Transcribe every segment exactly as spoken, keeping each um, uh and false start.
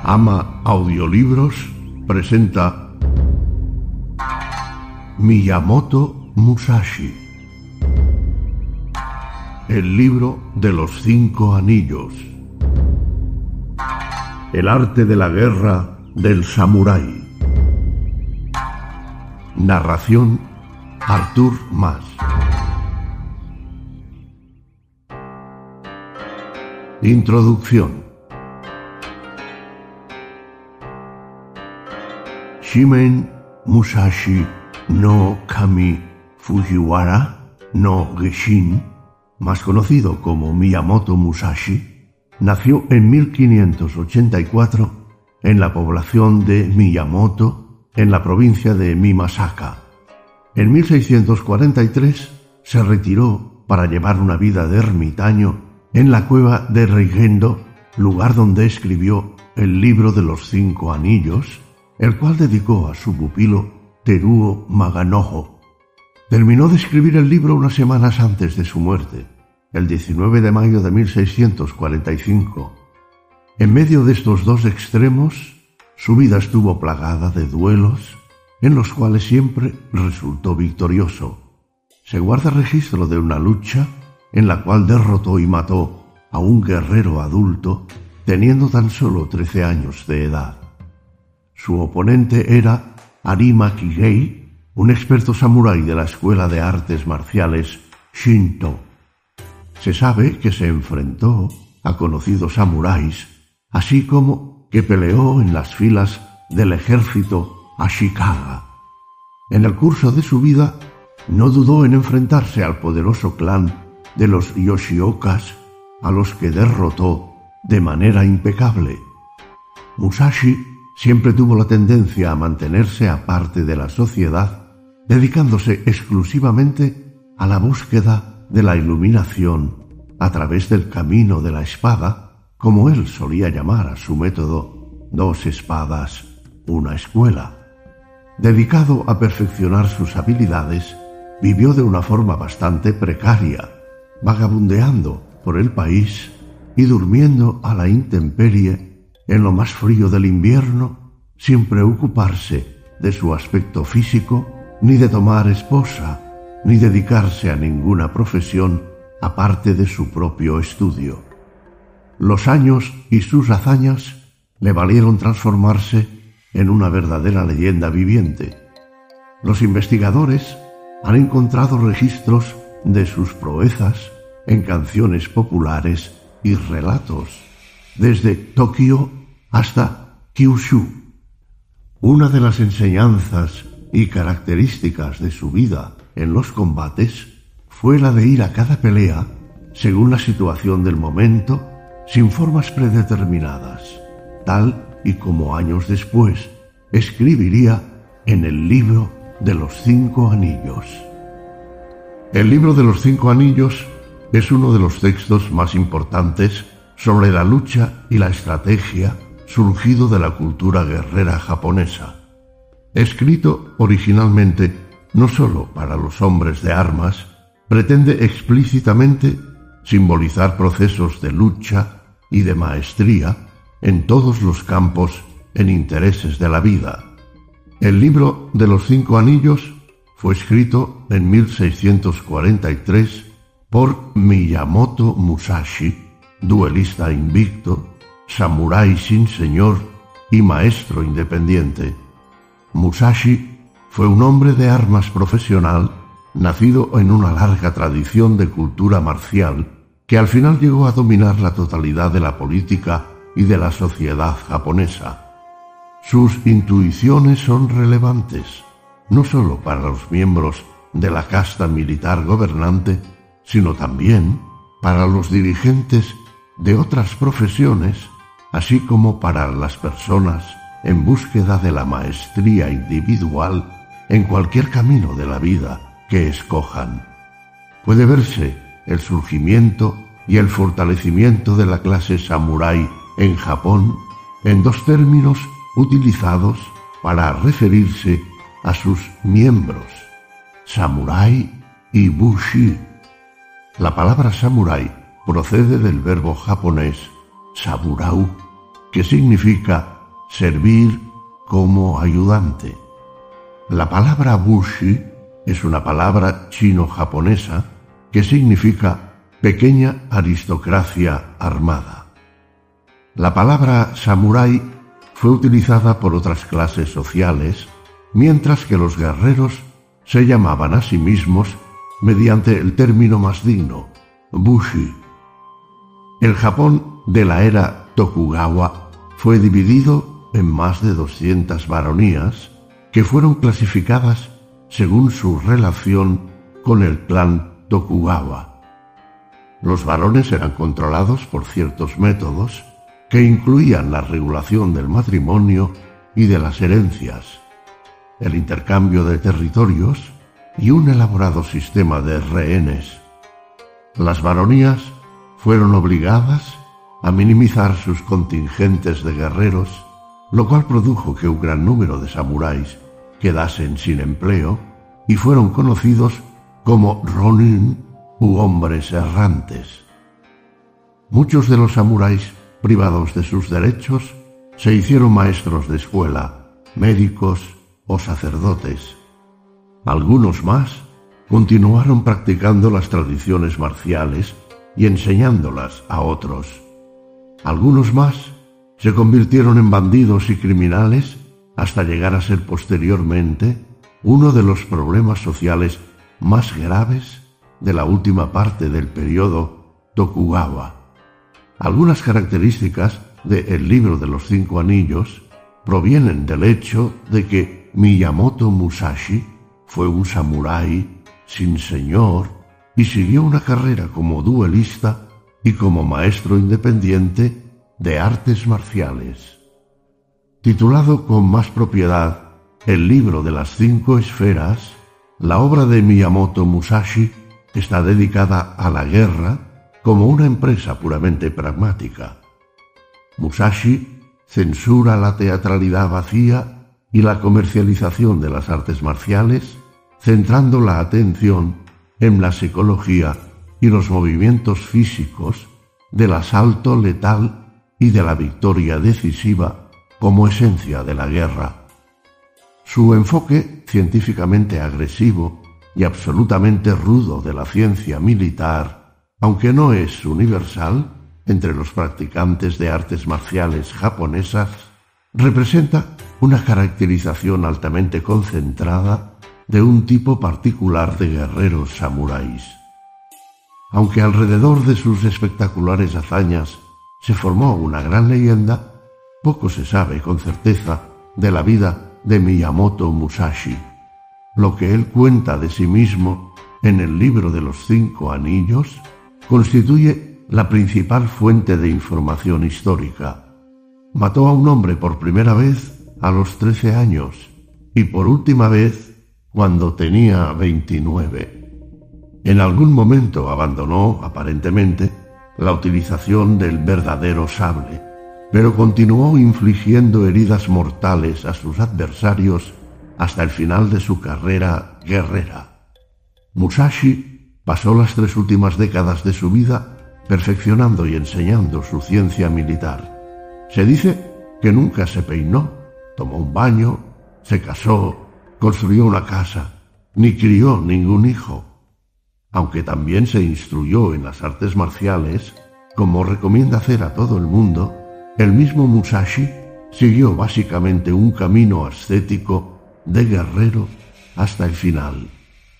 Ama Audiolibros presenta Miyamoto Musashi, el libro de los cinco anillos, el arte de la guerra del samurái. Narración Artur Mas. Introducción. Shimen Musashi no Kami Fujiwara no Geshin, más conocido como Miyamoto Musashi, nació en mil quinientos ochenta y cuatro en la población de Miyamoto, en la provincia de Mimasaka. En mil seiscientos cuarenta y tres se retiró para llevar una vida de ermitaño en la cueva de Reigendo, lugar donde escribió el libro de los cinco anillos, el cual dedicó a su pupilo Teruo Maganojo. Terminó de escribir el libro unas semanas antes de su muerte, el diecinueve de mayo de mil seiscientos cuarenta y cinco. En medio de estos dos extremos, su vida estuvo plagada de duelos, en los cuales siempre resultó victorioso. Se guarda registro de una lucha en la cual derrotó y mató a un guerrero adulto, teniendo tan solo trece años de edad. Su oponente era Arima Kigei, un experto samurái de la escuela de artes marciales Shinto. Se sabe que se enfrentó a conocidos samuráis, así como que peleó en las filas del ejército Ashikaga. En el curso de su vida no dudó en enfrentarse al poderoso clan de los Yoshiokas, a los que derrotó de manera impecable. Musashi siempre tuvo la tendencia a mantenerse aparte de la sociedad, dedicándose exclusivamente a la búsqueda de la iluminación a través del camino de la espada, como él solía llamar a su método, dos espadas, una escuela. Dedicado a perfeccionar sus habilidades, vivió de una forma bastante precaria, vagabundeando por el país y durmiendo a la intemperie en lo más frío del invierno, sin preocuparse de su aspecto físico, ni de tomar esposa, ni dedicarse a ninguna profesión aparte de su propio estudio. Los años y sus hazañas le valieron transformarse en una verdadera leyenda viviente. Los investigadores han encontrado registros de sus proezas en canciones populares y relatos, desde Tokio hasta Kyushu. Una de las enseñanzas y características de su vida en los combates fue la de ir a cada pelea según la situación del momento, sin formas predeterminadas, tal y como años después escribiría en el libro de los cinco anillos. El libro de los cinco anillos es uno de los textos más importantes sobre la lucha y la estrategia surgido de la cultura guerrera japonesa. Escrito originalmente no solo para los hombres de armas, pretende explícitamente simbolizar procesos de lucha y de maestría en todos los campos en intereses de la vida. El libro de los cinco anillos fue escrito en mil seiscientos cuarenta y tres por Miyamoto Musashi, duelista invicto, samurái sin señor y maestro independiente. Musashi fue un hombre de armas profesional, nacido en una larga tradición de cultura marcial, que al final llegó a dominar la totalidad de la política y de la sociedad japonesa. Sus intuiciones son relevantes, no solo para los miembros de la casta militar gobernante, sino también para los dirigentes de otras profesiones, así como para las personas en búsqueda de la maestría individual en cualquier camino de la vida que escojan. Puede verse el surgimiento y el fortalecimiento de la clase samurái en Japón en dos términos utilizados para referirse a sus miembros, samurái y bushi. La palabra samurái procede del verbo japonés saburau, que significa servir como ayudante. La palabra bushi es una palabra chino-japonesa que significa pequeña aristocracia armada. La palabra samurái fue utilizada por otras clases sociales, mientras que los guerreros se llamaban a sí mismos mediante el término más digno, bushi. El Japón de la era Tokugawa fue dividido en más de doscientas baronías que fueron clasificadas según su relación con el clan Tokugawa. Los varones eran controlados por ciertos métodos que incluían la regulación del matrimonio y de las herencias, el intercambio de territorios y un elaborado sistema de rehenes. Las baronías fueron obligadas a minimizar sus contingentes de guerreros, lo cual produjo que un gran número de samuráis quedasen sin empleo y fueron conocidos como ronin u hombres errantes. Muchos de los samuráis privados de sus derechos se hicieron maestros de escuela, médicos o sacerdotes. Algunos más continuaron practicando las tradiciones marciales y enseñándolas a otros. Algunos más se convirtieron en bandidos y criminales hasta llegar a ser posteriormente uno de los problemas sociales más graves de la última parte del periodo Tokugawa. Algunas características de El libro de los cinco anillos provienen del hecho de que Miyamoto Musashi fue un samurái sin señor y siguió una carrera como duelista y como maestro independiente de artes marciales. Titulado con más propiedad El libro de las cinco esferas, la obra de Miyamoto Musashi está dedicada a la guerra como una empresa puramente pragmática. Musashi censura la teatralidad vacía y la comercialización de las artes marciales, centrando la atención en la psicología y los movimientos físicos del asalto letal y de la victoria decisiva como esencia de la guerra. Su enfoque científicamente agresivo y absolutamente rudo de la ciencia militar, aunque no es universal entre los practicantes de artes marciales japonesas, representa una caracterización altamente concentrada de un tipo particular de guerreros samuráis. Aunque alrededor de sus espectaculares hazañas se formó una gran leyenda, poco se sabe con certeza de la vida de Miyamoto Musashi. Lo que él cuenta de sí mismo en el libro de los cinco anillos constituye la principal fuente de información histórica. Mató a un hombre por primera vez a los trece años y por última vez cuando tenía veintinueve. En algún momento abandonó, aparentemente, la utilización del verdadero sable, pero continuó infligiendo heridas mortales a sus adversarios hasta el final de su carrera guerrera. Musashi pasó las tres últimas décadas de su vida perfeccionando y enseñando su ciencia militar. Se dice que nunca se peinó, tomó un baño, se casó, construyó una casa, ni crió ningún hijo. Aunque también se instruyó en las artes marciales, como recomienda hacer a todo el mundo, el mismo Musashi siguió básicamente un camino ascético de guerrero hasta el final.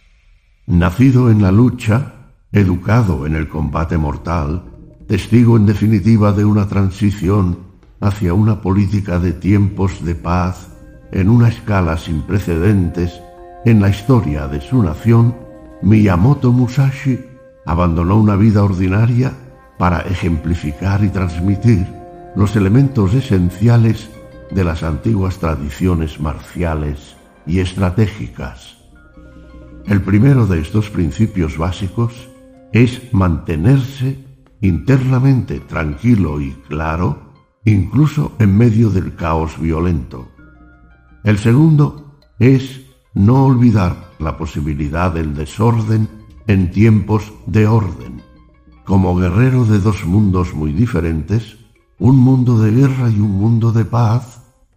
Nacido en la lucha, educado en el combate mortal, testigo en definitiva de una transición hacia una política de tiempos de paz en una escala sin precedentes en la historia de su nación, Miyamoto Musashi abandonó una vida ordinaria para ejemplificar y transmitir los elementos esenciales de las antiguas tradiciones marciales y estratégicas. El primero de estos principios básicos es mantenerse internamente tranquilo y claro, incluso en medio del caos violento. El segundo es no olvidar la posibilidad del desorden en tiempos de orden. Como guerrero de dos mundos muy diferentes, un mundo de guerra y un mundo de paz,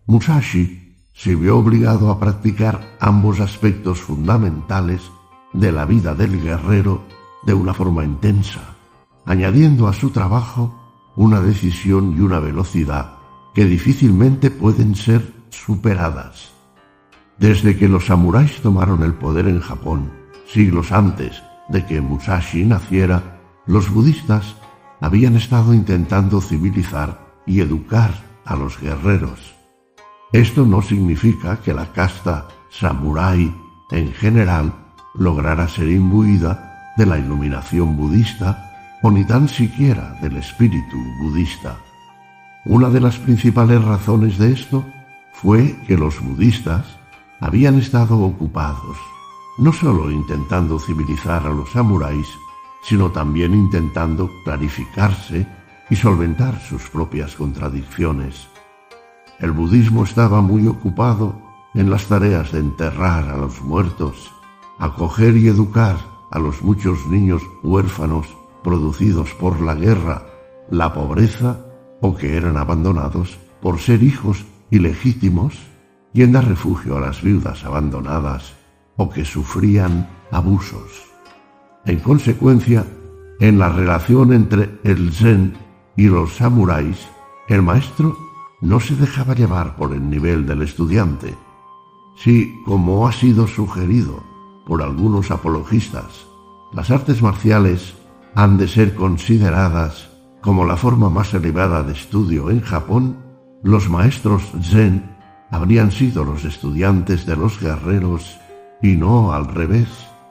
Musashi se vio obligado a practicar ambos aspectos fundamentales de la vida del guerrero de una forma intensa, añadiendo a su trabajo una decisión y una velocidad que difícilmente pueden ser superadas. Desde que los samuráis tomaron el poder en Japón, siglos antes de que Musashi naciera, los budistas habían estado intentando civilizar y educar a los guerreros. Esto no significa que la casta samurái en general lograra ser imbuida de la iluminación budista o ni tan siquiera del espíritu budista. Una de las principales razones de esto fue que los budistas habían estado ocupados no solo intentando civilizar a los samuráis, sino también intentando clarificarse y solventar sus propias contradicciones. El budismo estaba muy ocupado en las tareas de enterrar a los muertos, acoger y educar a los muchos niños huérfanos producidos por la guerra, la pobreza o que eran abandonados por ser hijos ilegítimos, y en dar refugio a las viudas abandonadas o que sufrían abusos. En consecuencia, en la relación entre el zen y los samuráis, el maestro no se dejaba llevar por el nivel del estudiante. Si, como ha sido sugerido por algunos apologistas, las artes marciales han de ser consideradas como la forma más elevada de estudio en Japón, los maestros zen habrían sido los estudiantes de los guerreros y no al revés.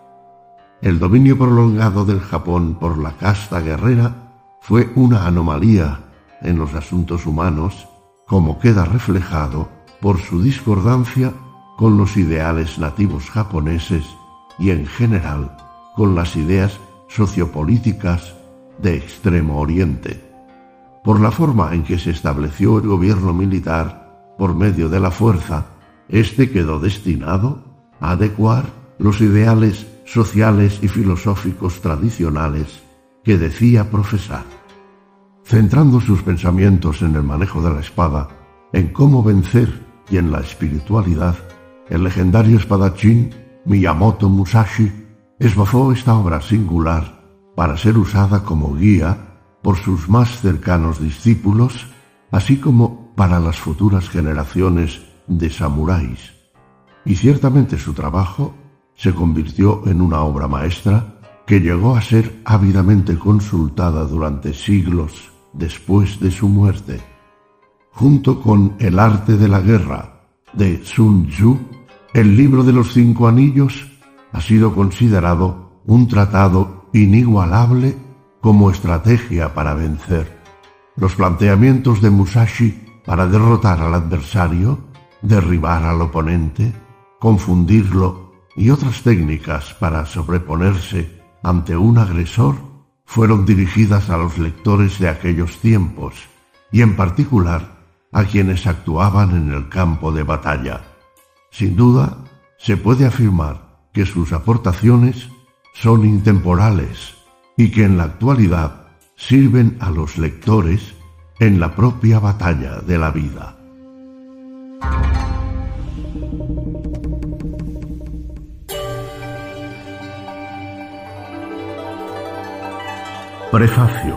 El dominio prolongado del Japón por la casta guerrera fue una anomalía en los asuntos humanos, como queda reflejado por su discordancia con los ideales nativos japoneses y en general con las ideas sociopolíticas de Extremo Oriente. Por la forma en que se estableció el gobierno militar por medio de la fuerza, este quedó destinado a adecuar los ideales sociales y filosóficos tradicionales que decía profesar. Centrando sus pensamientos en el manejo de la espada, en cómo vencer y en la espiritualidad, el legendario espadachín Miyamoto Musashi esbozó esta obra singular para ser usada como guía por sus más cercanos discípulos, así como para las futuras generaciones de samuráis. Y ciertamente su trabajo se convirtió en una obra maestra que llegó a ser ávidamente consultada durante siglos después de su muerte. Junto con El arte de la guerra de Sun Tzu, el libro de los cinco anillos ha sido considerado un tratado inigualable como estrategia para vencer. Los planteamientos de Musashi para derrotar al adversario, derribar al oponente, confundirlo y otras técnicas para sobreponerse ante un agresor fueron dirigidas a los lectores de aquellos tiempos y en particular a quienes actuaban en el campo de batalla. Sin duda, se puede afirmar que sus aportaciones son intemporales y que en la actualidad sirven a los lectores en la propia batalla de la vida. Prefacio.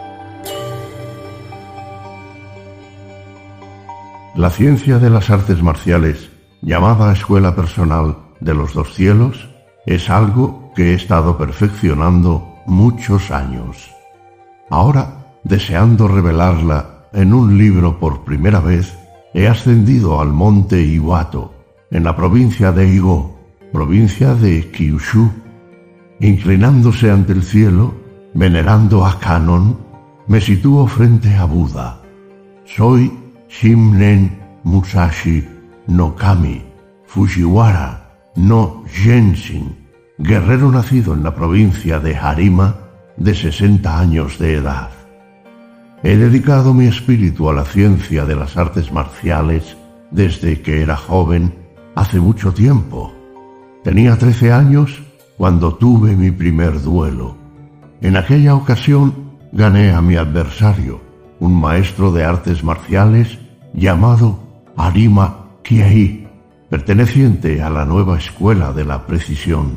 La ciencia de las artes marciales, llamada Escuela Personal de los Dos Cielos, es algo que he estado perfeccionando muchos años. Ahora, deseando revelarla en un libro por primera vez, he ascendido al monte Iwato, en la provincia de Higo, provincia de Kyushu. Inclinándose ante el cielo, venerando a Kannon, me sitúo frente a Buda. Soy Shimnen Musashi no Kami, Fujiwara no Genshin, guerrero nacido en la provincia de Harima, de sesenta años de edad. He dedicado mi espíritu a la ciencia de las artes marciales desde que era joven, hace mucho tiempo. Tenía trece años cuando tuve mi primer duelo. En aquella ocasión gané a mi adversario, un maestro de artes marciales llamado Arima Kiai, perteneciente a la nueva escuela de la precisión.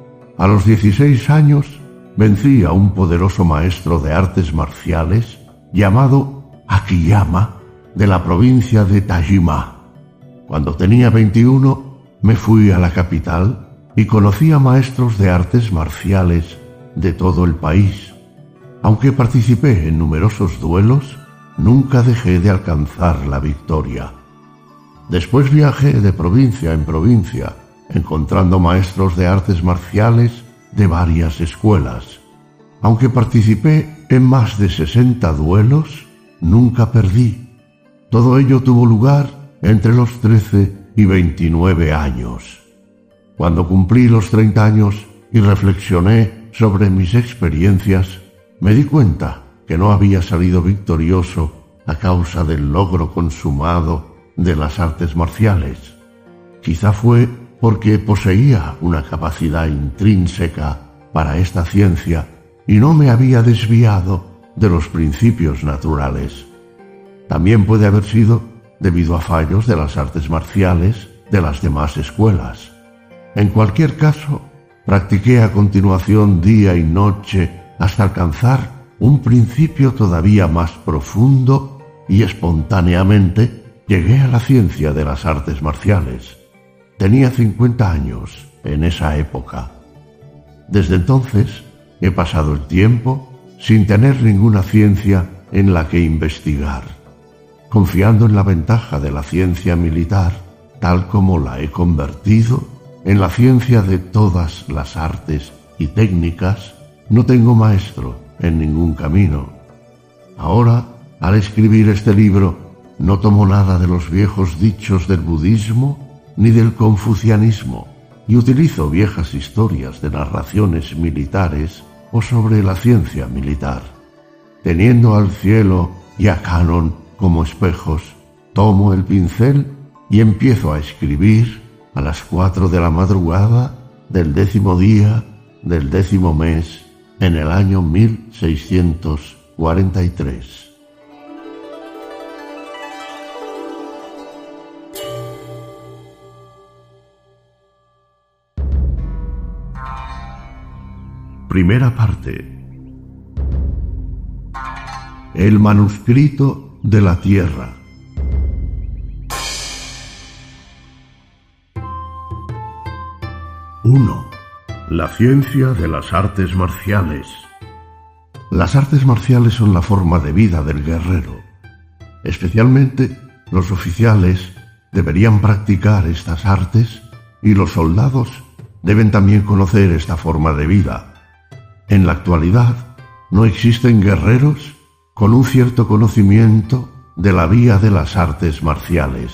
A los dieciséis años vencí a un poderoso maestro de artes marciales llamado Akiyama de la provincia de Tajima. Cuando tenía veintiuno me fui a la capital y conocí a maestros de artes marciales de todo el país. Aunque participé en numerosos duelos, nunca dejé de alcanzar la victoria. Después viajé de provincia en provincia, encontrando maestros de artes marciales de varias escuelas. Aunque participé en más de sesenta duelos, nunca perdí. Todo ello tuvo lugar entre los trece y veintinueve años. Cuando cumplí los treinta años y reflexioné sobre mis experiencias, me di cuenta que no había salido victorioso a causa del logro consumado de las artes marciales. Quizá fue porque poseía una capacidad intrínseca para esta ciencia y no me había desviado de los principios naturales. También puede haber sido debido a fallos de las artes marciales de las demás escuelas. En cualquier caso, practiqué a continuación día y noche hasta alcanzar un principio todavía más profundo y espontáneamente llegué a la ciencia de las artes marciales. Tenía cincuenta años en esa época. Desde entonces he pasado el tiempo sin tener ninguna ciencia en la que investigar, confiando en la ventaja de la ciencia militar, tal como la he convertido en la ciencia de todas las artes y técnicas. No tengo maestro en ningún camino. Ahora, al escribir este libro, no tomo nada de los viejos dichos del budismo ni del confucianismo y utilizo viejas historias de narraciones militares o sobre la ciencia militar. Teniendo al cielo y a Canon como espejos, tomo el pincel y empiezo a escribir a las cuatro de la madrugada del décimo día del décimo mes en el año mil seiscientos cuarenta y tres. Primera parte. El manuscrito de la Tierra. uno. La ciencia de las artes marciales. Las artes marciales son la forma de vida del guerrero. Especialmente los oficiales deberían practicar estas artes y los soldados deben también conocer esta forma de vida. En la actualidad, no existen guerreros con un cierto conocimiento de la vía de las artes marciales.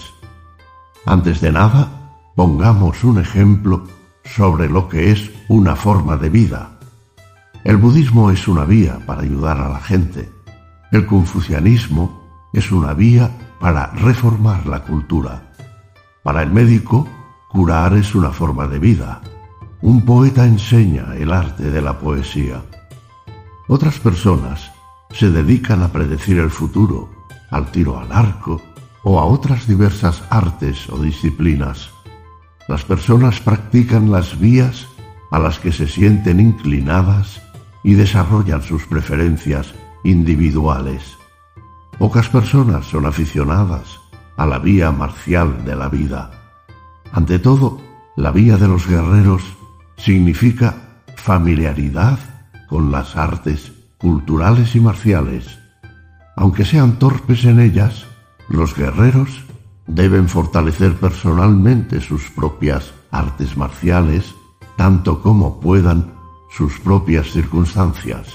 Antes de nada, pongamos un ejemplo sobre lo que es una forma de vida. El budismo es una vía para ayudar a la gente. El confucianismo es una vía para reformar la cultura. Para el médico, curar es una forma de vida. Un poeta enseña el arte de la poesía. Otras personas se dedican a predecir el futuro, al tiro al arco o a otras diversas artes o disciplinas. Las personas practican las vías a las que se sienten inclinadas y desarrollan sus preferencias individuales. Pocas personas son aficionadas a la vía marcial de la vida. Ante todo, la vía de los guerreros significa familiaridad con las artes culturales y marciales. Aunque sean torpes en ellas, los guerreros deben fortalecer personalmente sus propias artes marciales, tanto como puedan sus propias circunstancias.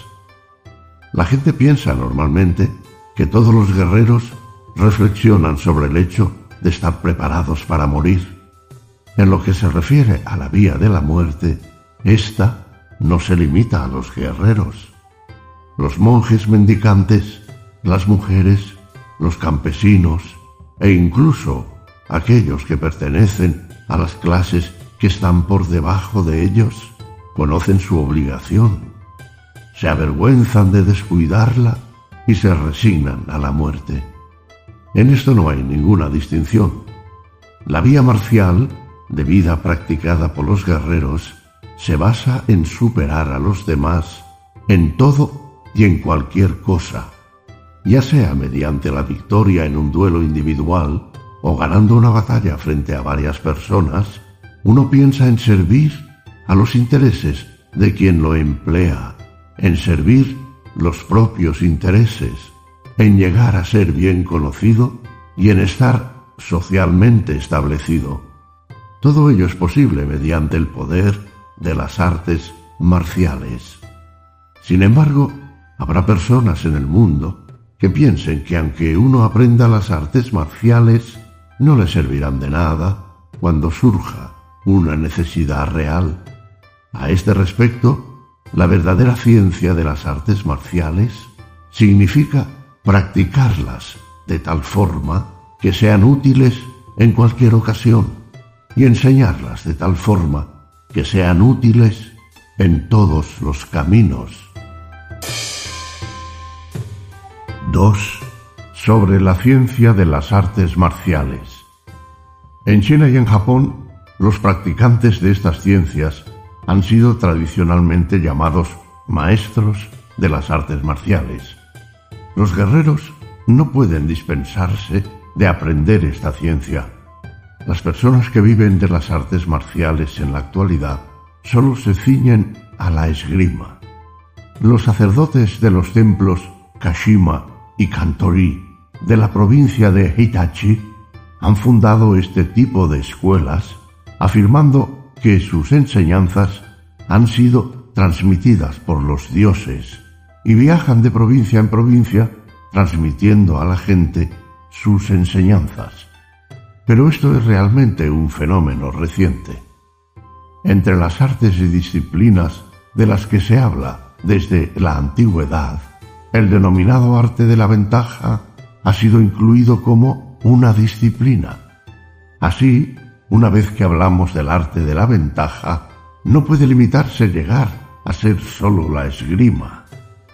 La gente piensa normalmente que todos los guerreros reflexionan sobre el hecho de estar preparados para morir. En lo que se refiere a la vía de la muerte, esta no se limita a los guerreros. Los monjes mendicantes, las mujeres, los campesinos e incluso aquellos que pertenecen a las clases que están por debajo de ellos, conocen su obligación, se avergüenzan de descuidarla y se resignan a la muerte. En esto no hay ninguna distinción. La vía marcial, de vida practicada por los guerreros, se basa en superar a los demás en todo y en cualquier cosa, ya sea mediante la victoria en un duelo individual o ganando una batalla frente a varias personas. Uno piensa en servir a los intereses de quien lo emplea, en servir los propios intereses, en llegar a ser bien conocido y en estar socialmente establecido. Todo ello es posible mediante el poder de las artes marciales. Sin embargo, habrá personas en el mundo que piensen que aunque uno aprenda las artes marciales, no le servirán de nada cuando surja una necesidad real. A este respecto, la verdadera ciencia de las artes marciales significa practicarlas de tal forma que sean útiles en cualquier ocasión y enseñarlas de tal forma que sean útiles en todos los caminos. dos. Sobre la ciencia de las artes marciales. En China y en Japón, los practicantes de estas ciencias han sido tradicionalmente llamados maestros de las artes marciales. Los guerreros no pueden dispensarse de aprender esta ciencia. Las personas que viven de las artes marciales en la actualidad solo se ciñen a la esgrima. Los sacerdotes de los templos Kashima y Kantori de la provincia de Hitachi han fundado este tipo de escuelas, afirmando que sus enseñanzas han sido transmitidas por los dioses y viajan de provincia en provincia transmitiendo a la gente sus enseñanzas. Pero esto es realmente un fenómeno reciente. Entre las artes y disciplinas de las que se habla desde la antigüedad, el denominado arte de la ventaja ha sido incluido como una disciplina. Así, una vez que hablamos del arte de la ventaja, no puede limitarse llegar a ser solo la esgrima.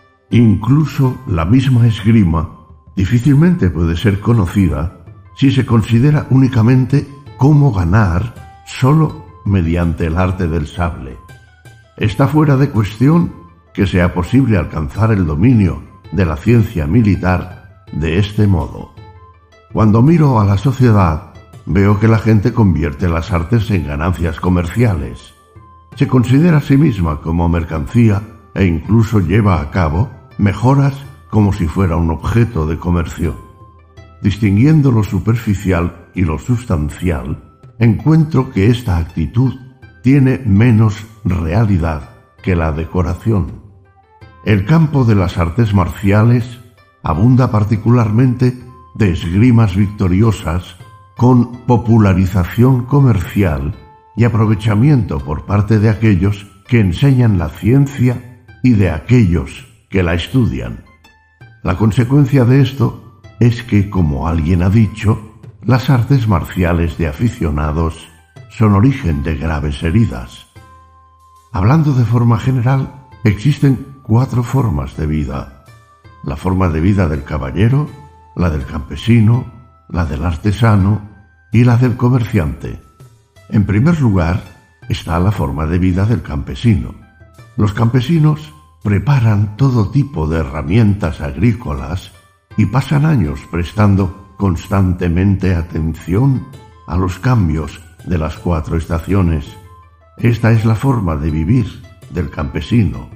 Incluso la misma esgrima difícilmente puede ser conocida si se considera únicamente cómo ganar solo mediante el arte del sable. Está fuera de cuestión que sea posible alcanzar el dominio de la ciencia militar de este modo. Cuando miro a la sociedad, veo que la gente convierte las artes en ganancias comerciales. Se considera a sí misma como mercancía e incluso lleva a cabo mejoras como si fuera un objeto de comercio. Distinguiendo lo superficial y lo sustancial, encuentro que esta actitud tiene menos realidad que la decoración. El campo de las artes marciales abunda particularmente de esgrimas victoriosas con popularización comercial y aprovechamiento por parte de aquellos que enseñan la ciencia y de aquellos que la estudian. La consecuencia de esto es que, como alguien ha dicho, las artes marciales de aficionados son origen de graves heridas. Hablando de forma general, existen cuatro formas de vida: la forma de vida del caballero, la del campesino, la del artesano y la del comerciante. En primer lugar está la forma de vida del campesino. Los campesinos preparan todo tipo de herramientas agrícolas y pasan años prestando constantemente atención a los cambios de las cuatro estaciones. Esta es la forma de vivir del campesino.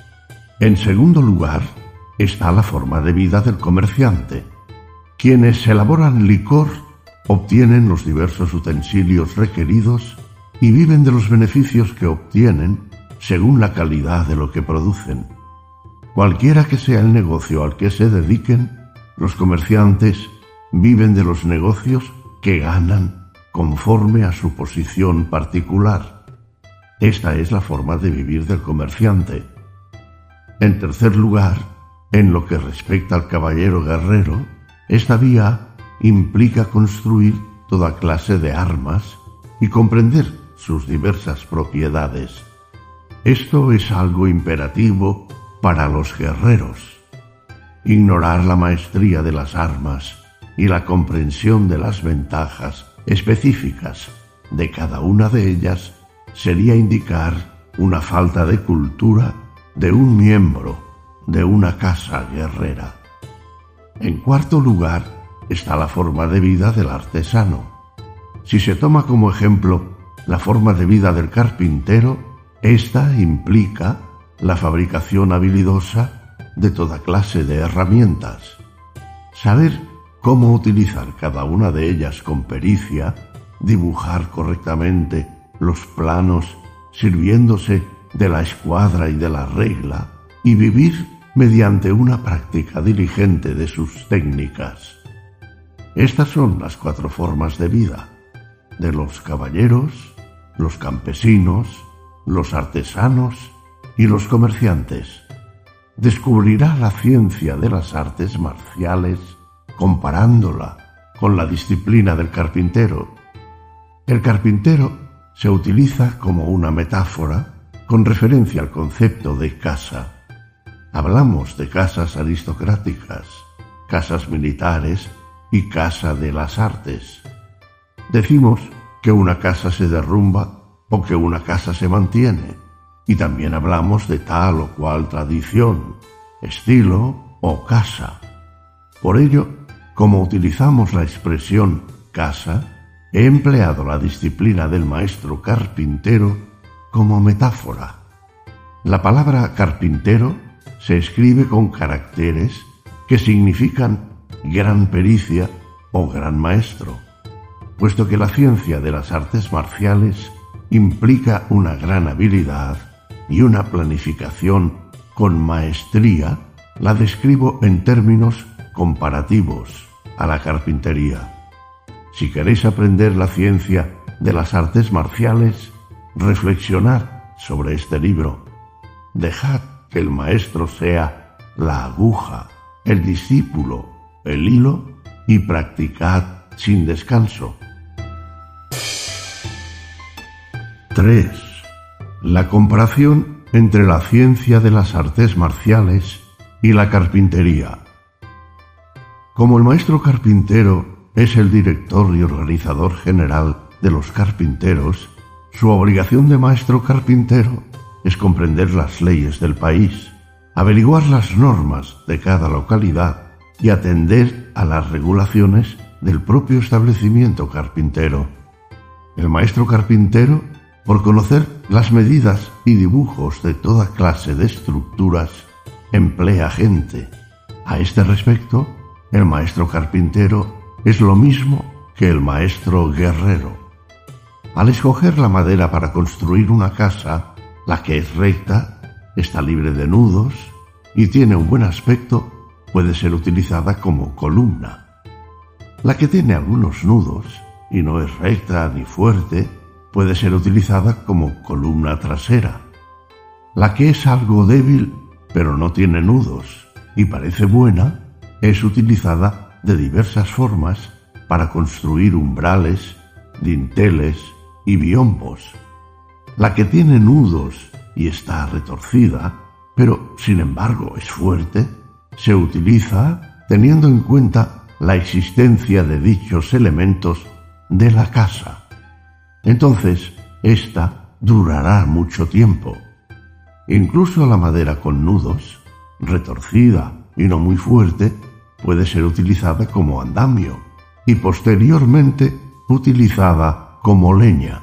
En segundo lugar, está la forma de vida del comerciante. Quienes elaboran licor obtienen los diversos utensilios requeridos y viven de los beneficios que obtienen según la calidad de lo que producen. Cualquiera que sea el negocio al que se dediquen, los comerciantes viven de los negocios que ganan conforme a su posición particular. Esta es la forma de vivir del comerciante. En tercer lugar, en lo que respecta al caballero guerrero, esta vía implica construir toda clase de armas y comprender sus diversas propiedades. Esto es algo imperativo para los guerreros. Ignorar la maestría de las armas y la comprensión de las ventajas específicas de cada una de ellas sería indicar una falta de cultura de un miembro de una casa guerrera. En cuarto lugar está la forma de vida del artesano. Si se toma como ejemplo la forma de vida del carpintero, esta implica la fabricación habilidosa de toda clase de herramientas. Saber cómo utilizar cada una de ellas con pericia, dibujar correctamente los planos sirviéndose de la escuadra y de la regla, y vivir mediante una práctica diligente de sus técnicas. Estas son las cuatro formas de vida de los caballeros, los campesinos, los artesanos y los comerciantes. Descubrirá la ciencia de las artes marciales comparándola con la disciplina del carpintero. El carpintero se utiliza como una metáfora con referencia al concepto de casa. Hablamos de casas aristocráticas, casas militares y casa de las artes. Decimos que una casa se derrumba o que una casa se mantiene, y también hablamos de tal o cual tradición, estilo o casa. Por ello, como utilizamos la expresión casa, he empleado la disciplina del maestro carpintero como metáfora. La palabra carpintero se escribe con caracteres que significan gran pericia o gran maestro, puesto que la ciencia de las artes marciales implica una gran habilidad y una planificación con maestría. La describo en términos comparativos a la carpintería. Si queréis aprender la ciencia de las artes marciales, reflexionad sobre este libro. Dejad que el maestro sea la aguja, el discípulo, el hilo, y practicad sin descanso. tres. La comparación entre la ciencia de las artes marciales y la carpintería. Como el maestro carpintero es el director y organizador general de los carpinteros, su obligación de maestro carpintero es comprender las leyes del país, averiguar las normas de cada localidad y atender a las regulaciones del propio establecimiento carpintero. El maestro carpintero, por conocer las medidas y dibujos de toda clase de estructuras, emplea gente. A este respecto, el maestro carpintero es lo mismo que el maestro guerrero. Al escoger la madera para construir una casa, la que es recta, está libre de nudos y tiene un buen aspecto, puede ser utilizada como columna. La que tiene algunos nudos y no es recta ni fuerte, puede ser utilizada como columna trasera. La que es algo débil, pero no tiene nudos y parece buena, es utilizada de diversas formas para construir umbrales, dinteles y biombos. La que tiene nudos y está retorcida, pero sin embargo es fuerte, se utiliza teniendo en cuenta la existencia de dichos elementos de la casa. Entonces, ésta durará mucho tiempo. Incluso la madera con nudos, retorcida y no muy fuerte, puede ser utilizada como andamio y posteriormente utilizada como leña.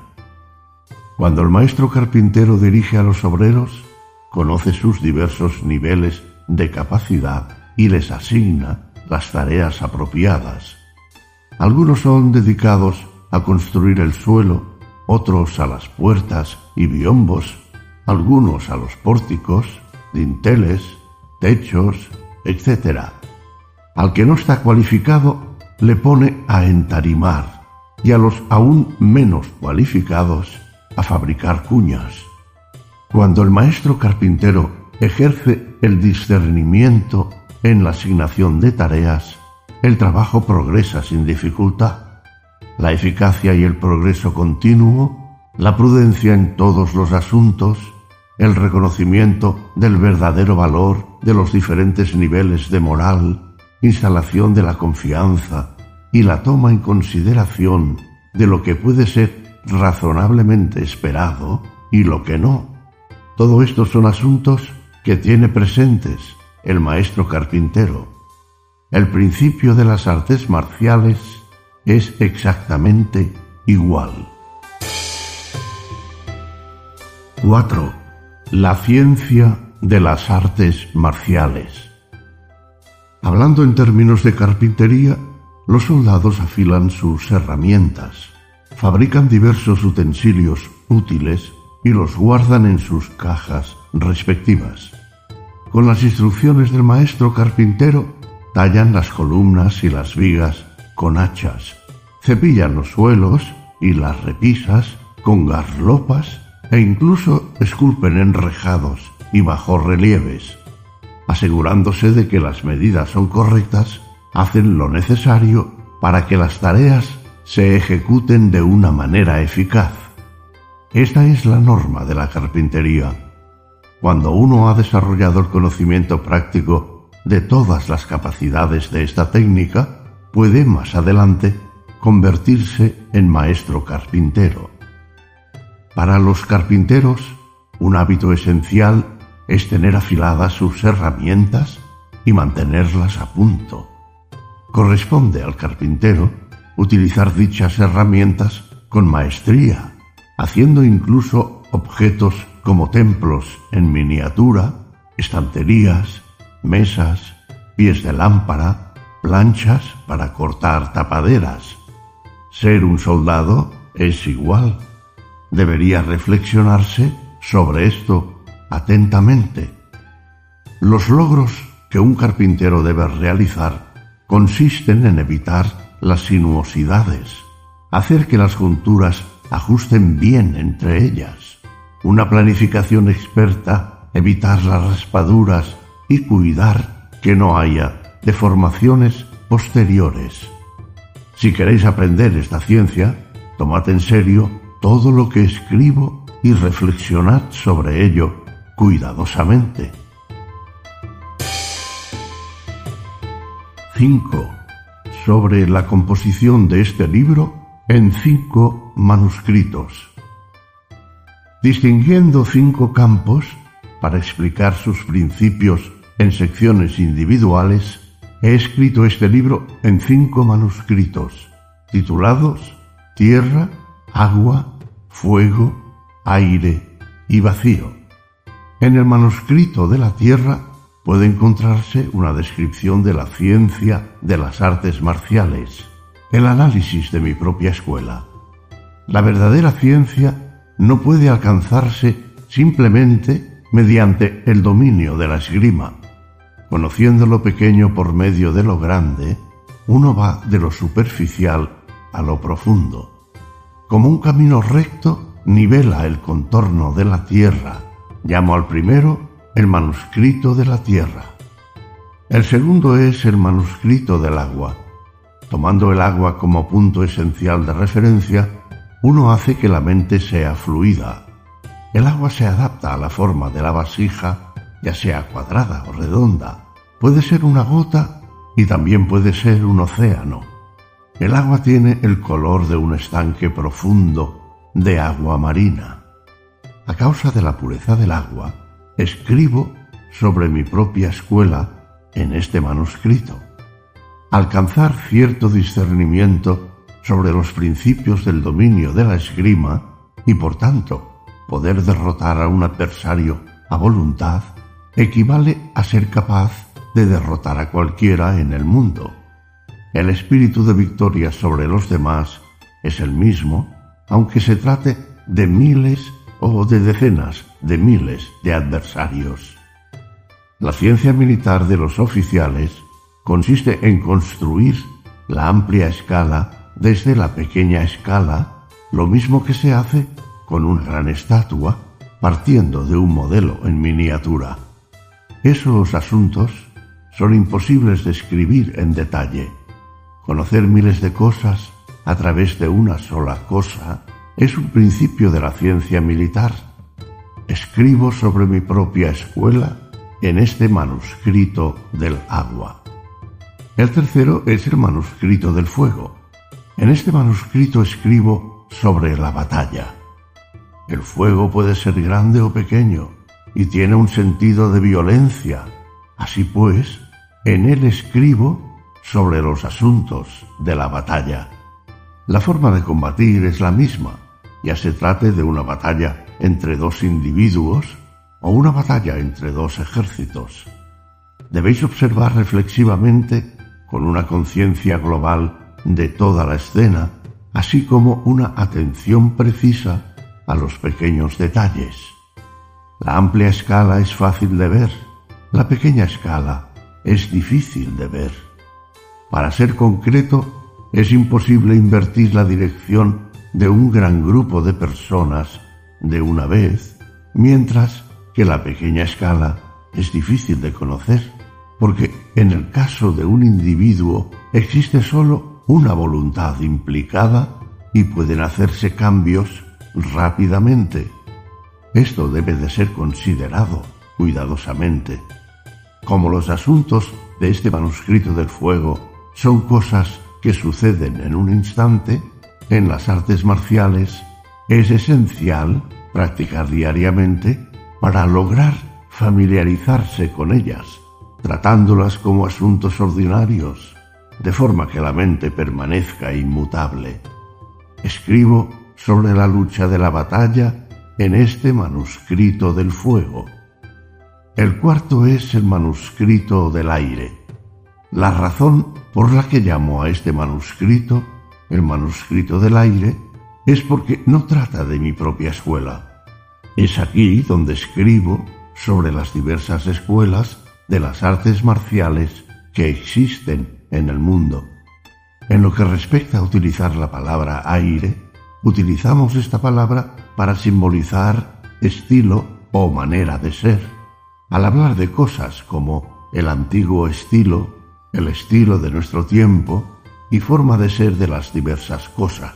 Cuando el maestro carpintero dirige a los obreros, conoce sus diversos niveles de capacidad y les asigna las tareas apropiadas. Algunos son dedicados a construir el suelo, otros a las puertas y biombos, algunos a los pórticos, dinteles, techos, etcétera. Al que no está cualificado le pone a entarimar y a los aún menos cualificados a fabricar cuñas. Cuando el maestro carpintero ejerce el discernimiento en la asignación de tareas, el trabajo progresa sin dificultad. La eficacia y el progreso continuo, la prudencia en todos los asuntos, el reconocimiento del verdadero valor de los diferentes niveles de moral, instalación de la confianza y la toma en consideración de lo que puede ser razonablemente esperado y lo que no. Todo esto son asuntos que tiene presentes el maestro carpintero. El principio de las artes marciales es exactamente igual. cuatro. La ciencia de las artes marciales. Hablando en términos de carpintería, los soldados afilan sus herramientas, fabrican diversos utensilios útiles y los guardan en sus cajas respectivas. Con las instrucciones del maestro carpintero, tallan las columnas y las vigas con hachas, cepillan los suelos y las repisas con garlopas e incluso esculpen enrejados y bajorrelieves. Asegurándose de que las medidas son correctas, hacen lo necesario para que las tareas se ejecuten de una manera eficaz. Esta es la norma de la carpintería. Cuando uno ha desarrollado el conocimiento práctico de todas las capacidades de esta técnica, puede más adelante convertirse en maestro carpintero. Para los carpinteros, un hábito esencial es tener afiladas sus herramientas y mantenerlas a punto. Corresponde al carpintero utilizar dichas herramientas con maestría, haciendo incluso objetos como templos en miniatura, estanterías, mesas, pies de lámpara, planchas para cortar tapaderas. Ser un soldado es igual. Debería reflexionarse sobre esto atentamente. Los logros que un carpintero debe realizar consisten en evitar las sinuosidades, hacer que las junturas ajusten bien entre ellas, una planificación experta, evitar las raspaduras y cuidar que no haya deformaciones posteriores. Si queréis aprender esta ciencia, tomad en serio todo lo que escribo y reflexionad sobre ello cuidadosamente. cinco. Sobre la composición de este libro en cinco manuscritos. Distinguiendo cinco campos para explicar sus principios en secciones individuales, he escrito este libro en cinco manuscritos, titulados Tierra, Agua, Fuego, Aire y Vacío. En el manuscrito de la Tierra puede encontrarse una descripción de la ciencia de las artes marciales, el análisis de mi propia escuela. La verdadera ciencia no puede alcanzarse simplemente mediante el dominio de la esgrima. Conociendo lo pequeño por medio de lo grande, uno va de lo superficial a lo profundo. Como un camino recto nivela el contorno de la tierra. Llamo al primero el manuscrito de la tierra. El segundo es el manuscrito del agua. Tomando el agua como punto esencial de referencia, uno hace que la mente sea fluida. El agua se adapta a la forma de la vasija, ya sea cuadrada o redonda. Puede ser una gota y también puede ser un océano. El agua tiene el color de un estanque profundo de agua marina. A causa de la pureza del agua, escribo sobre mi propia escuela en este manuscrito. Alcanzar cierto discernimiento sobre los principios del dominio de la esgrima y, por tanto, poder derrotar a un adversario a voluntad equivale a ser capaz de derrotar a cualquiera en el mundo. El espíritu de victoria sobre los demás es el mismo, aunque se trate de miles o de decenas de miles de adversarios. La ciencia militar de los oficiales consiste en construir la amplia escala desde la pequeña escala, lo mismo que se hace con una gran estatua, partiendo de un modelo en miniatura. Esos asuntos son imposibles de escribir en detalle. Conocer miles de cosas a través de una sola cosa es un principio de la ciencia militar. Escribo sobre mi propia escuela en este manuscrito del agua. El tercero es el manuscrito del fuego. En este manuscrito escribo sobre la batalla. El fuego puede ser grande o pequeño y tiene un sentido de violencia. Así pues, en él escribo sobre los asuntos de la batalla. La forma de combatir es la misma, ya se trate de una batalla entre dos individuos o una batalla entre dos ejércitos. Debéis observar reflexivamente, con una conciencia global de toda la escena, así como una atención precisa a los pequeños detalles. La amplia escala es fácil de ver, la pequeña escala es difícil de ver. Para ser concreto, es imposible invertir la dirección de un gran grupo de personas de una vez, mientras que la pequeña escala es difícil de conocer, porque en el caso de un individuo existe solo una voluntad implicada y pueden hacerse cambios rápidamente. Esto debe de ser considerado cuidadosamente. Como los asuntos de este manuscrito del fuego son cosas que suceden en un instante, en las artes marciales es esencial practicar diariamente para lograr familiarizarse con ellas, tratándolas como asuntos ordinarios, de forma que la mente permanezca inmutable. Escribo sobre la lucha de la batalla en este manuscrito del fuego. El cuarto es el manuscrito del aire. La razón por la que llamo a este manuscrito el manuscrito del aire es porque no trata de mi propia escuela. Es aquí donde escribo sobre las diversas escuelas de las artes marciales que existen en el mundo. En lo que respecta a utilizar la palabra aire, utilizamos esta palabra para simbolizar estilo o manera de ser. Al hablar de cosas como el antiguo estilo, el estilo de nuestro tiempo y forma de ser de las diversas cosas.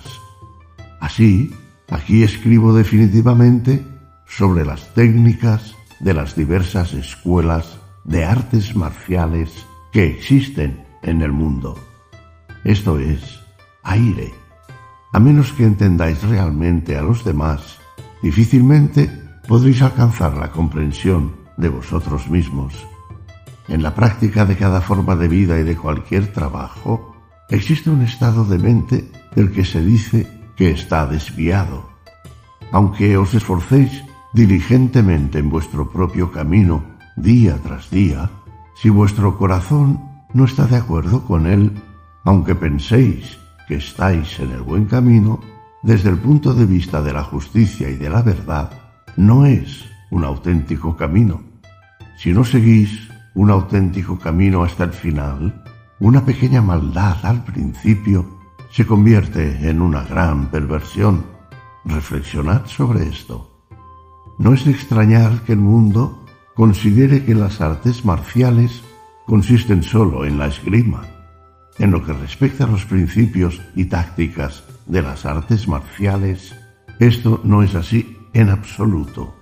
Así, aquí escribo definitivamente sobre las técnicas de las diversas escuelas de artes marciales que existen en el mundo. Esto es aire. A menos que entendáis realmente a los demás, difícilmente podréis alcanzar la comprensión de vosotros mismos. En la práctica de cada forma de vida y de cualquier trabajo, existe un estado de mente del que se dice que está desviado. Aunque os esforcéis diligentemente en vuestro propio camino día tras día, si vuestro corazón no está de acuerdo con él, aunque penséis que estáis en el buen camino, desde el punto de vista de la justicia y de la verdad, no es un auténtico camino. Si no seguís un auténtico camino hasta el final, una pequeña maldad al principio se convierte en una gran perversión. Reflexionad sobre esto. No es de extrañar que el mundo considere que las artes marciales consisten solo en la esgrima. En lo que respecta a los principios y tácticas de las artes marciales, esto no es así en absoluto.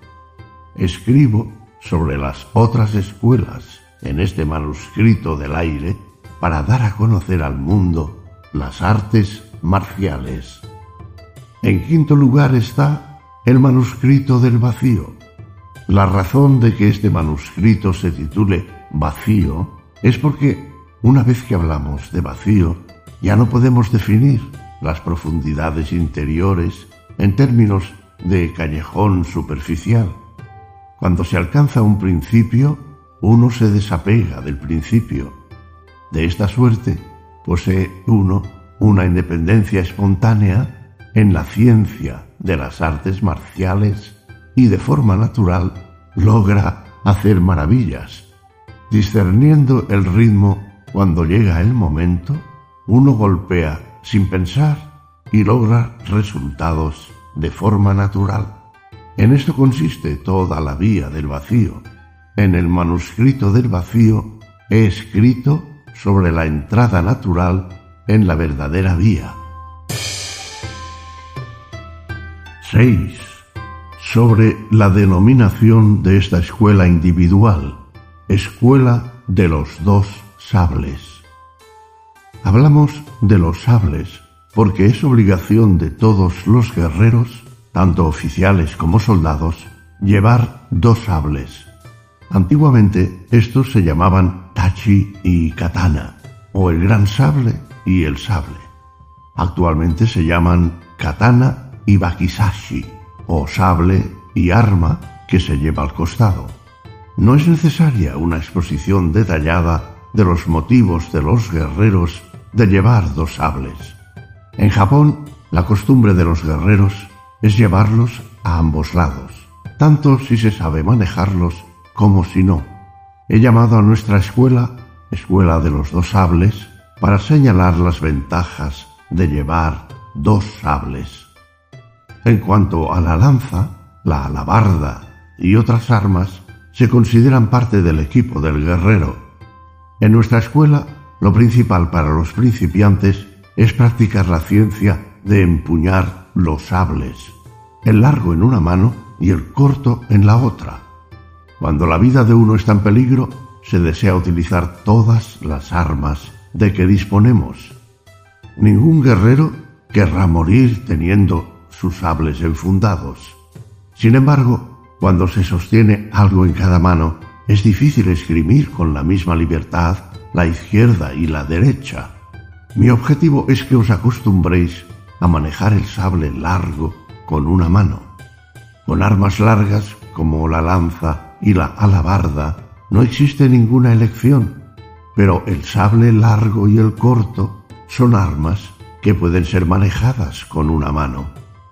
Escribo sobre las otras escuelas en este manuscrito del aire para dar a conocer al mundo las artes marciales. En quinto lugar está el manuscrito del vacío. La razón de que este manuscrito se titule Vacío es porque, una vez que hablamos de vacío, ya no podemos definir las profundidades interiores en términos de callejón superficial. Cuando se alcanza un principio, uno se desapega del principio. De esta suerte, posee uno una independencia espontánea en la ciencia de las artes marciales y de forma natural logra hacer maravillas. Discerniendo el ritmo cuando llega el momento, uno golpea sin pensar y logra resultados de forma natural. En esto consiste toda la vía del vacío. En el manuscrito del vacío he escrito sobre la entrada natural en la verdadera vía. seis. Sobre la denominación de esta escuela individual, escuela de los dos sables. Hablamos de los sables porque es obligación de todos los guerreros, tanto oficiales como soldados, llevar dos sables. Antiguamente estos se llamaban tachi y katana, o el gran sable y el sable. Actualmente se llaman katana y wakizashi, o sable y arma que se lleva al costado. No es necesaria una exposición detallada de los motivos de los guerreros de llevar dos sables. En Japón, la costumbre de los guerreros es llevarlos a ambos lados, tanto si se sabe manejarlos como si no. He llamado a nuestra escuela Escuela de los Dos Sables para señalar las ventajas de llevar dos sables. En cuanto a la lanza, la alabarda y otras armas, se consideran parte del equipo del guerrero. En nuestra escuela, lo principal para los principiantes es practicar la ciencia de empuñar los sables, el largo en una mano y el corto en la otra. Cuando la vida de uno está en peligro, se desea utilizar todas las armas de que disponemos. Ningún guerrero querrá morir teniendo sus sables enfundados. Sin embargo, cuando se sostiene algo en cada mano, es difícil esgrimir con la misma libertad la izquierda y la derecha. Mi objetivo es que os acostumbréis a manejar el sable largo con una mano. Con armas largas como la lanza y la alabarda no existe ninguna elección, pero el sable largo y el corto son armas que pueden ser manejadas con una mano.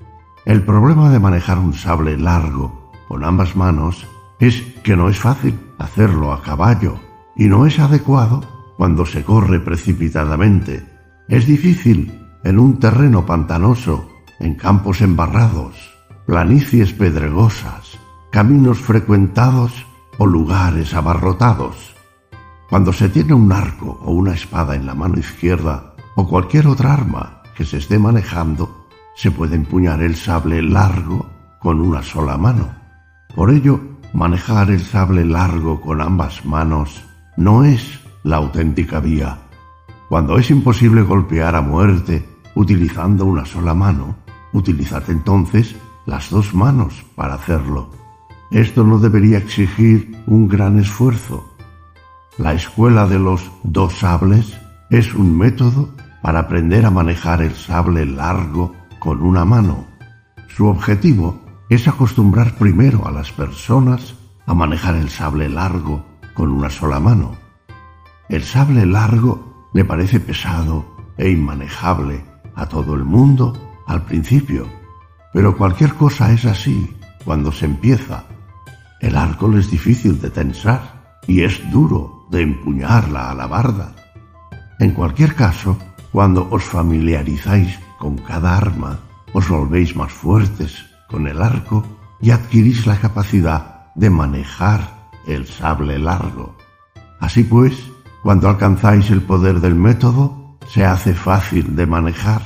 El problema de manejar un sable largo con ambas manos es que no es fácil hacerlo a caballo y no es adecuado cuando se corre precipitadamente. Es difícil en un terreno pantanoso, en campos embarrados, planicies pedregosas, caminos frecuentados o lugares abarrotados. Cuando se tiene un arco o una espada en la mano izquierda o cualquier otra arma que se esté manejando, se puede empuñar el sable largo con una sola mano. Por ello, manejar el sable largo con ambas manos no es la auténtica vía. Cuando es imposible golpear a muerte utilizando una sola mano, utilizad entonces las dos manos para hacerlo. Esto no debería exigir un gran esfuerzo. La escuela de los dos sables es un método para aprender a manejar el sable largo con una mano. Su objetivo es acostumbrar primero a las personas a manejar el sable largo con una sola mano. El sable largo le parece pesado e inmanejable a todo el mundo al principio, pero cualquier cosa es así cuando se empieza. El arco es difícil de tensar y es duro de empuñar la alabarda. En cualquier caso, cuando os familiarizáis con cada arma, os volvéis más fuertes con el arco y adquirís la capacidad de manejar el sable largo. Así pues, cuando alcanzáis el poder del método, se hace fácil de manejar.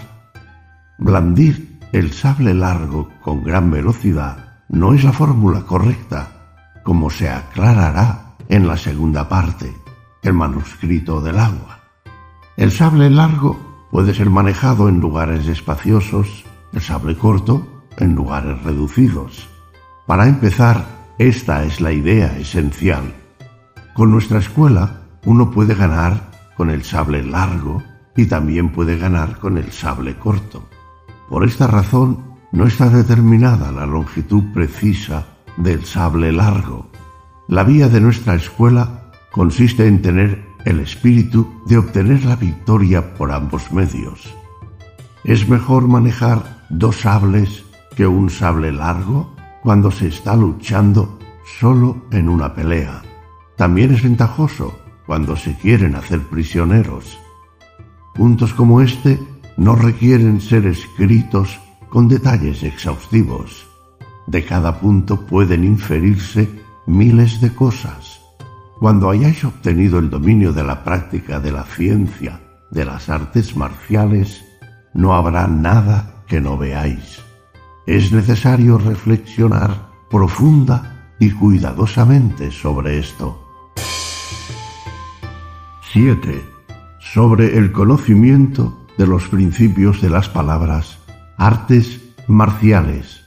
Blandir el sable largo con gran velocidad no es la fórmula correcta, como se aclarará en la segunda parte, el manuscrito del agua. El sable largo puede ser manejado en lugares espaciosos, el sable corto en lugares reducidos. Para empezar, esta es la idea esencial. Con nuestra escuela, uno puede ganar con el sable largo y también puede ganar con el sable corto. Por esta razón, no está determinada la longitud precisa del sable largo. La vía de nuestra escuela consiste en tener el espíritu de obtener la victoria por ambos medios. Es mejor manejar dos sables que un sable largo cuando se está luchando solo en una pelea. También es ventajoso cuando se quieren hacer prisioneros. Puntos como este no requieren ser escritos con detalles exhaustivos. De cada punto pueden inferirse miles de cosas. Cuando hayáis obtenido el dominio de la práctica de la ciencia de las artes marciales, no habrá nada que no veáis. Es necesario reflexionar profunda y cuidadosamente sobre esto. siete. sobre el conocimiento de los principios de las palabras artes marciales.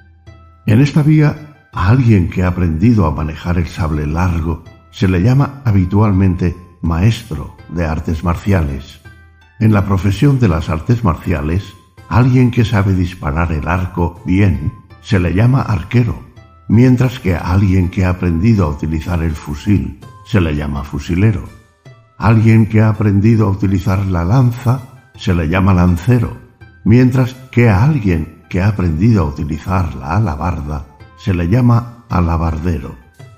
En esta vía, a alguien que ha aprendido a manejar el sable largo se le llama habitualmente maestro de artes marciales. En la profesión de las artes marciales, alguien que sabe disparar el arco bien se le llama arquero, mientras que a alguien que ha aprendido a utilizar el fusil se le llama fusilero. Alguien que ha aprendido a utilizar la lanza se le llama lancero, mientras que a alguien que ha aprendido a utilizar la alabarda se le llama alabardero.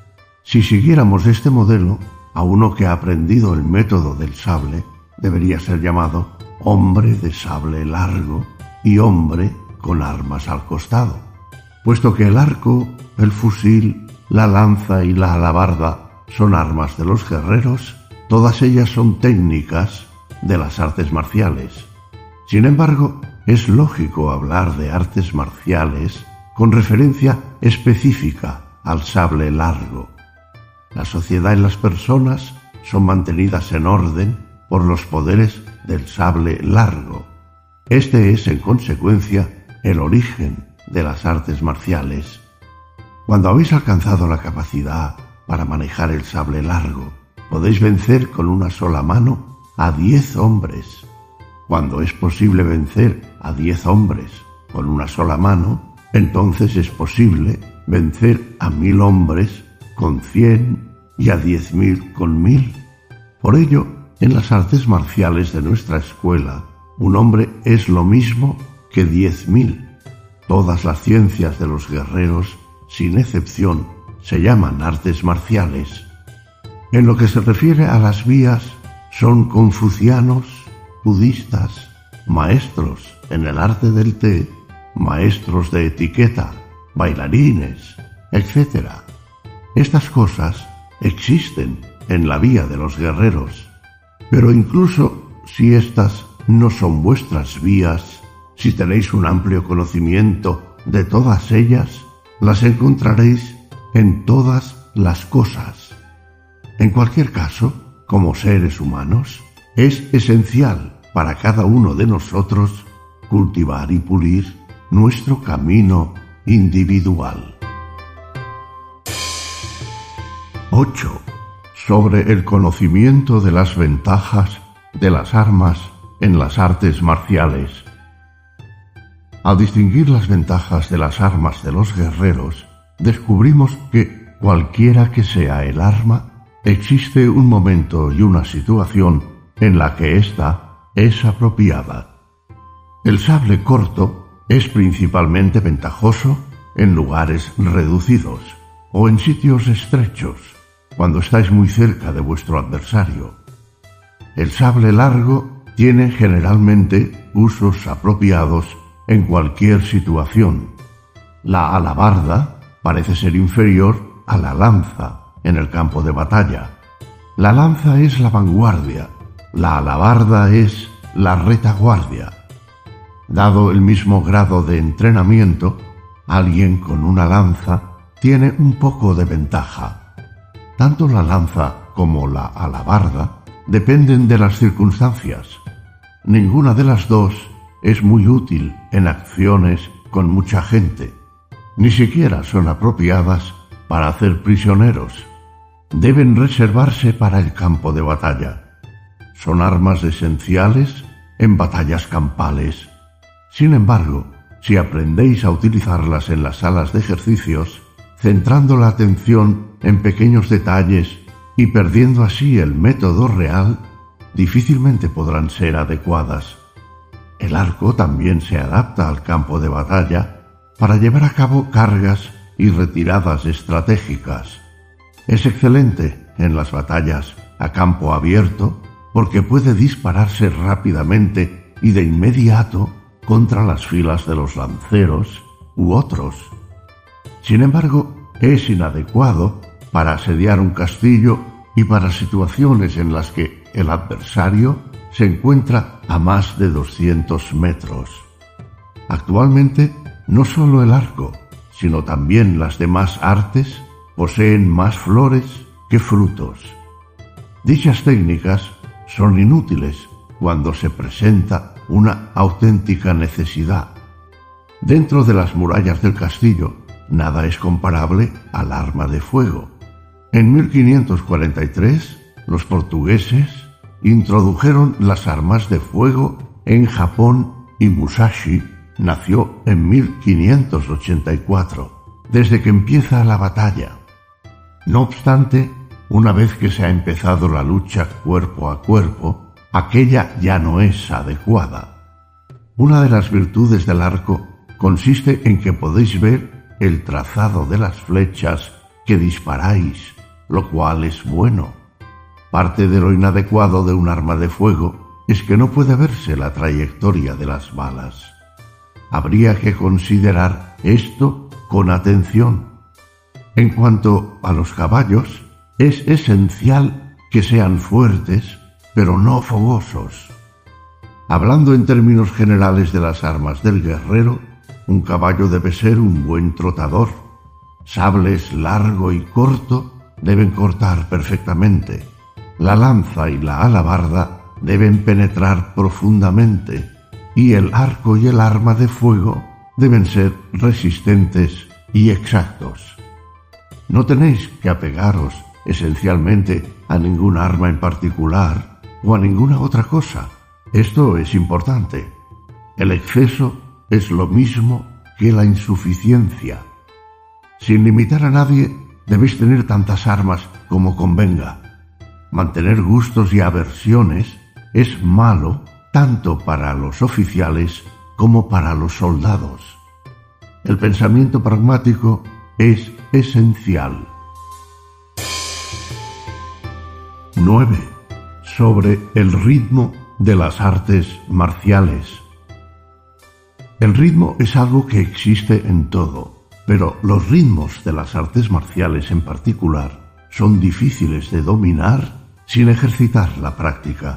Si siguiéramos este modelo, a uno que ha aprendido el método del sable debería ser llamado hombre de sable largo y hombre con armas al costado, puesto que el arco, el fusil, la lanza y la alabarda son armas de los guerreros. Todas ellas son técnicas de las artes marciales. Sin embargo, es lógico hablar de artes marciales con referencia específica al sable largo. La sociedad y las personas son mantenidas en orden por los poderes del sable largo. Este es, en consecuencia, el origen de las artes marciales. Cuando habéis alcanzado la capacidad para manejar el sable largo, podéis vencer con una sola mano a diez hombres. Cuando es posible vencer a diez hombres con una sola mano, entonces es posible vencer a mil hombres con cien y a diez mil con mil. Por ello, en las artes marciales de nuestra escuela, un hombre es lo mismo que diez mil. Todas las ciencias de los guerreros, sin excepción, se llaman artes marciales. En lo que se refiere a las vías, son confucianos, budistas, maestros en el arte del té, maestros de etiqueta, bailarines, etcétera. Estas cosas existen en la vía de los guerreros, pero incluso si estas no son vuestras vías, si tenéis un amplio conocimiento de todas ellas, las encontraréis en todas las cosas. En cualquier caso, como seres humanos, es esencial para cada uno de nosotros cultivar y pulir nuestro camino individual. ocho. Sobre el conocimiento de las ventajas de las armas en las artes marciales. Al distinguir las ventajas de las armas de los guerreros, descubrimos que, cualquiera que sea el arma, existe un momento y una situación en la que ésta es apropiada. El sable corto es principalmente ventajoso en lugares reducidos o en sitios estrechos, cuando estáis muy cerca de vuestro adversario. El sable largo tiene generalmente usos apropiados en cualquier situación. La alabarda parece ser inferior a la lanza en el campo de batalla. La lanza es la vanguardia, la alabarda es la retaguardia. Dado el mismo grado de entrenamiento, alguien con una lanza tiene un poco de ventaja. Tanto la lanza como la alabarda dependen de las circunstancias. Ninguna de las dos es muy útil en acciones con mucha gente. Ni siquiera son apropiadas para hacer prisioneros. Deben reservarse para el campo de batalla. Son armas esenciales en batallas campales. Sin embargo, si aprendéis a utilizarlas en las salas de ejercicios, centrando la atención en pequeños detalles y perdiendo así el método real, difícilmente podrán ser adecuadas. El arco también se adapta al campo de batalla para llevar a cabo cargas y retiradas estratégicas. Es excelente en las batallas a campo abierto porque puede dispararse rápidamente y de inmediato contra las filas de los lanceros u otros. Sin embargo, es inadecuado para asediar un castillo y para situaciones en las que el adversario se encuentra a más de doscientos metros. Actualmente, no solo el arco, sino también las demás artes poseen más flores que frutos. Dichas técnicas son inútiles cuando se presenta una auténtica necesidad. Dentro de las murallas del castillo, nada es comparable al arma de fuego. En mil quinientos cuarenta y tres, los portugueses introdujeron las armas de fuego en Japón y Musashi nació en mil quinientos ochenta y cuatro, desde que empieza la batalla. No obstante, una vez que se ha empezado la lucha cuerpo a cuerpo, aquella ya no es adecuada. Una de las virtudes del arco consiste en que podéis ver el trazado de las flechas que disparáis, lo cual es bueno. Parte de lo inadecuado de un arma de fuego es que no puede verse la trayectoria de las balas. Habría que considerar esto con atención. En cuanto a los caballos, es esencial que sean fuertes, pero no fogosos. Hablando en términos generales de las armas del guerrero, un caballo debe ser un buen trotador. Sables largo y corto deben cortar perfectamente. La lanza y la alabarda deben penetrar profundamente, y el arco y el arma de fuego deben ser resistentes y exactos. No tenéis que apegaros esencialmente a ningún arma en particular o a ninguna otra cosa. Esto es importante. El exceso es lo mismo que la insuficiencia. Sin limitar a nadie, debéis tener tantas armas como convenga. Mantener gustos y aversiones es malo tanto para los oficiales como para los soldados. El pensamiento pragmático es esencial. nueve. Sobre el ritmo de las artes marciales. El ritmo es algo que existe en todo, pero los ritmos de las artes marciales en particular son difíciles de dominar sin ejercitar la práctica.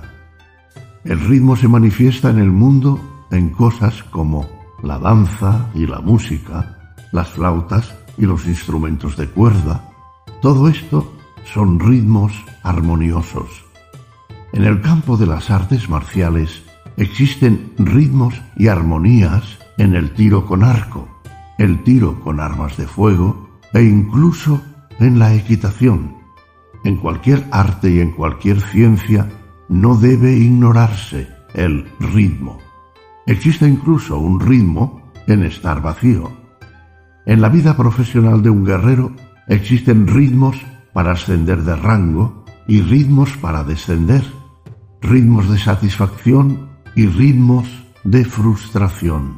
El ritmo se manifiesta en el mundo en cosas como la danza y la música, las flautas y los instrumentos de cuerda. Todo esto son ritmos armoniosos. En el campo de las artes marciales existen ritmos y armonías en el tiro con arco, el tiro con armas de fuego e incluso en la equitación. En cualquier arte y en cualquier ciencia no debe ignorarse el ritmo. Existe incluso un ritmo en estar vacío. En la vida profesional de un guerrero existen ritmos para ascender de rango y ritmos para descender, ritmos de satisfacción y ritmos de frustración.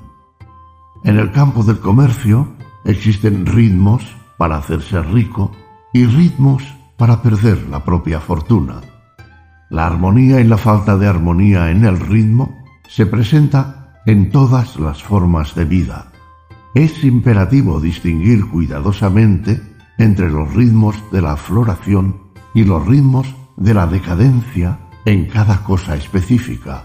En el campo del comercio existen ritmos para hacerse rico y ritmos para perder la propia fortuna. La armonía y la falta de armonía en el ritmo se presenta en todas las formas de vida. Es imperativo distinguir cuidadosamente entre los ritmos de la floración y los ritmos de la decadencia en cada cosa específica.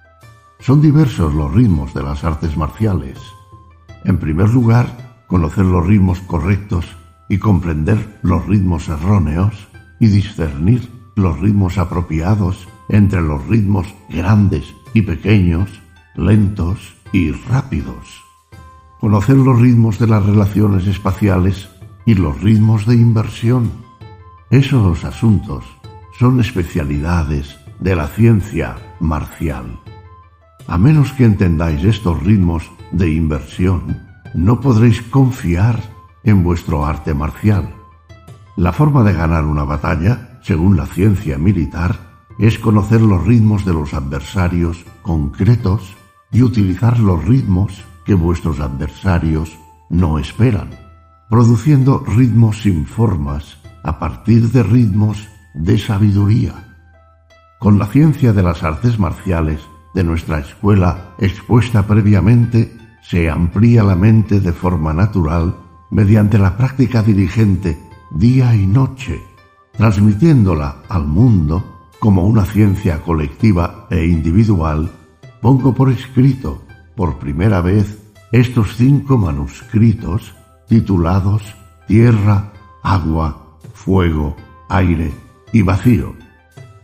Son diversos los ritmos de las artes marciales. En primer lugar, conocer los ritmos correctos y comprender los ritmos erróneos y discernir los ritmos apropiados entre los ritmos grandes y pequeños, lentos y rápidos. Conocer los ritmos de las relaciones espaciales y los ritmos de inversión. Esos asuntos son especialidades de la ciencia marcial. A menos que entendáis estos ritmos de inversión, no podréis confiar en vuestro arte marcial. La forma de ganar una batalla, según la ciencia militar, es conocer los ritmos de los adversarios concretos y utilizar los ritmos que vuestros adversarios no esperan, produciendo ritmos sin formas a partir de ritmos de sabiduría. Con la ciencia de las artes marciales de nuestra escuela expuesta previamente, se amplía la mente de forma natural mediante la práctica diligente día y noche, transmitiéndola al mundo como una ciencia colectiva e individual. Pongo por escrito, por primera vez, estos cinco manuscritos titulados Tierra, Agua, Fuego, Aire y Vacío.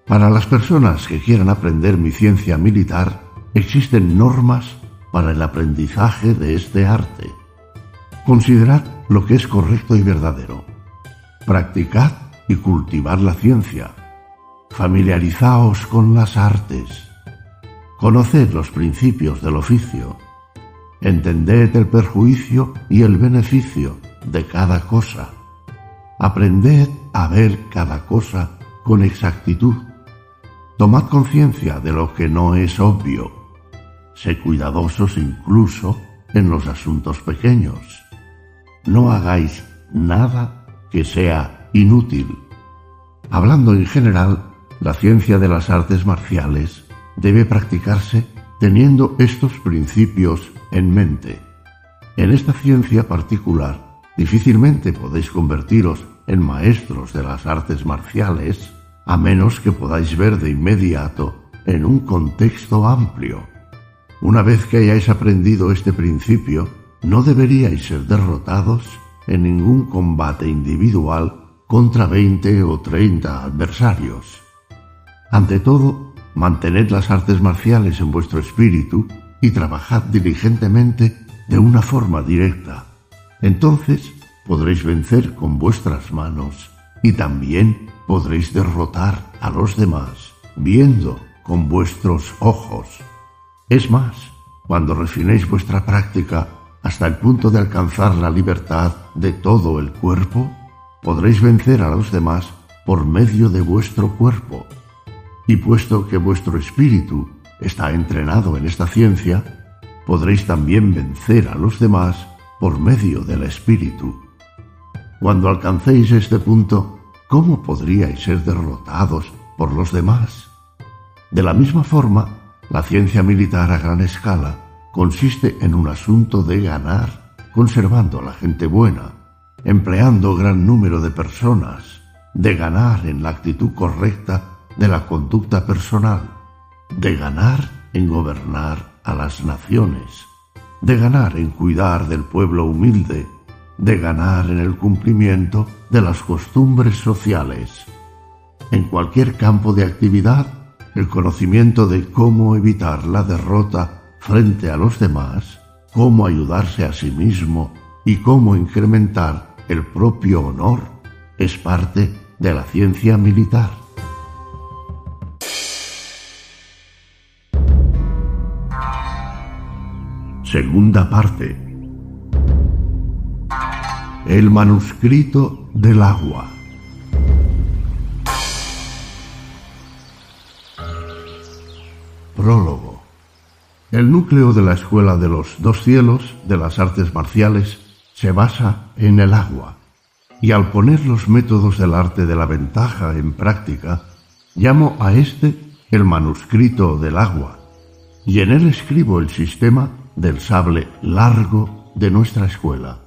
Para las personas que quieran aprender mi ciencia militar, existen normas para el aprendizaje de este arte. Considerad lo que es correcto y verdadero. Practicad y cultivad la ciencia. Familiarizaos con las artes. Conoced los principios del oficio. Entended el perjuicio y el beneficio de cada cosa. Aprended a ver cada cosa con exactitud. Tomad conciencia de lo que no es obvio. Sed cuidadosos incluso en los asuntos pequeños. No hagáis nada que sea inútil. Hablando en general, la ciencia de las artes marciales debe practicarse teniendo estos principios en mente. En esta ciencia particular, difícilmente podéis convertiros en maestros de las artes marciales, a menos que podáis ver de inmediato en un contexto amplio. Una vez que hayáis aprendido este principio, no deberíais ser derrotados en ningún combate individual contra veinte o treinta adversarios. Ante todo, mantened las artes marciales en vuestro espíritu y trabajad diligentemente de una forma directa. Entonces podréis vencer con vuestras manos y también podréis derrotar a los demás viendo con vuestros ojos. Es más, cuando refinéis vuestra práctica hasta el punto de alcanzar la libertad de todo el cuerpo, podréis vencer a los demás por medio de vuestro cuerpo. Y puesto que vuestro espíritu está entrenado en esta ciencia, podréis también vencer a los demás por medio del espíritu. Cuando alcancéis este punto, ¿cómo podríais ser derrotados por los demás? De la misma forma, la ciencia militar a gran escala consiste en un asunto de ganar, conservando a la gente buena, empleando gran número de personas, de ganar en la actitud correcta de la conducta personal, de ganar en gobernar a las naciones, de ganar en cuidar del pueblo humilde, de ganar en el cumplimiento de las costumbres sociales. En cualquier campo de actividad, el conocimiento de cómo evitar la derrota frente a los demás, cómo ayudarse a sí mismo y cómo incrementar el propio honor es parte de la ciencia militar. Segunda parte. El manuscrito del agua. Prólogo. El núcleo de la Escuela de los Dos Cielos de las artes marciales se basa en el agua, y al poner los métodos del arte de la ventaja en práctica, llamo a este el manuscrito del agua, y en él escribo el sistema del sable largo de nuestra escuela.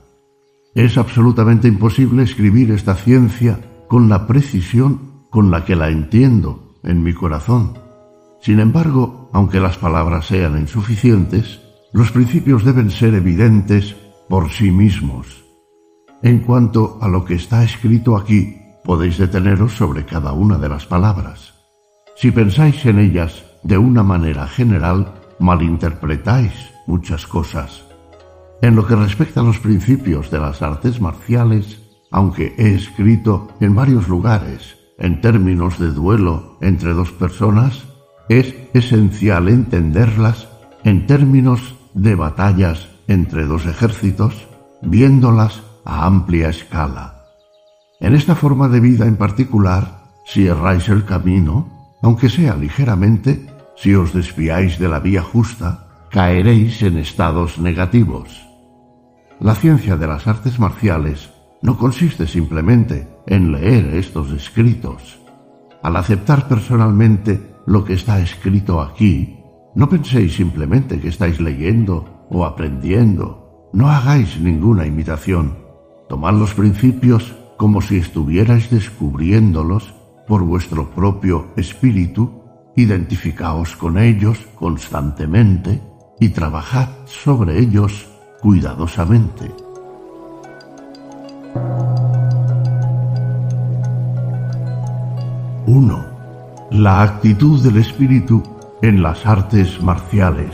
Es absolutamente imposible escribir esta ciencia con la precisión con la que la entiendo en mi corazón. Sin embargo, aunque las palabras sean insuficientes, los principios deben ser evidentes por sí mismos. En cuanto a lo que está escrito aquí, podéis deteneros sobre cada una de las palabras. Si pensáis en ellas de una manera general, malinterpretáis muchas cosas. En lo que respecta a los principios de las artes marciales, aunque he escrito en varios lugares en términos de duelo entre dos personas, es esencial entenderlas en términos de batallas entre dos ejércitos, viéndolas a amplia escala. En esta forma de vida en particular, si erráis el camino, aunque sea ligeramente, si os desviáis de la vía justa, caeréis en estados negativos. La ciencia de las artes marciales no consiste simplemente en leer estos escritos. Al aceptar personalmente lo que está escrito aquí, no penséis simplemente que estáis leyendo o aprendiendo. No hagáis ninguna imitación. Tomad los principios como si estuvierais descubriéndolos por vuestro propio espíritu, identificaos con ellos constantemente y trabajad sobre ellos cuidadosamente. uno. La actitud del espíritu en las artes marciales.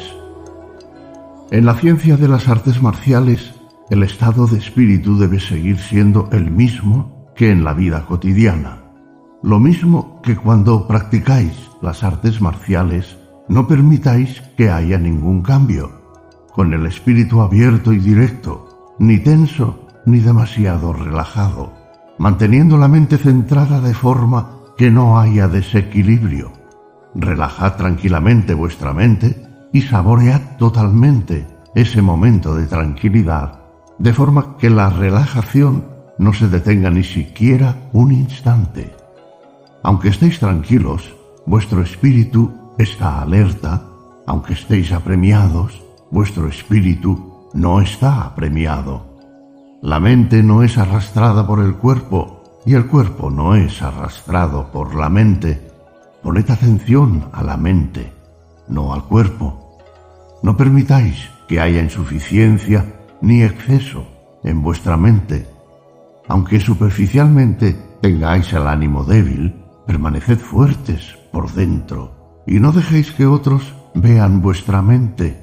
En la ciencia de las artes marciales, el estado de espíritu debe seguir siendo el mismo que en la vida cotidiana. Lo mismo que cuando practicáis las artes marciales, no permitáis que haya ningún cambio, con el espíritu abierto y directo, ni tenso ni demasiado relajado, manteniendo la mente centrada de forma que no haya desequilibrio. Relajad tranquilamente vuestra mente y saboread totalmente ese momento de tranquilidad, de forma que la relajación no se detenga ni siquiera un instante. Aunque estéis tranquilos, vuestro espíritu está alerta. Aunque estéis apremiados, vuestro espíritu no está apremiado. La mente no es arrastrada por el cuerpo y el cuerpo no es arrastrado por la mente. Poned atención a la mente, no al cuerpo. No permitáis que haya insuficiencia ni exceso en vuestra mente. Aunque superficialmente tengáis el ánimo débil, permaneced fuertes por dentro y no dejéis que otros vean vuestra mente.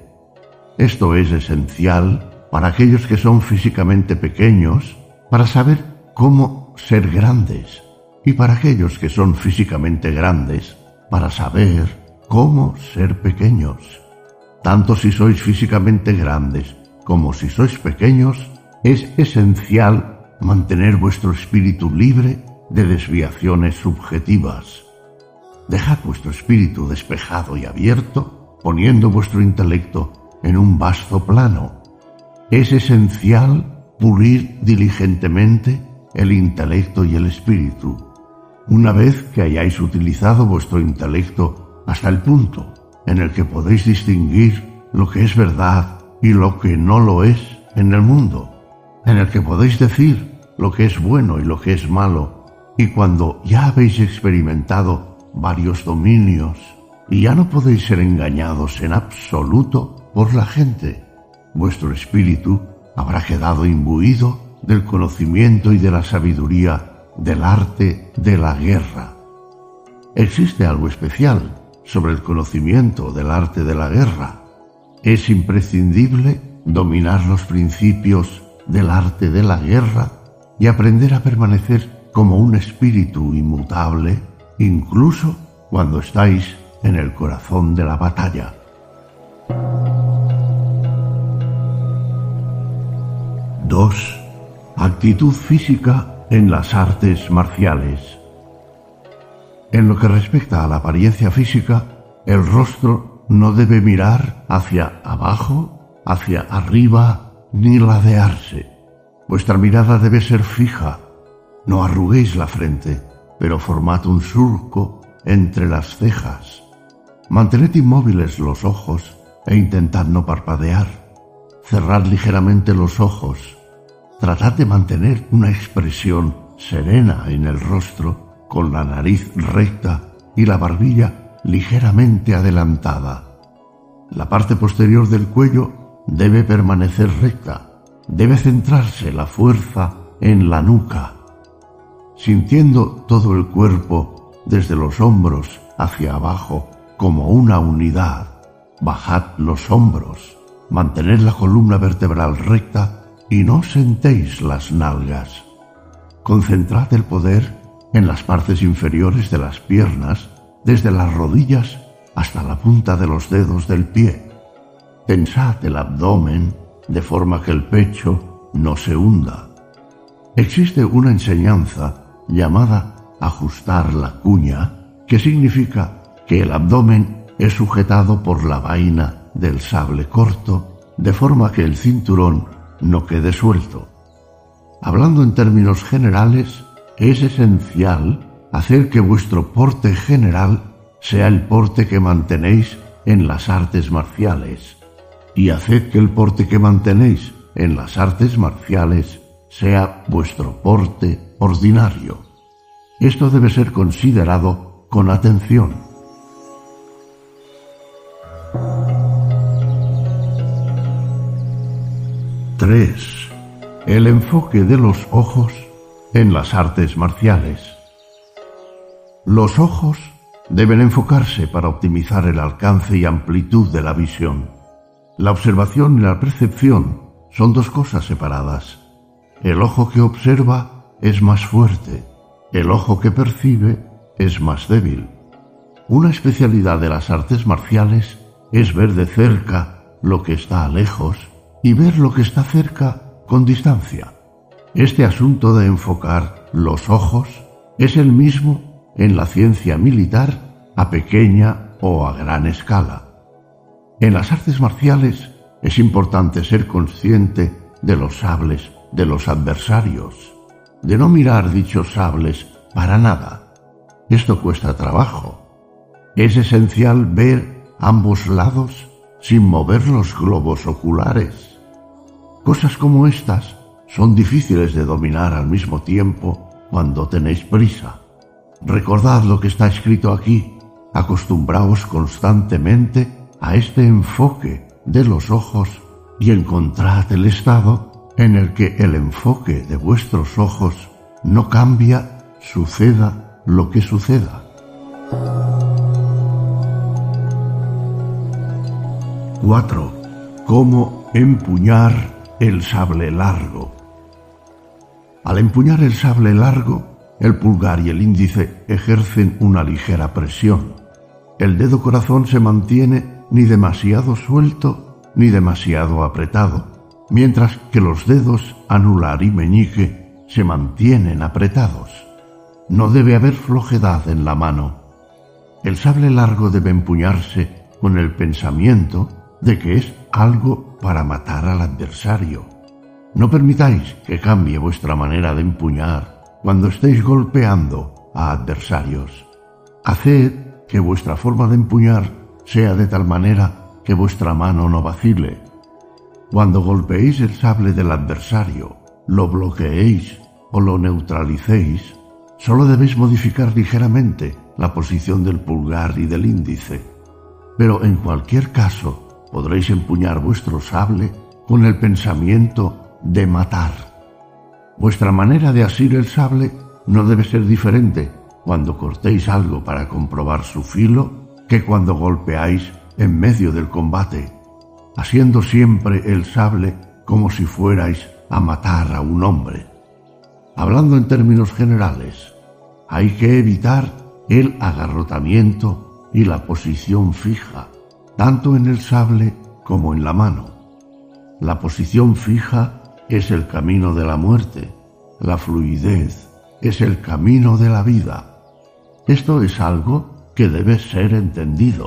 Esto es esencial para aquellos que son físicamente pequeños, para saber cómo ser grandes, y para aquellos que son físicamente grandes, para saber cómo ser pequeños. Tanto si sois físicamente grandes como si sois pequeños, es esencial mantener vuestro espíritu libre de desviaciones subjetivas. Dejad vuestro espíritu despejado y abierto, poniendo vuestro intelecto en un vasto plano. Es esencial pulir diligentemente el intelecto y el espíritu. Una vez que hayáis utilizado vuestro intelecto hasta el punto en el que podéis distinguir lo que es verdad y lo que no lo es en el mundo, en el que podéis decir lo que es bueno y lo que es malo, y cuando ya habéis experimentado varios dominios y ya no podéis ser engañados en absoluto por la gente, vuestro espíritu habrá quedado imbuido del conocimiento y de la sabiduría del arte de la guerra. Existe algo especial sobre el conocimiento del arte de la guerra. Es imprescindible dominar los principios del arte de la guerra y aprender a permanecer como un espíritu inmutable, incluso cuando estáis en el corazón de la batalla. dos. Actitud física en las artes marciales. En lo que respecta a la apariencia física, el rostro no debe mirar hacia abajo, hacia arriba, ni ladearse. Vuestra mirada debe ser fija. No arruguéis la frente, pero formad un surco entre las cejas. Mantened inmóviles los ojos e intentad no parpadear. Cerrad ligeramente los ojos. Tratad de mantener una expresión serena en el rostro, con la nariz recta y la barbilla ligeramente adelantada. La parte posterior del cuello debe permanecer recta. Debe centrarse la fuerza en la nuca. Sintiendo todo el cuerpo desde los hombros hacia abajo como una unidad, bajad los hombros, mantened la columna vertebral recta y no sentéis las nalgas. Concentrad el poder en las partes inferiores de las piernas, desde las rodillas hasta la punta de los dedos del pie. Tensad el abdomen de forma que el pecho no se hunda. Existe una enseñanza llamada ajustar la cuña, que significa que el abdomen es sujetado por la vaina del sable corto, de forma que el cinturón no quede suelto. Hablando en términos generales, es esencial hacer que vuestro porte general sea el porte que mantenéis en las artes marciales, y haced que el porte que mantenéis en las artes marciales sea vuestro porte ordinario. Esto debe ser considerado con atención. tres. El enfoque de los ojos en las artes marciales. Los ojos deben enfocarse para optimizar el alcance y amplitud de la visión. La observación y la percepción son dos cosas separadas. El ojo que observa es más fuerte, el ojo que percibe es más débil. Una especialidad de las artes marciales es ver de cerca lo que está lejos y ver lo que está cerca con distancia. Este asunto de enfocar los ojos es el mismo en la ciencia militar a pequeña o a gran escala. En las artes marciales es importante ser consciente de los sables de los adversarios, de no mirar dichos sables para nada. Esto cuesta trabajo. Es esencial ver ambos lados sin mover los globos oculares. Cosas como estas son difíciles de dominar al mismo tiempo cuando tenéis prisa. Recordad lo que está escrito aquí. Acostumbraos constantemente a este enfoque de los ojos y encontrad el estado en el que el enfoque de vuestros ojos no cambia, suceda lo que suceda. cuatro. Cómo empuñar el sable largo. Al empuñar el sable largo, el pulgar y el índice ejercen una ligera presión. El dedo corazón se mantiene ni demasiado suelto ni demasiado apretado, mientras que los dedos anular y meñique se mantienen apretados. No debe haber flojedad en la mano. El sable largo debe empuñarse con el pensamiento de que es algo para matar al adversario. No permitáis que cambie vuestra manera de empuñar cuando estéis golpeando a adversarios. Haced que vuestra forma de empuñar sea de tal manera que vuestra mano no vacile. Cuando golpeéis el sable del adversario, lo bloqueéis o lo neutralicéis, solo debéis modificar ligeramente la posición del pulgar y del índice. Pero en cualquier caso, podréis empuñar vuestro sable con el pensamiento de matar. Vuestra manera de asir el sable no debe ser diferente cuando cortéis algo para comprobar su filo que cuando golpeáis en medio del combate, asiendo siempre el sable como si fuerais a matar a un hombre. Hablando en términos generales, hay que evitar el agarrotamiento y la posición fija, tanto en el sable como en la mano. La posición fija es el camino de la muerte, la fluidez es el camino de la vida. Esto es algo que debe ser entendido.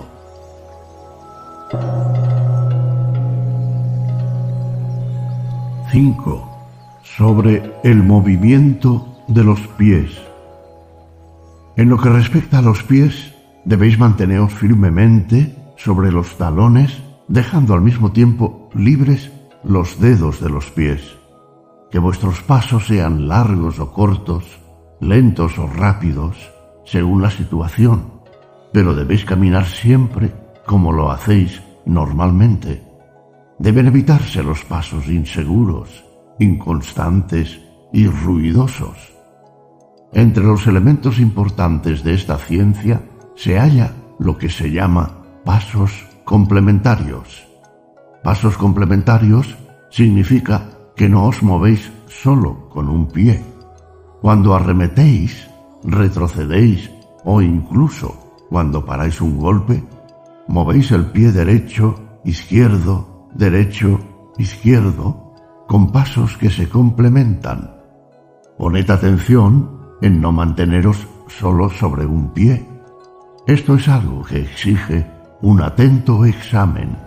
cinco. Sobre el movimiento de los pies. En lo que respecta a los pies, debéis manteneros firmemente sobre los talones, dejando al mismo tiempo libres los dedos de los pies. Que vuestros pasos sean largos o cortos, lentos o rápidos, según la situación, pero debéis caminar siempre como lo hacéis normalmente. Deben evitarse los pasos inseguros, inconstantes y ruidosos. Entre los elementos importantes de esta ciencia se halla lo que se llama pasos complementarios. Pasos complementarios significa que no os movéis solo con un pie. Cuando arremetéis, retrocedéis o incluso cuando paráis un golpe, movéis el pie derecho, izquierdo, derecho, izquierdo, con pasos que se complementan. Poned atención en no manteneros solo sobre un pie. Esto es algo que exige un atento examen.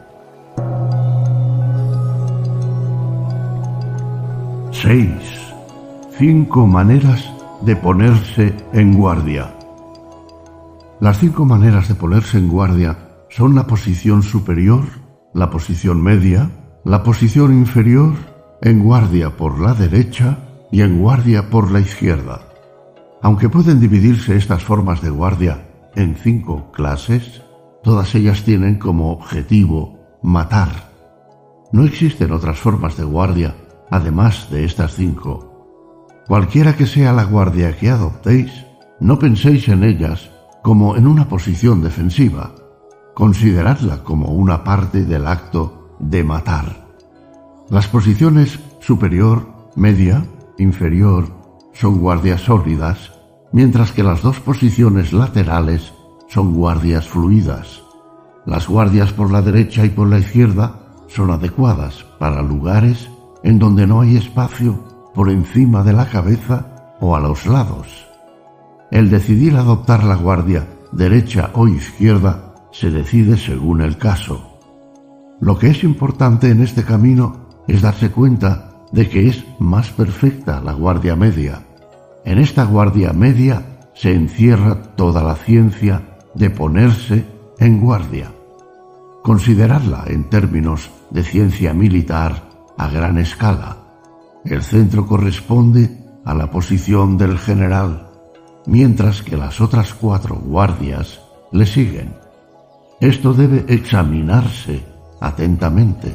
seis. Cinco maneras de ponerse en guardia. Las cinco maneras de ponerse en guardia son la posición superior, la posición media, la posición inferior, en guardia por la derecha y en guardia por la izquierda. Aunque pueden dividirse estas formas de guardia en cinco clases, todas ellas tienen como objetivo matar. No existen otras formas de guardia además de estas cinco. Cualquiera que sea la guardia que adoptéis, no penséis en ellas como en una posición defensiva. Consideradla como una parte del acto de matar. Las posiciones superior, media, inferior son guardias sólidas, mientras que las dos posiciones laterales son guardias fluidas. Las guardias por la derecha y por la izquierda son adecuadas para lugares en donde no hay espacio por encima de la cabeza o a los lados. El decidir adoptar la guardia derecha o izquierda se decide según el caso. Lo que es importante en este camino es darse cuenta de que es más perfecta la guardia media. En esta guardia media se encierra toda la ciencia de ponerse en guardia. Consideradla en términos de ciencia militar a gran escala. El centro corresponde a la posición del general, mientras que las otras cuatro guardias le siguen. Esto debe examinarse atentamente.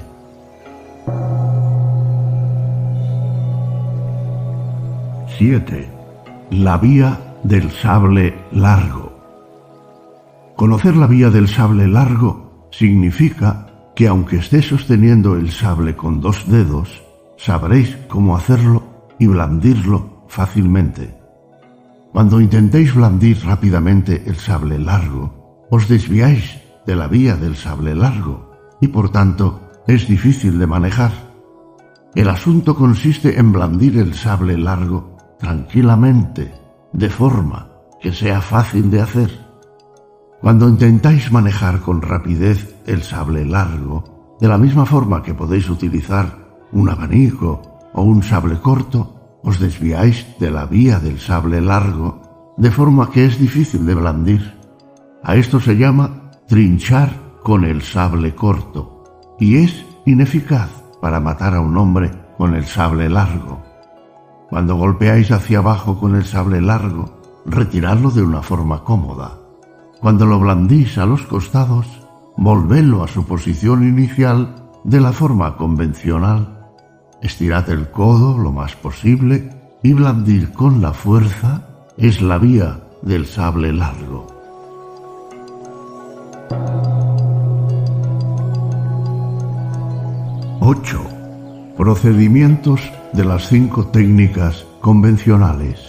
siete. La vía del sable largo. Conocer la vía del sable largo significa que aunque esté sosteniendo el sable con dos dedos, sabréis cómo hacerlo y blandirlo fácilmente. Cuando intentéis blandir rápidamente el sable largo, os desviáis de la vía del sable largo y por tanto es difícil de manejar. El asunto consiste en blandir el sable largo tranquilamente, de forma que sea fácil de hacer. Cuando intentáis manejar con rapidez el sable largo, de la misma forma que podéis utilizar un abanico o un sable corto, os desviáis de la vía del sable largo, de forma que es difícil de blandir. A esto se llama trinchar con el sable corto, y es ineficaz para matar a un hombre con el sable largo. Cuando golpeáis hacia abajo con el sable largo, retiradlo de una forma cómoda. Cuando lo blandís a los costados, volvedlo a su posición inicial de la forma convencional. Estirad el codo lo más posible y blandir con la fuerza es la vía del sable largo. ocho. Procedimientos de las cinco técnicas convencionales.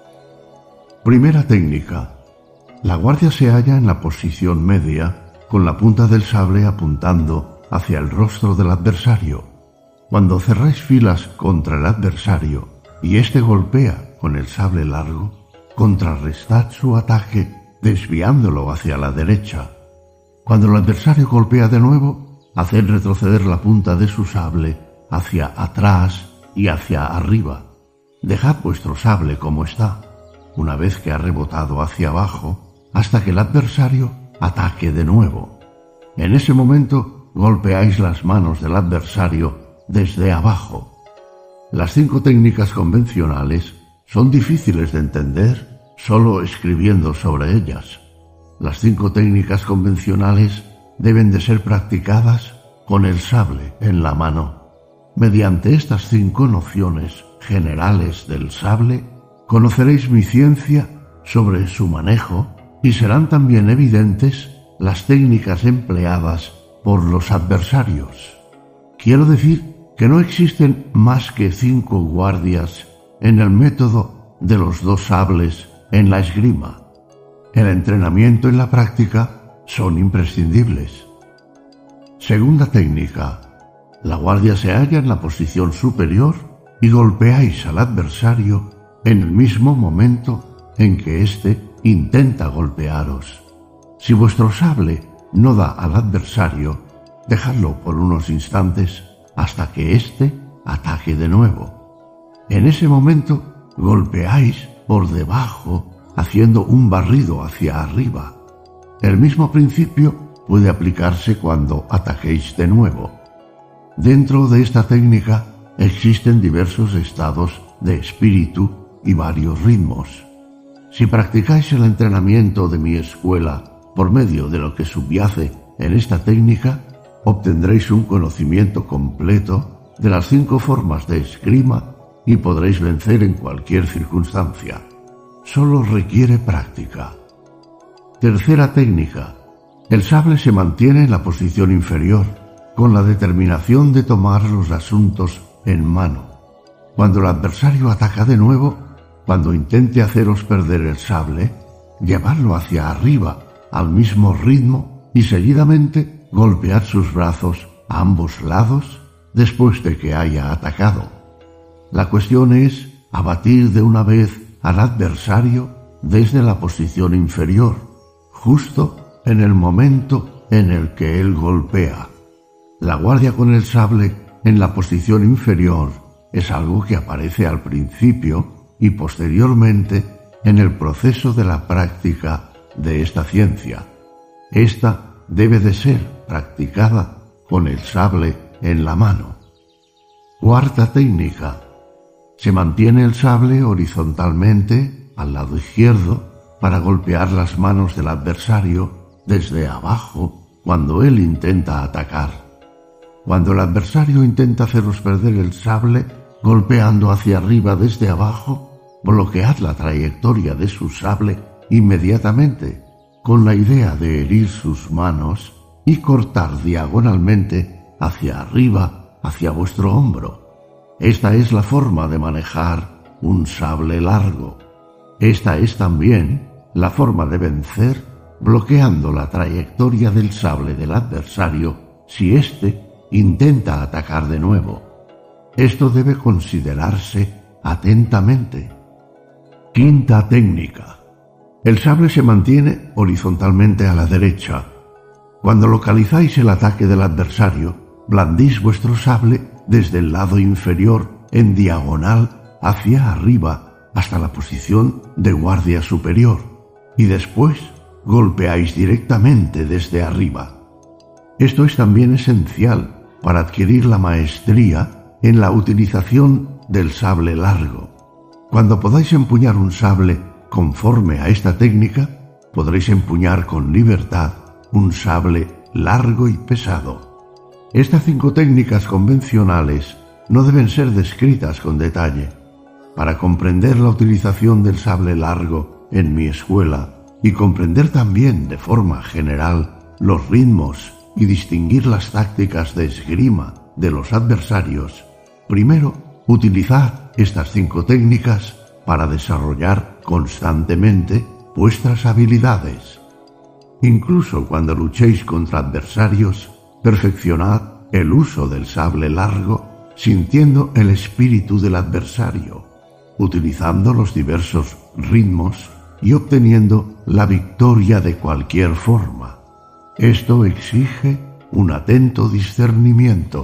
Primera técnica. La guardia se halla en la posición media, con la punta del sable apuntando hacia el rostro del adversario. Cuando cerráis filas contra el adversario y éste golpea con el sable largo, contrarrestad su ataque desviándolo hacia la derecha. Cuando el adversario golpea de nuevo, haced retroceder la punta de su sable hacia atrás y hacia arriba. Dejad vuestro sable como está, una vez que ha rebotado hacia abajo, hasta que el adversario ataque de nuevo. En ese momento golpeáis las manos del adversario desde abajo. Las cinco técnicas convencionales son difíciles de entender solo escribiendo sobre ellas. Las cinco técnicas convencionales deben de ser practicadas con el sable en la mano. Mediante estas cinco nociones generales del sable, conoceréis mi ciencia sobre su manejo y serán también evidentes las técnicas empleadas por los adversarios. Quiero decir que no existen más que cinco guardias en el método de los dos sables en la esgrima. El entrenamiento y la práctica son imprescindibles. Segunda técnica. La guardia se halla en la posición superior y golpeáis al adversario en el mismo momento en que éste intenta golpearos. Si vuestro sable no da al adversario, dejadlo por unos instantes hasta que éste ataque de nuevo. En ese momento golpeáis por debajo haciendo un barrido hacia arriba. El mismo principio puede aplicarse cuando ataquéis de nuevo. Dentro de esta técnica existen diversos estados de espíritu y varios ritmos. Si practicáis el entrenamiento de mi escuela por medio de lo que subyace en esta técnica, obtendréis un conocimiento completo de las cinco formas de esgrima y podréis vencer en cualquier circunstancia. Solo requiere práctica. Tercera técnica. El sable se mantiene en la posición inferior, con la determinación de tomar los asuntos en mano. Cuando el adversario ataca de nuevo, cuando intente haceros perder el sable, llevarlo hacia arriba al mismo ritmo y seguidamente golpear sus brazos a ambos lados después de que haya atacado. La cuestión es abatir de una vez al adversario desde la posición inferior, justo en el momento en el que él golpea. La guardia con el sable en la posición inferior es algo que aparece al principio y posteriormente en el proceso de la práctica de esta ciencia. Esta debe de ser practicada con el sable en la mano. Cuarta técnica. Se mantiene el sable horizontalmente al lado izquierdo para golpear las manos del adversario desde abajo cuando él intenta atacar. Cuando el adversario intenta haceros perder el sable, golpeando hacia arriba desde abajo, bloquead la trayectoria de su sable inmediatamente, con la idea de herir sus manos y cortar diagonalmente hacia arriba, hacia vuestro hombro. Esta es la forma de manejar un sable largo. Esta es también la forma de vencer bloqueando la trayectoria del sable del adversario si éste intenta atacar de nuevo. Esto debe considerarse atentamente. Quinta técnica. El sable se mantiene horizontalmente a la derecha. Cuando localizáis el ataque del adversario, blandís vuestro sable desde el lado inferior en diagonal hacia arriba hasta la posición de guardia superior y después golpeáis directamente desde arriba. Esto es también esencial para adquirir la maestría en la utilización del sable largo. Cuando podáis empuñar un sable conforme a esta técnica, podréis empuñar con libertad un sable largo y pesado. Estas cinco técnicas convencionales no deben ser descritas con detalle. Para comprender la utilización del sable largo en mi escuela y comprender también de forma general los ritmos y distinguir las tácticas de esgrima de los adversarios, primero utilizad estas cinco técnicas para desarrollar constantemente vuestras habilidades. Incluso cuando luchéis contra adversarios, perfeccionad el uso del sable largo sintiendo el espíritu del adversario, utilizando los diversos ritmos y obteniendo la victoria de cualquier forma. Esto exige un atento discernimiento.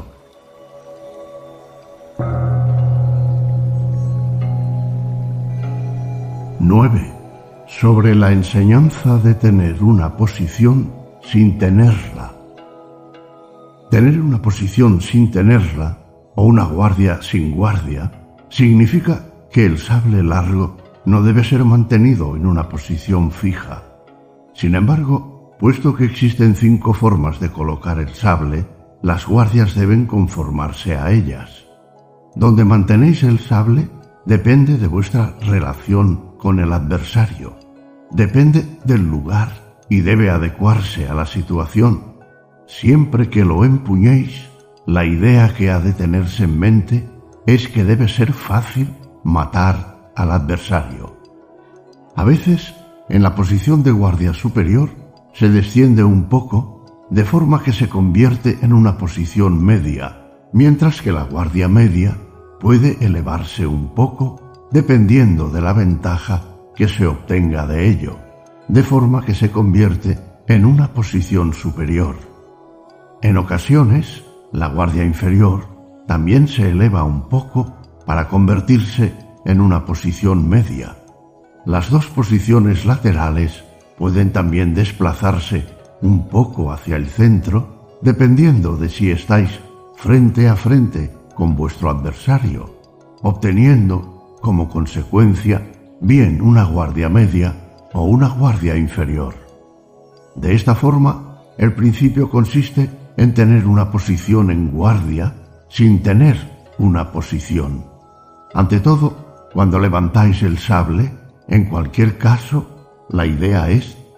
nueve. Sobre la enseñanza de tener una posición sin tenerla. Tener una posición sin tenerla, o una guardia sin guardia, significa que el sable largo no debe ser mantenido en una posición fija. Sin embargo, puesto que existen cinco formas de colocar el sable, las guardias deben conformarse a ellas. Donde mantenéis el sable depende de vuestra relación con el adversario. Depende del lugar y debe adecuarse a la situación. Siempre que lo empuñéis, la idea que ha de tenerse en mente es que debe ser fácil matar al adversario. A veces, en la posición de guardia superior, se desciende un poco, de forma que se convierte en una posición media, mientras que la guardia media puede elevarse un poco dependiendo de la ventaja que se obtenga de ello, de forma que se convierte en una posición superior. En ocasiones, la guardia inferior también se eleva un poco para convertirse en una posición media. Las dos posiciones laterales pueden también desplazarse un poco hacia el centro, dependiendo de si estáis frente a frente con vuestro adversario, obteniendo como consecuencia bien una guardia media o una guardia inferior. De esta forma, el principio consiste en tener una posición en guardia sin tener una posición. Ante todo, cuando levantáis el sable, en cualquier caso, la idea es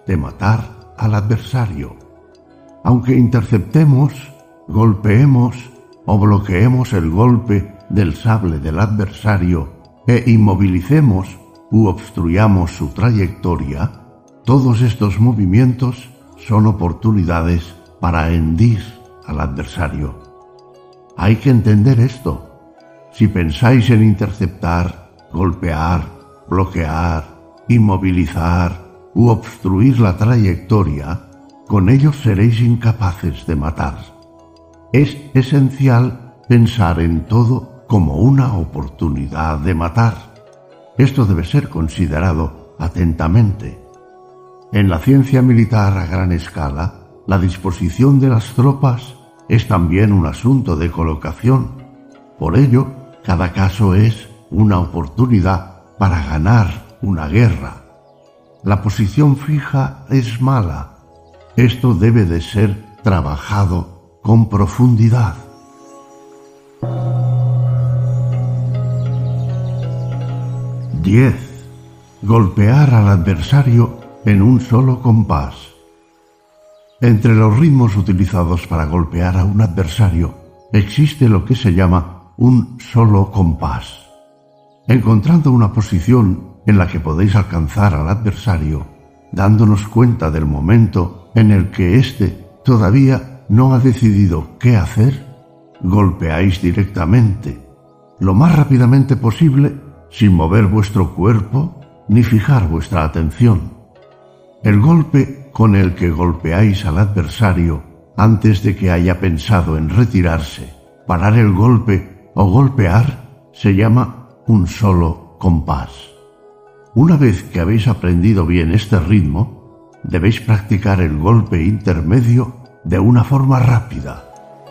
de matar al adversario. Aunque interceptemos, golpeemos o bloqueemos el golpe del sable del adversario e inmovilicemos u obstruyamos su trayectoria, todos estos movimientos son oportunidades para hendir al adversario. Hay que entender esto. Si pensáis en interceptar, golpear, bloquear, inmovilizar u obstruir la trayectoria, con ellos seréis incapaces de matar. Es esencial pensar en todo como una oportunidad de matar. Esto debe ser considerado atentamente. En la ciencia militar a gran escala, la disposición de las tropas es también un asunto de colocación. Por ello, cada caso es una oportunidad para ganar una guerra. La posición fija es mala. Esto debe de ser trabajado con profundidad. diez. Golpear al adversario en un solo compás. Entre los ritmos utilizados para golpear a un adversario existe lo que se llama un solo compás. Encontrando una posición en la que podéis alcanzar al adversario, dándonos cuenta del momento en el que éste todavía no ha decidido qué hacer, golpeáis directamente, lo más rápidamente posible, sin mover vuestro cuerpo ni fijar vuestra atención. El golpe con el que golpeáis al adversario antes de que haya pensado en retirarse, parar el golpe o golpear, se llama un solo compás. Una vez que habéis aprendido bien este ritmo, debéis practicar el golpe intermedio de una forma rápida.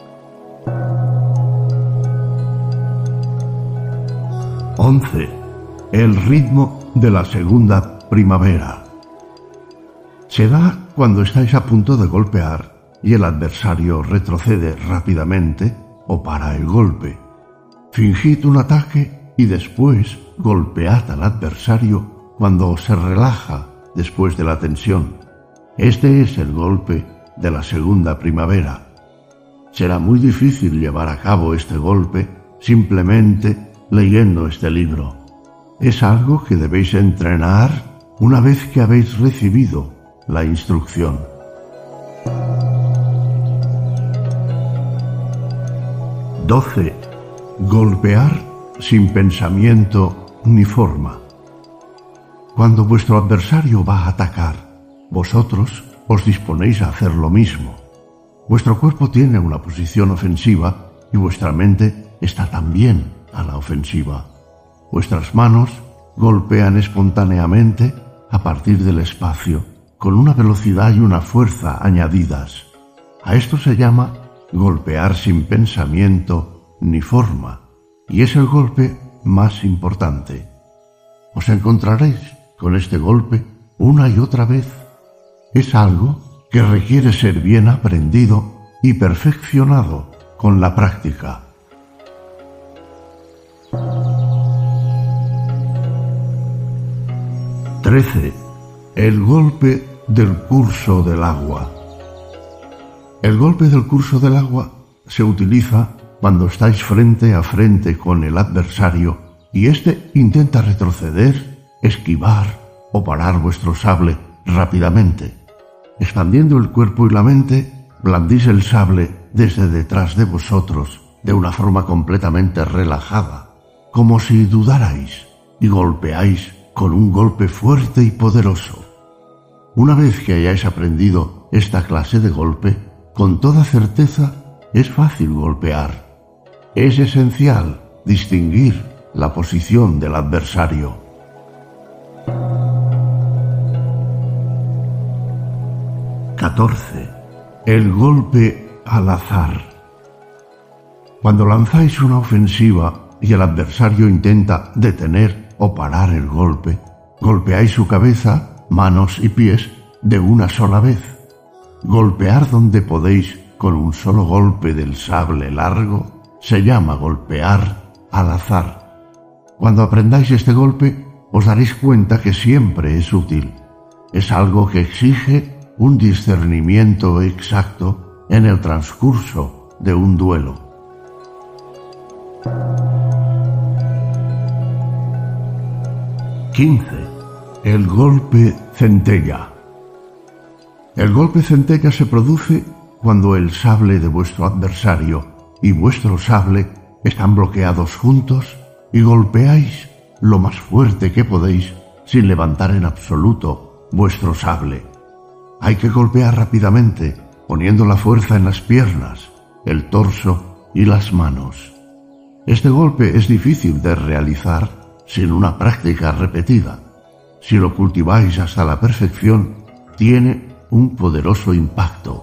once. El ritmo de la segunda primavera. Se da cuando estáis a punto de golpear y el adversario retrocede rápidamente o para el golpe. Fingid un ataque y después golpead al adversario cuando se relaja después de la tensión. Este es el golpe de la segunda primavera. Será muy difícil llevar a cabo este golpe simplemente leyendo este libro. Es algo que debéis entrenar una vez que habéis recibido la instrucción. doce. Golpear sin pensamiento ni forma. Cuando vuestro adversario va a atacar, vosotros os disponéis a hacer lo mismo. Vuestro cuerpo tiene una posición ofensiva y vuestra mente está también a la ofensiva. Vuestras manos golpean espontáneamente a partir del espacio, con una velocidad y una fuerza añadidas. A esto se llama golpear sin pensamiento ni forma, y es el golpe más importante. Os encontraréis con este golpe una y otra vez. Es algo que requiere ser bien aprendido y perfeccionado con la práctica. trece. El golpe del curso del agua. El golpe del curso del agua se utiliza cuando estáis frente a frente con el adversario y éste intenta retroceder, esquivar o parar vuestro sable rápidamente. Expandiendo el cuerpo y la mente, blandís el sable desde detrás de vosotros de una forma completamente relajada, como si dudarais, y golpeáis con un golpe fuerte y poderoso. Una vez que hayáis aprendido esta clase de golpe, con toda certeza es fácil golpear. Es esencial distinguir la posición del adversario. catorce. El golpe al azar. Cuando lanzáis una ofensiva y el adversario intenta detener o parar el golpe, golpeáis su cabeza, manos y pies de una sola vez. Golpear donde podéis con un solo golpe del sable largo se llama golpear al azar. Cuando aprendáis este golpe, os daréis cuenta que siempre es útil. es algo que exige un discernimiento exacto en el transcurso de un duelo. quince. El golpe centella. El golpe centella se produce cuando el sable de vuestro adversario y vuestro sable están bloqueados juntos y golpeáis lo más fuerte que podéis sin levantar en absoluto vuestro sable. Hay que golpear rápidamente, poniendo la fuerza en las piernas, el torso y las manos. Este golpe es difícil de realizar sin una práctica repetida. Si lo cultiváis hasta la perfección, tiene un poderoso impacto.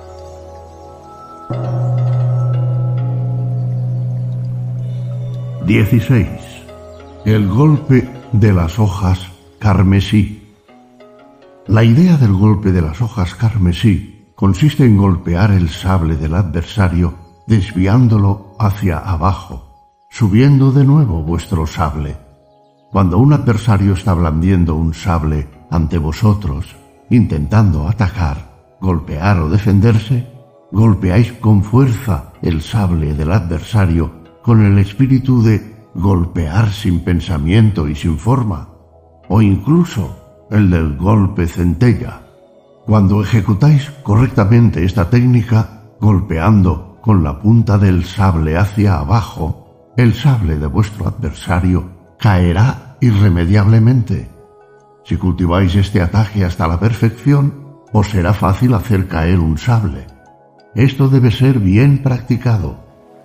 dieciséis. El golpe de las hojas carmesí. La idea del golpe de las hojas carmesí consiste en golpear el sable del adversario desviándolo hacia abajo, subiendo de nuevo vuestro sable. Cuando un adversario está blandiendo un sable ante vosotros, intentando atacar, golpear o defenderse, golpeáis con fuerza el sable del adversario con el espíritu de golpear sin pensamiento y sin forma, o incluso el del golpe centella. Cuando ejecutáis correctamente esta técnica, golpeando con la punta del sable hacia abajo, el sable de vuestro adversario caerá irremediablemente. Si cultiváis este ataque hasta la perfección, os será fácil hacer caer un sable. Esto debe ser bien practicado.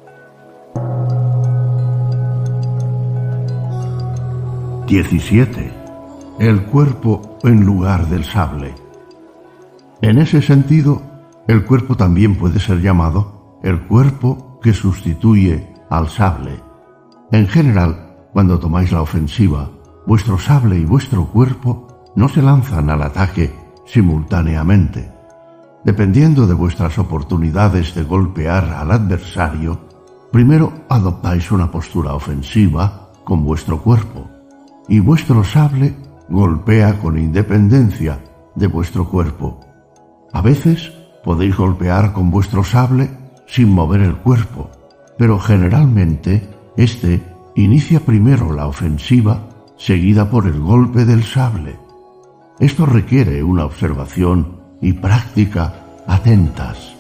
diecisiete. El cuerpo en lugar del sable. En ese sentido, el cuerpo también puede ser llamado el cuerpo que sustituye al sable. En general, cuando tomáis la ofensiva, vuestro sable y vuestro cuerpo no se lanzan al ataque simultáneamente. Dependiendo de vuestras oportunidades de golpear al adversario, primero adoptáis una postura ofensiva con vuestro cuerpo, y vuestro sable golpea con independencia de vuestro cuerpo. A veces podéis golpear con vuestro sable sin mover el cuerpo, pero generalmente este inicia primero la ofensiva, seguida por el golpe del sable. Esto requiere una observación y práctica atentas.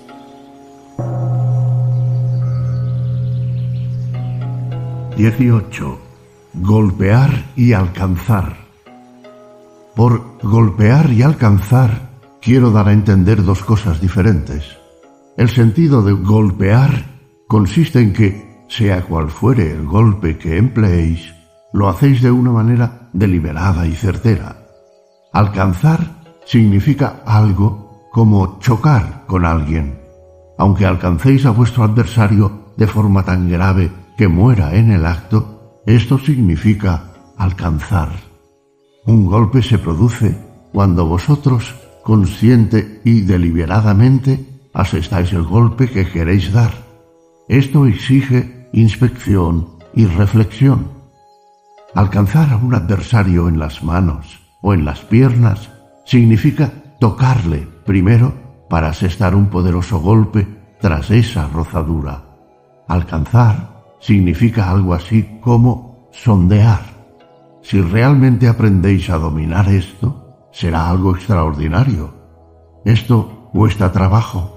dieciocho. Golpear y alcanzar. Por golpear y alcanzar quiero dar a entender dos cosas diferentes. El sentido de golpear consiste en que, sea cual fuere el golpe que empleéis, lo hacéis de una manera deliberada y certera. Alcanzar significa algo como chocar con alguien. Aunque alcancéis a vuestro adversario de forma tan grave que muera en el acto, esto significa alcanzar. Un golpe se produce cuando vosotros, consciente y deliberadamente, asestáis el golpe que queréis dar. Esto exige inspección y reflexión. Alcanzar a un adversario en las manos o en las piernas significa tocarle primero para asestar un poderoso golpe tras esa rozadura. Alcanzar significa algo así como sondear. Si realmente aprendéis a dominar esto, será algo extraordinario. Esto cuesta trabajo.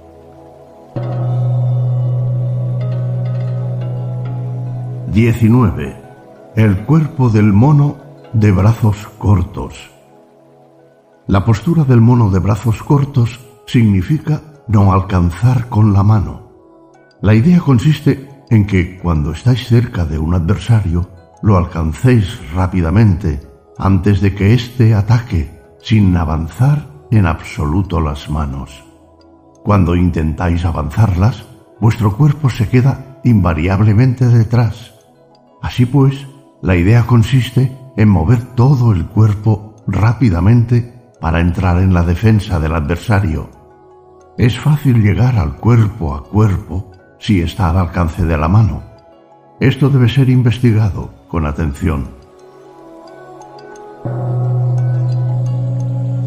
diecinueve. El cuerpo del mono de brazos cortos. La postura del mono de brazos cortos significa no alcanzar con la mano. La idea consiste en que cuando estáis cerca de un adversario, lo alcancéis rápidamente antes de que éste ataque, sin avanzar en absoluto las manos. Cuando intentáis avanzarlas, vuestro cuerpo se queda invariablemente detrás. Así pues, la idea consiste en mover todo el cuerpo rápidamente para entrar en la defensa del adversario. Es fácil llegar al cuerpo a cuerpo si está al alcance de la mano. Esto debe ser investigado con atención.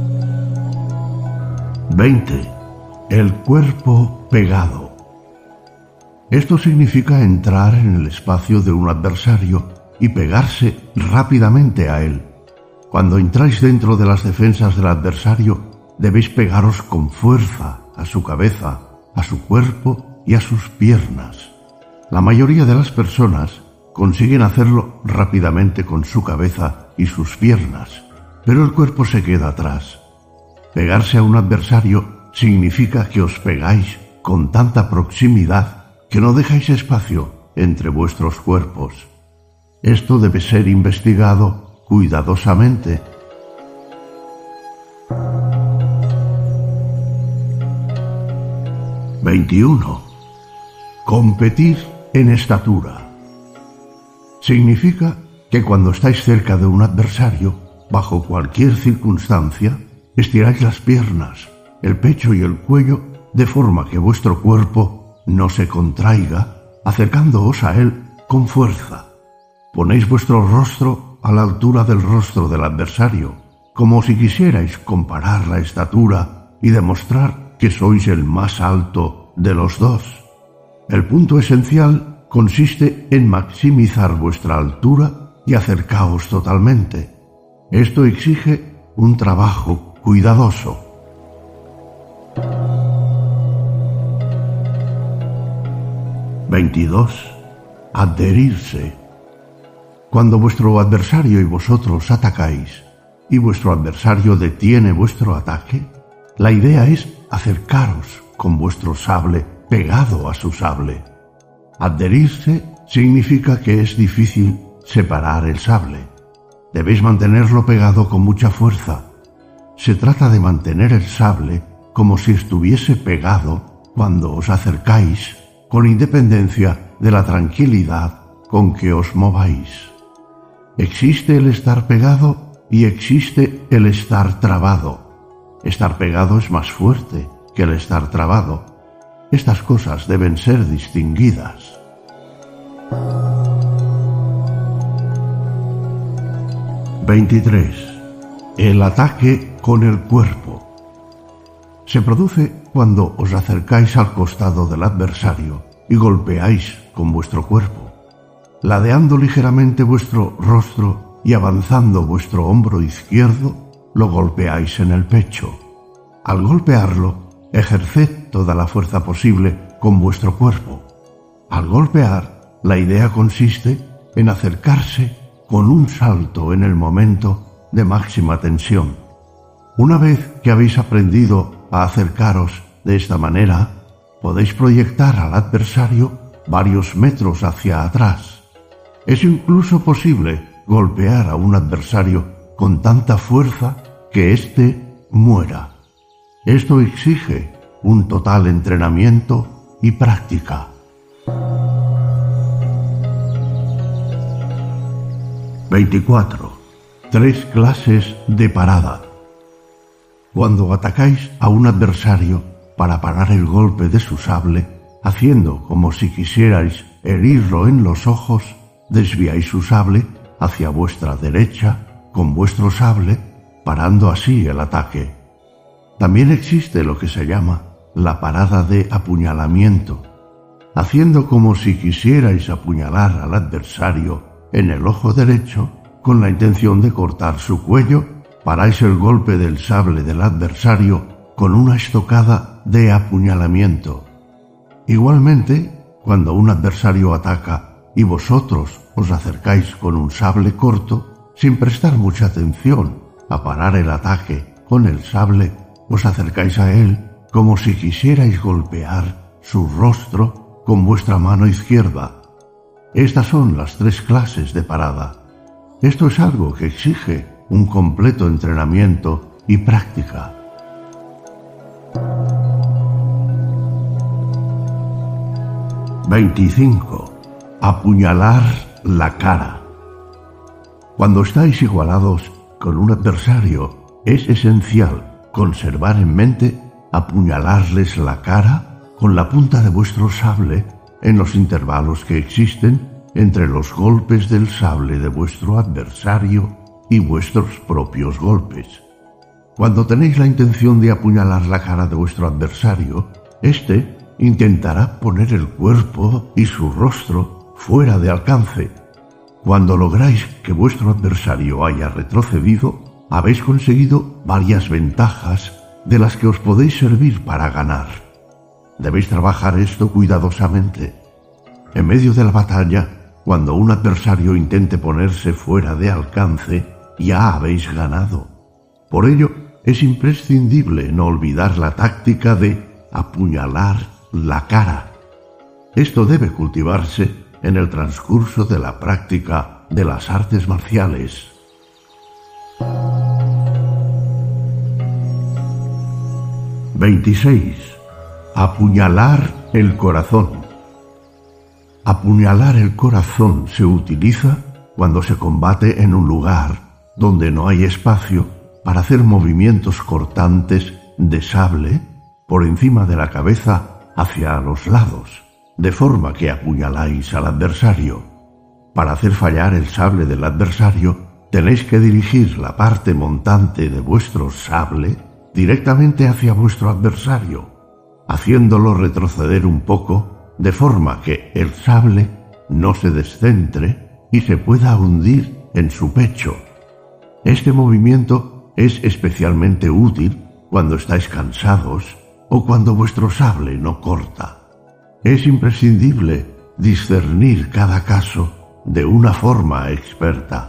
veinte. El cuerpo pegado. Esto significa entrar en el espacio de un adversario y pegarse rápidamente a él. Cuando entráis dentro de las defensas del adversario, debéis pegaros con fuerza a su cabeza, a su cuerpo y a sus piernas. La mayoría de las personas consiguen hacerlo rápidamente con su cabeza y sus piernas, pero el cuerpo se queda atrás. Pegarse a un adversario significa que os pegáis con tanta proximidad que no dejáis espacio entre vuestros cuerpos. Esto debe ser investigado cuidadosamente. veintiuno. Competir en estatura. Significa que cuando estáis cerca de un adversario, bajo cualquier circunstancia, estiráis las piernas, el pecho y el cuello de forma que vuestro cuerpo no se contraiga, acercándoos a él con fuerza. Ponéis vuestro rostro a la altura del rostro del adversario, como si quisierais comparar la estatura y demostrar que sois el más alto de los dos. El punto esencial consiste en maximizar vuestra altura y acercaos totalmente. Esto exige un trabajo cuidadoso. veintidós. Adherirse. Cuando vuestro adversario y vosotros atacáis y vuestro adversario detiene vuestro ataque, la idea es acercaros con vuestro sable pegado a su sable. Adherirse significa que es difícil separar el sable. Debéis mantenerlo pegado con mucha fuerza. Se trata de mantener el sable como si estuviese pegado cuando os acercáis, con independencia de la tranquilidad con que os mováis. Existe el estar pegado y existe el estar trabado. Estar pegado es más fuerte que el estar trabado. Estas cosas deben ser distinguidas. veintitrés. El ataque con el cuerpo. Se produce cuando os acercáis al costado del adversario y golpeáis con vuestro cuerpo, ladeando ligeramente vuestro rostro y avanzando vuestro hombro izquierdo, lo golpeáis en el pecho. Al golpearlo, ejerced toda la fuerza posible con vuestro cuerpo. Al golpear, la idea consiste en acercarse con un salto en el momento de máxima tensión. Una vez que habéis aprendido a acercaros de esta manera, podéis proyectar al adversario varios metros hacia atrás. Es incluso posible golpear a un adversario con tanta fuerza que éste muera. Esto exige un total entrenamiento y práctica. veinticuatro. Tres clases de parada. Cuando atacáis a un adversario para parar el golpe de su sable, haciendo como si quisierais herirlo en los ojos, desviáis su sable hacia vuestra derecha con vuestro sable, parando así el ataque. También existe lo que se llama la parada de apuñalamiento. Haciendo como si quisierais apuñalar al adversario en el ojo derecho, con la intención de cortar su cuello, paráis el golpe del sable del adversario con una estocada de apuñalamiento. Igualmente, cuando un adversario ataca y vosotros os acercáis con un sable corto, sin prestar mucha atención a parar el ataque con el sable, os acercáis a él como si quisierais golpear su rostro con vuestra mano izquierda. Estas son las tres clases de parada. Esto es algo que exige un completo entrenamiento y práctica. veinticinco. Apuñalar la cara. Cuando estáis igualados con un adversario, es esencial conservar en mente apuñalarles la cara con la punta de vuestro sable en los intervalos que existen entre los golpes del sable de vuestro adversario y vuestros propios golpes. Cuando tenéis la intención de apuñalar la cara de vuestro adversario, éste intentará poner el cuerpo y su rostro fuera de alcance. Cuando lográis que vuestro adversario haya retrocedido, habéis conseguido varias ventajas de las que os podéis servir para ganar. Debéis trabajar esto cuidadosamente. En medio de la batalla, cuando un adversario intente ponerse fuera de alcance, ya habéis ganado. Por ello, es imprescindible no olvidar la táctica de apuñalar la cara. Esto debe cultivarse en el transcurso de la práctica de las artes marciales. veintiséis. Apuñalar el corazón. Apuñalar el corazón se utiliza cuando se combate en un lugar donde no hay espacio para hacer movimientos cortantes de sable por encima de la cabeza hacia los lados, de forma que apuñaláis al adversario. Para hacer fallar el sable del adversario, tenéis que dirigir la parte montante de vuestro sable directamente hacia vuestro adversario, haciéndolo retroceder un poco, de forma que el sable no se descentre y se pueda hundir en su pecho. Este movimiento es especialmente útil cuando estáis cansados o cuando vuestro sable no corta. Es imprescindible discernir cada caso de una forma experta.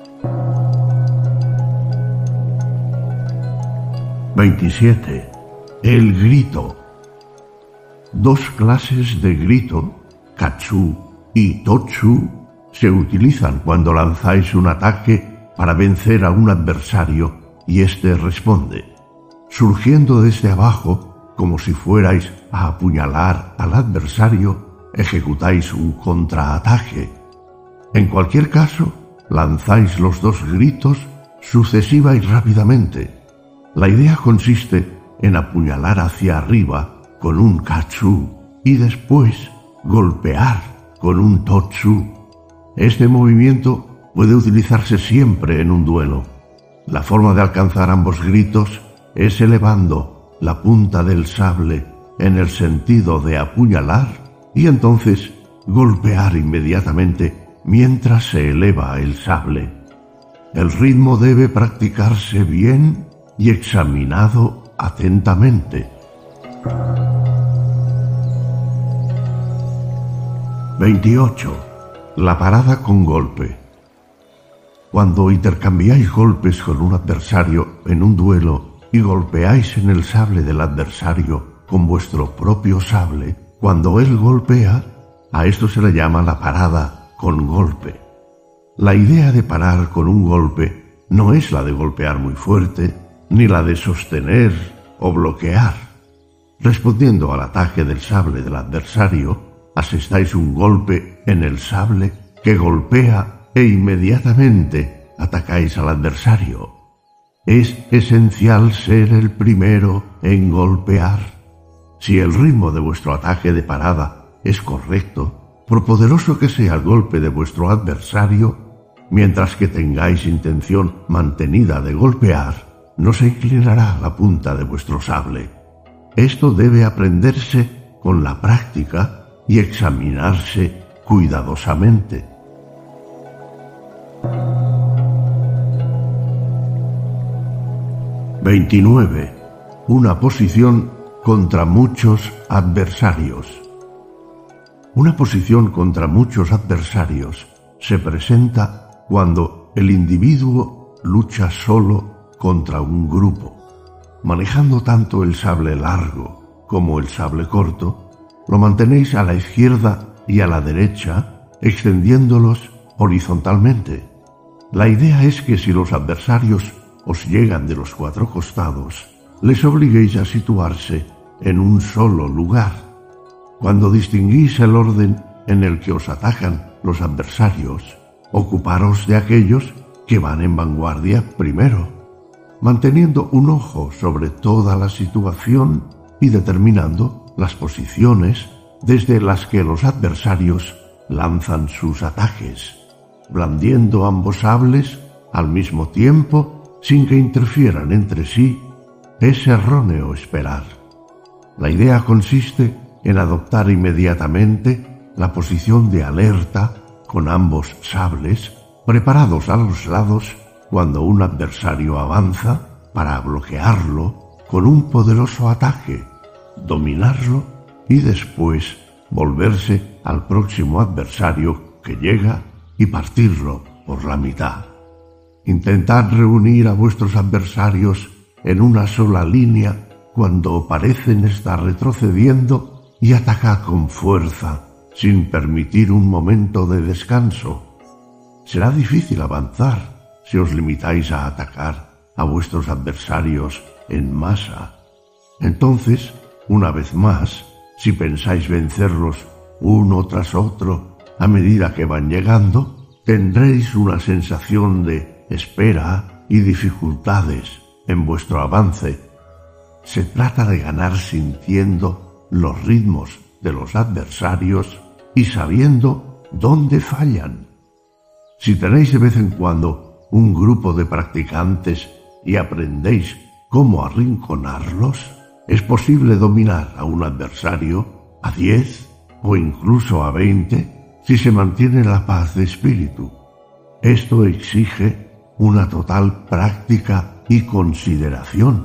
veintisiete. El grito. Dos clases de grito, katsu y totsu, se utilizan cuando lanzáis un ataque para vencer a un adversario y éste responde. Surgiendo desde abajo, como si fuerais a apuñalar al adversario, ejecutáis un contraataque. En cualquier caso, lanzáis los dos gritos sucesiva y rápidamente. La idea consiste en apuñalar hacia arriba con un katsu y después golpear con un totsu. Este movimiento puede utilizarse siempre en un duelo. La forma de alcanzar ambos gritos es elevando la punta del sable en el sentido de apuñalar y entonces golpear inmediatamente mientras se eleva el sable. El ritmo debe practicarse bien y examinado atentamente. veintiocho. La parada con golpe. Cuando intercambiáis golpes con un adversario en un duelo y golpeáis en el sable del adversario con vuestro propio sable, cuando él golpea, a esto se le llama la parada con golpe. La idea de parar con un golpe no es la de golpear muy fuerte, ni la de sostener o bloquear. Respondiendo al ataque del sable del adversario, asestáis un golpe en el sable que golpea e inmediatamente atacáis al adversario. Es esencial ser el primero en golpear. Si el ritmo de vuestro ataque de parada es correcto, por poderoso que sea el golpe de vuestro adversario, mientras que tengáis intención mantenida de golpear, no se inclinará la punta de vuestro sable. Esto debe aprenderse con la práctica y examinarse cuidadosamente. veintinueve. Una posición contra muchos adversarios. Una posición contra muchos adversarios se presenta cuando el individuo lucha solo contra un grupo. Manejando tanto el sable largo como el sable corto, lo mantenéis a la izquierda y a la derecha, extendiéndolos horizontalmente. La idea es que si los adversarios os llegan de los cuatro costados, les obliguéis a situarse en un solo lugar. Cuando distinguís el orden en el que os atacan los adversarios, ocuparos de aquellos que van en vanguardia primero, manteniendo un ojo sobre toda la situación y determinando las posiciones desde las que los adversarios lanzan sus ataques, blandiendo ambos sables al mismo tiempo sin que interfieran entre sí, es erróneo esperar. La idea consiste en adoptar inmediatamente la posición de alerta con ambos sables preparados a los lados cuando un adversario avanza para bloquearlo con un poderoso ataque, dominarlo y después volverse al próximo adversario que llega y partirlo por la mitad. Intentad reunir a vuestros adversarios en una sola línea cuando parecen estar retrocediendo y atacad con fuerza, sin permitir un momento de descanso. Será difícil avanzar si os limitáis a atacar a vuestros adversarios en masa. Entonces, una vez más, si pensáis vencerlos uno tras otro a medida que van llegando, tendréis una sensación de espera y dificultades en vuestro avance. Se trata de ganar sintiendo los ritmos de los adversarios y sabiendo dónde fallan. Si tenéis de vez en cuando un grupo de practicantes y aprendéis cómo arrinconarlos, es posible dominar a un adversario a diez o incluso a veinte si se mantiene la paz de espíritu. Esto exige una total práctica y consideración.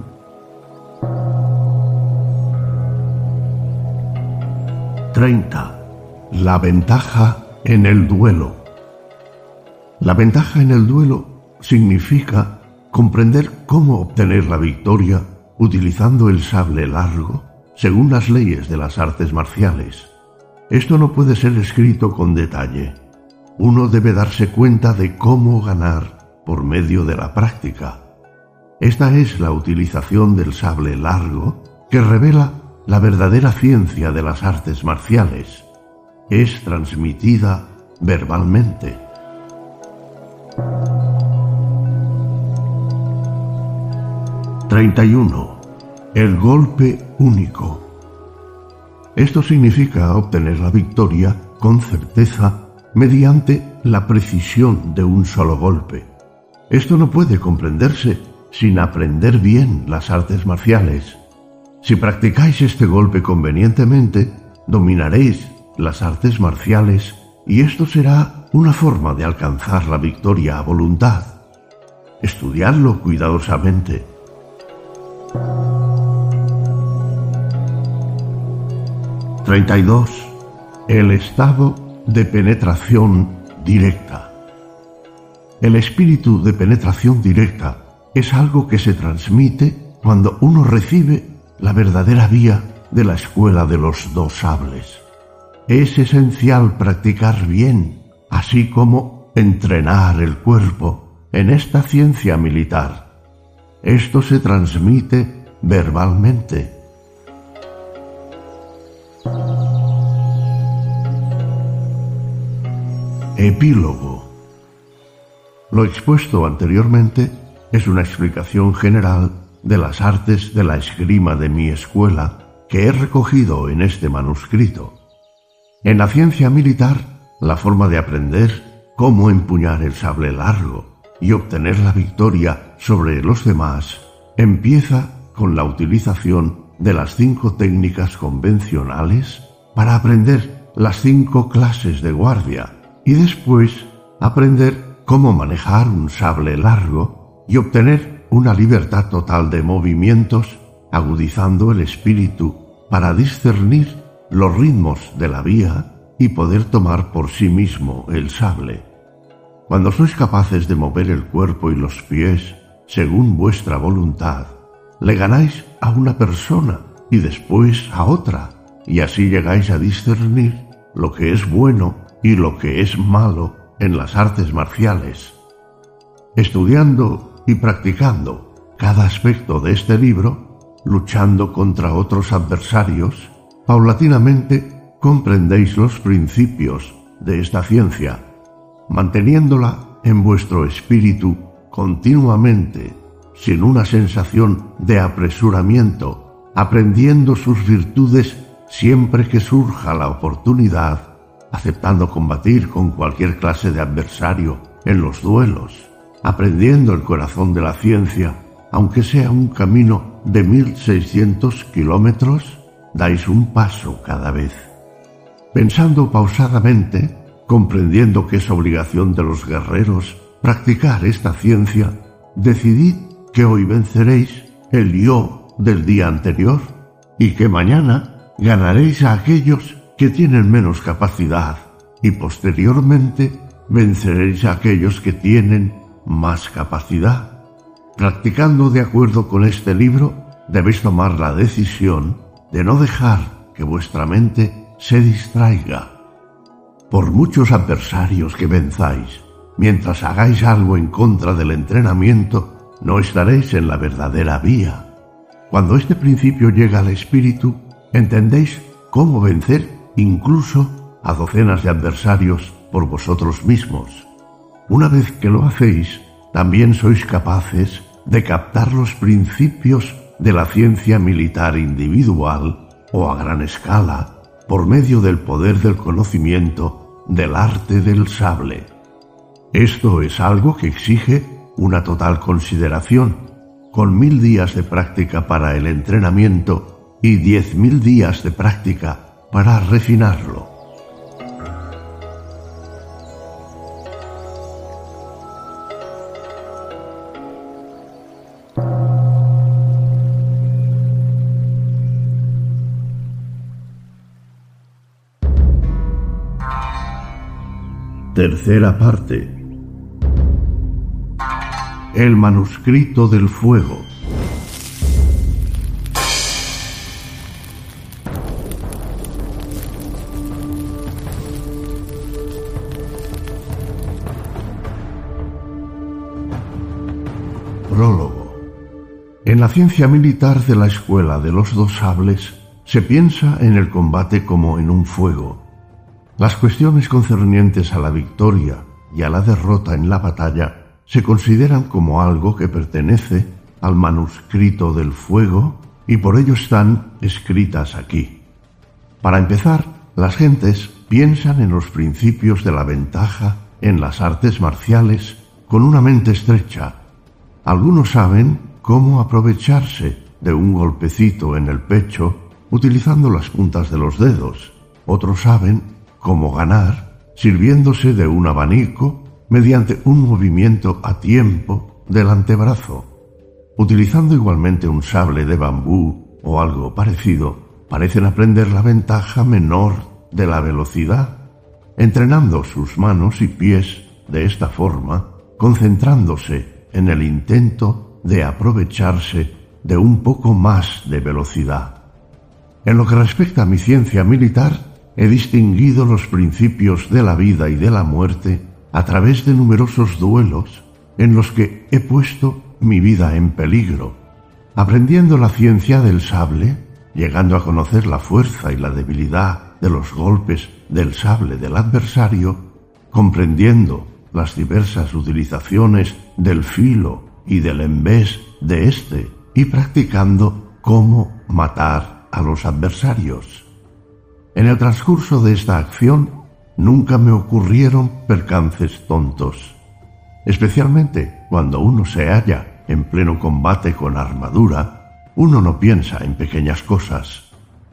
treinta. La ventaja en el duelo. La ventaja en el duelo significa comprender cómo obtener la victoria utilizando el sable largo según las leyes de las artes marciales. Esto no puede ser escrito con detalle. Uno debe darse cuenta de cómo ganar por medio de la práctica. Esta es la utilización del sable largo que revela la verdadera ciencia de las artes marciales. Es transmitida verbalmente. treinta y uno. El golpe único. Esto significa obtener la victoria con certeza mediante la precisión de un solo golpe. Esto no puede comprenderse sin aprender bien las artes marciales. Si practicáis este golpe convenientemente, dominaréis las artes marciales y esto será una forma de alcanzar la victoria a voluntad. Estudiadlo cuidadosamente. treinta y dos. El estado de penetración directa. El espíritu de penetración directa es algo que se transmite cuando uno recibe la verdadera vía de la escuela de los dos sables. Es esencial practicar bien, así como entrenar el cuerpo en esta ciencia militar. Esto se transmite verbalmente. Epílogo. Lo expuesto anteriormente es una explicación general de las artes de la esgrima de mi escuela que he recogido en este manuscrito. En la ciencia militar, la forma de aprender cómo empuñar el sable largo y obtener la victoria sobre los demás empieza con la utilización de las cinco técnicas convencionales para aprender las cinco clases de guardia y después aprender cómo manejar un sable largo y obtener una libertad total de movimientos, agudizando el espíritu para discernir los ritmos de la vía y poder tomar por sí mismo el sable. Cuando sois capaces de mover el cuerpo y los pies según vuestra voluntad, le ganáis a una persona y después a otra, y así llegáis a discernir lo que es bueno y lo que es malo en las artes marciales. Estudiando y practicando cada aspecto de este libro, luchando contra otros adversarios, paulatinamente comprendéis los principios de esta ciencia, manteniéndola en vuestro espíritu continuamente, sin una sensación de apresuramiento, aprendiendo sus virtudes siempre que surja la oportunidad, aceptando combatir con cualquier clase de adversario en los duelos, aprendiendo el corazón de la ciencia, aunque sea un camino de mil seiscientos kilómetros, dais un paso cada vez. Pensando pausadamente, comprendiendo que es obligación de los guerreros practicar esta ciencia, decidid que hoy venceréis el yo del día anterior y que mañana ganaréis a aquellos que tienen menos capacidad y posteriormente venceréis a aquellos que tienen más capacidad. Practicando de acuerdo con este libro, debéis tomar la decisión de no dejar que vuestra mente se distraiga. Por muchos adversarios que venzáis, mientras hagáis algo en contra del entrenamiento, no estaréis en la verdadera vía. Cuando este principio llega al espíritu, entendéis cómo vencer incluso a docenas de adversarios por vosotros mismos. Una vez que lo hacéis, también sois capaces de captar los principios de la ciencia militar individual o a gran escala por medio del poder del conocimiento del arte del sable. Esto es algo que exige una total consideración, con mil días de práctica para el entrenamiento y diez mil días de práctica para refinarlo. Tercera parte. El manuscrito del fuego. Prólogo. En la ciencia militar de la escuela de los dos sables se piensa en el combate como en un fuego. Las cuestiones concernientes a la victoria y a la derrota en la batalla se consideran como algo que pertenece al manuscrito del fuego y por ello están escritas aquí. Para empezar, las gentes piensan en los principios de la ventaja en las artes marciales con una mente estrecha. Algunos saben cómo aprovecharse de un golpecito en el pecho utilizando las puntas de los dedos. Otros saben cómo ganar sirviéndose de un abanico mediante un movimiento a tiempo del antebrazo. Utilizando igualmente un sable de bambú o algo parecido, parecen aprender la ventaja menor de la velocidad, entrenando sus manos y pies de esta forma, concentrándose en el intento de aprovecharse de un poco más de velocidad. En lo que respecta a mi ciencia militar, he distinguido los principios de la vida y de la muerte a través de numerosos duelos en los que he puesto mi vida en peligro. Aprendiendo la ciencia del sable, llegando a conocer la fuerza y la debilidad de los golpes del sable del adversario, comprendiendo las diversas utilizaciones del filo y del embés de éste y practicando cómo matar a los adversarios. En el transcurso de esta acción nunca me ocurrieron percances tontos, especialmente cuando uno se halla en pleno combate con armadura, uno no piensa en pequeñas cosas.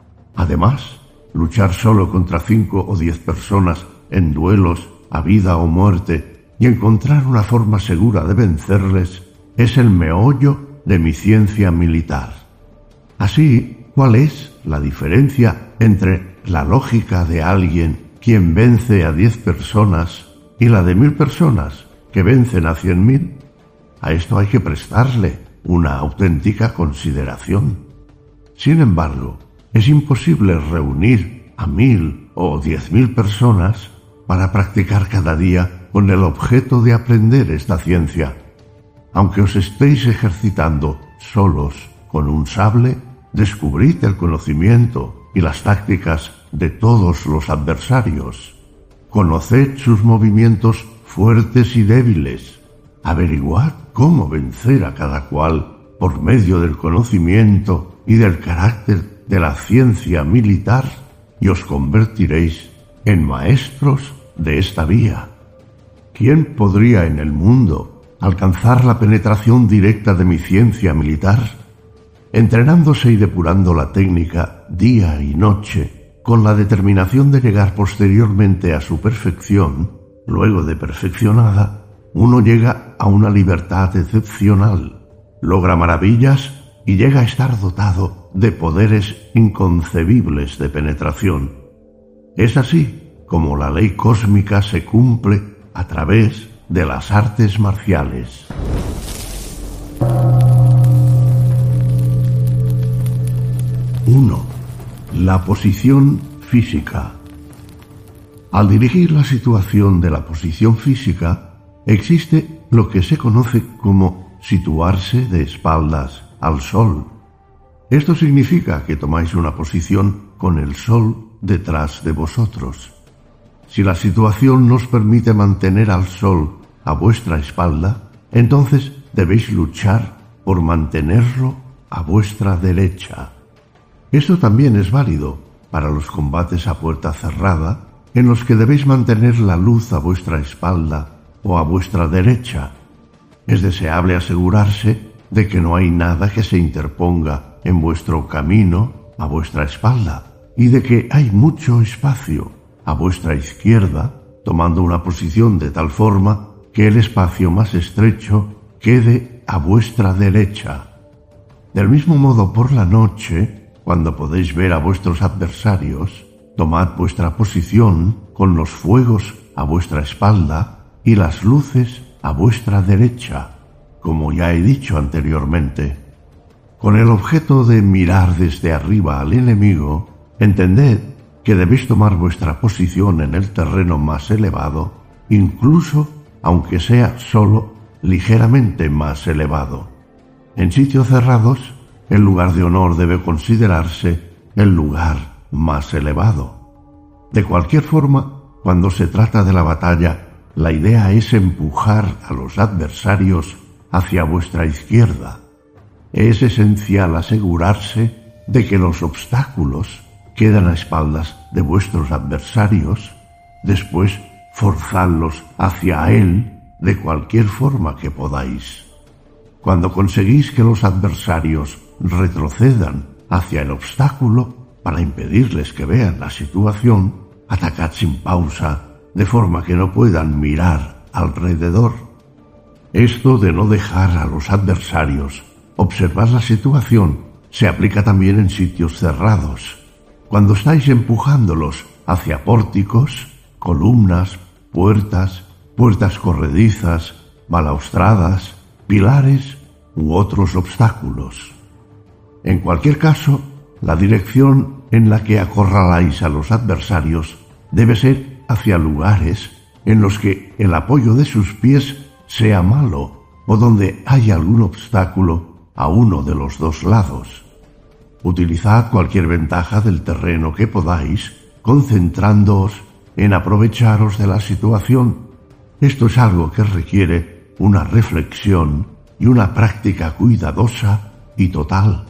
Además, luchar solo contra cinco o diez personas en duelos a vida o muerte y encontrar una forma segura de vencerles es el meollo de mi ciencia militar. Así, ¿cuál es la diferencia entre la lógica de alguien quien vence a diez personas y la de mil personas que vencen a cien mil? A esto hay que prestarle una auténtica consideración. Sin embargo, es imposible reunir a mil o diez mil personas para practicar cada día con el objeto de aprender esta ciencia. Aunque os estéis ejercitando solos con un sable, descubrid el conocimiento y las tácticas de todos los adversarios. Conoced sus movimientos fuertes y débiles. Averiguad cómo vencer a cada cual por medio del conocimiento y del carácter de la ciencia militar y os convertiréis en maestros de esta vía. ¿Quién podría en el mundo alcanzar la penetración directa de mi ciencia militar, entrenándose y depurando la técnica día y noche, con la determinación de llegar posteriormente a su perfección. Luego de perfeccionada, uno llega a una libertad excepcional, logra maravillas y llega a estar dotado de poderes inconcebibles de penetración. Es así como la ley cósmica se cumple a través de las artes marciales. uno. La posición física. Al dirigir la situación de la posición física, existe lo que se conoce como situarse de espaldas al sol. Esto significa que tomáis una posición con el sol detrás de vosotros. Si la situación nos permite mantener al sol a vuestra espalda, entonces debéis luchar por mantenerlo a vuestra derecha. Esto también es válido para los combates a puerta cerrada, en los que debéis mantener la luz a vuestra espalda o a vuestra derecha. Es deseable asegurarse de que no hay nada que se interponga en vuestro camino a vuestra espalda y de que hay mucho espacio a vuestra izquierda, tomando una posición de tal forma que el espacio más estrecho quede a vuestra derecha. Del mismo modo, por la noche, cuando podéis ver a vuestros adversarios, tomad vuestra posición con los fuegos a vuestra espalda y las luces a vuestra derecha, como ya he dicho anteriormente. Con el objeto de mirar desde arriba al enemigo, entended que debéis tomar vuestra posición en el terreno más elevado, incluso aunque sea solo ligeramente más elevado. En sitios cerrados, el lugar de honor debe considerarse el lugar más elevado. De cualquier forma, cuando se trata de la batalla, la idea es empujar a los adversarios hacia vuestra izquierda. Es esencial asegurarse de que los obstáculos quedan a espaldas de vuestros adversarios, después forzadlos hacia él de cualquier forma que podáis. Cuando conseguís que los adversarios retrocedan hacia el obstáculo para impedirles que vean la situación, atacad sin pausa, de forma que no puedan mirar alrededor. Esto de no dejar a los adversarios observar la situación se aplica también en sitios cerrados. Cuando estáis empujándolos hacia pórticos, columnas, puertas, puertas corredizas, balaustradas, pilares u otros obstáculos. En cualquier caso, la dirección en la que acorraláis a los adversarios debe ser hacia lugares en los que el apoyo de sus pies sea malo o donde haya algún obstáculo a uno de los dos lados. Utilizad cualquier ventaja del terreno que podáis, concentrándoos en aprovecharos de la situación. Esto es algo que requiere una reflexión y una práctica cuidadosa y total.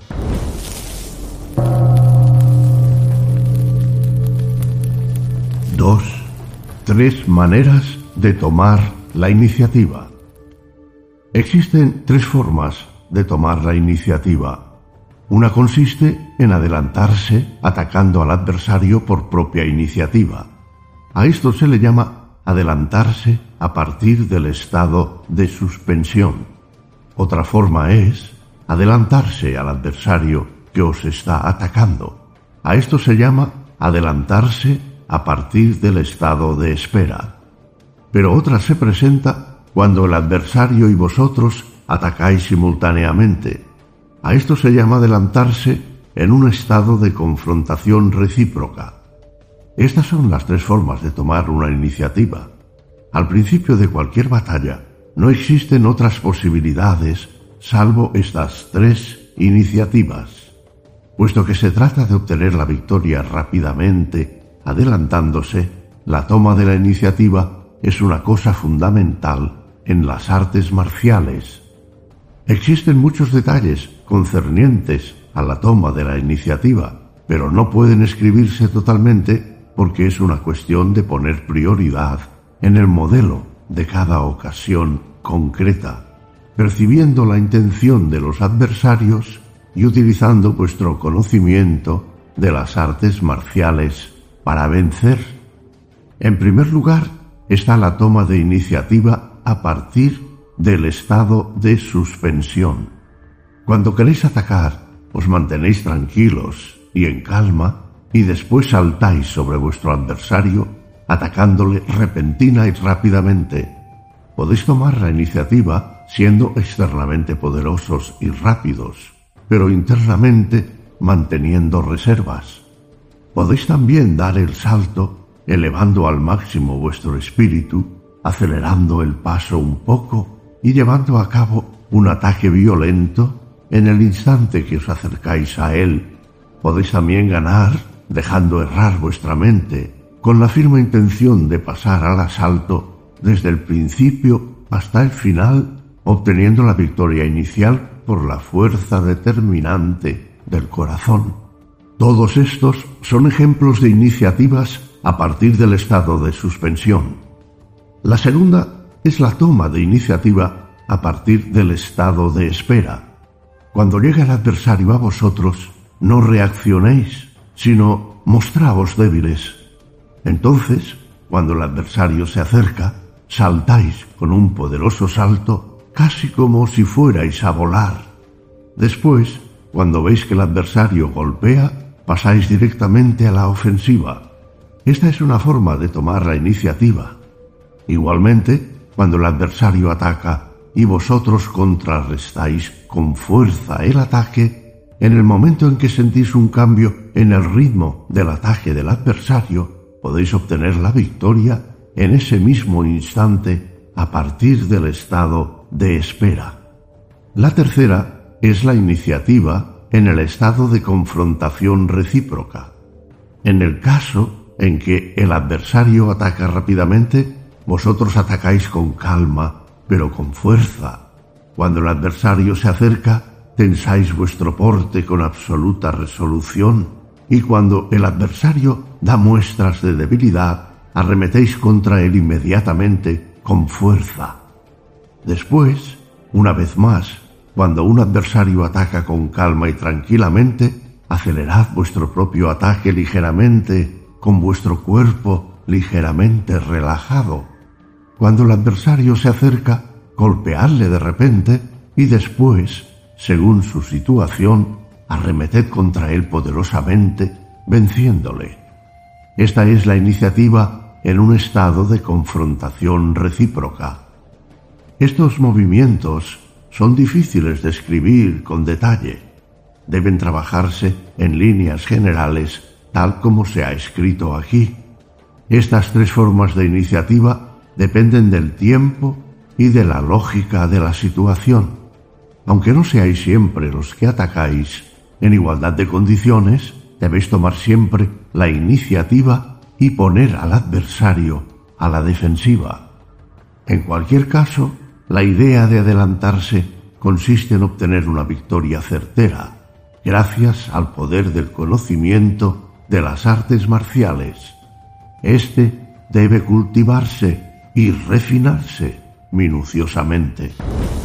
dos. Tres maneras de tomar la iniciativa. Existen tres formas de tomar la iniciativa. Una consiste en adelantarse atacando al adversario por propia iniciativa. A esto se le llama adelantarse a partir del estado de suspensión. Otra forma es adelantarse al adversario que os está atacando. A esto se llama adelantarse a partir del estado de espera. Pero otra se presenta cuando el adversario y vosotros atacáis simultáneamente. A esto se llama adelantarse en un estado de confrontación recíproca. Estas son las tres formas de tomar una iniciativa. Al principio de cualquier batalla, no existen otras posibilidades salvo estas tres iniciativas. Puesto que se trata de obtener la victoria rápidamente, adelantándose, la toma de la iniciativa es una cosa fundamental en las artes marciales. Existen muchos detalles concernientes a la toma de la iniciativa, pero no pueden escribirse totalmente porque es una cuestión de poner prioridad en el modelo de cada ocasión concreta, percibiendo la intención de los adversarios y utilizando vuestro conocimiento de las artes marciales para vencer. En primer lugar está la toma de iniciativa a partir del estado de suspensión. Cuando queréis atacar, os mantenéis tranquilos y en calma y después saltáis sobre vuestro adversario atacándole repentina y rápidamente. Podéis tomar la iniciativa siendo externamente poderosos y rápidos, pero internamente manteniendo reservas. Podéis también dar el salto elevando al máximo vuestro espíritu, acelerando el paso un poco y llevando a cabo un ataque violento en el instante que os acercáis a él. Podéis también ganar dejando errar vuestra mente, con la firme intención de pasar al asalto desde el principio hasta el final, obteniendo la victoria inicial por la fuerza determinante del corazón. Todos estos son ejemplos de iniciativas a partir del estado de suspensión. La segunda es la toma de iniciativa a partir del estado de espera. Cuando llega el adversario a vosotros, no reaccionéis, sino mostraos débiles. Entonces, cuando el adversario se acerca, saltáis con un poderoso salto, casi como si fuerais a volar. Después, cuando veis que el adversario golpea, pasáis directamente a la ofensiva. Esta es una forma de tomar la iniciativa. Igualmente, cuando el adversario ataca y vosotros contrarrestáis con fuerza el ataque, en el momento en que sentís un cambio en el ritmo del ataque del adversario, podéis obtener la victoria en ese mismo instante a partir del estado de espera. La tercera es la iniciativa en el estado de confrontación recíproca. En el caso en que el adversario ataca rápidamente, vosotros atacáis con calma, pero con fuerza. Cuando el adversario se acerca, tensáis vuestro porte con absoluta resolución, y cuando el adversario da muestras de debilidad, arremetéis contra él inmediatamente con fuerza. Después, una vez más, cuando un adversario ataca con calma y tranquilamente, acelerad vuestro propio ataque ligeramente, con vuestro cuerpo ligeramente relajado. Cuando el adversario se acerca, golpeadle de repente y después, según su situación, arremeted contra él poderosamente, venciéndole. Esta es la iniciativa en un estado de confrontación recíproca. Estos movimientos son difíciles de escribir con detalle. Deben trabajarse en líneas generales, tal como se ha escrito aquí. Estas tres formas de iniciativa dependen del tiempo y de la lógica de la situación. Aunque no seáis siempre los que atacáis, en igualdad de condiciones, debéis tomar siempre la iniciativa y poner al adversario a la defensiva. En cualquier caso, la idea de adelantarse consiste en obtener una victoria certera, gracias al poder del conocimiento de las artes marciales. Este debe cultivarse y refinarse minuciosamente.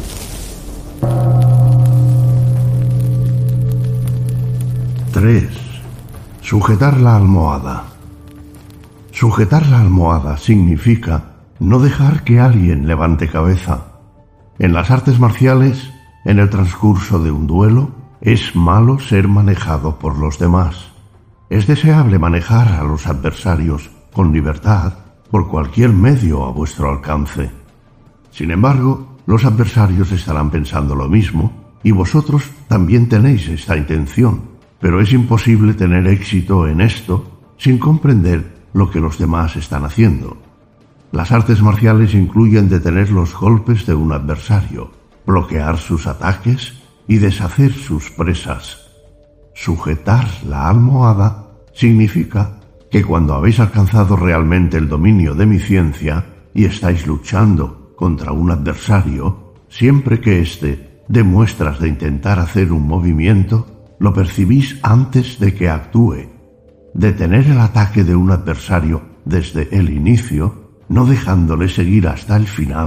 tres. Sujetar la almohada. Sujetar la almohada significa no dejar que alguien levante cabeza. En las artes marciales, en el transcurso de un duelo, es malo ser manejado por los demás. Es deseable manejar a los adversarios con libertad por cualquier medio a vuestro alcance. Sin embargo, los adversarios estarán pensando lo mismo y vosotros también tenéis esta intención, pero es imposible tener éxito en esto sin comprender lo que los demás están haciendo. Las artes marciales incluyen detener los golpes de un adversario, bloquear sus ataques y deshacer sus presas. Sujetar la almohada significa que cuando habéis alcanzado realmente el dominio de mi ciencia y estáis luchando contra un adversario, siempre que éste dé muestras de intentar hacer un movimiento, lo percibís antes de que actúe. Detener el ataque de un adversario desde el inicio, no dejándole seguir hasta el final,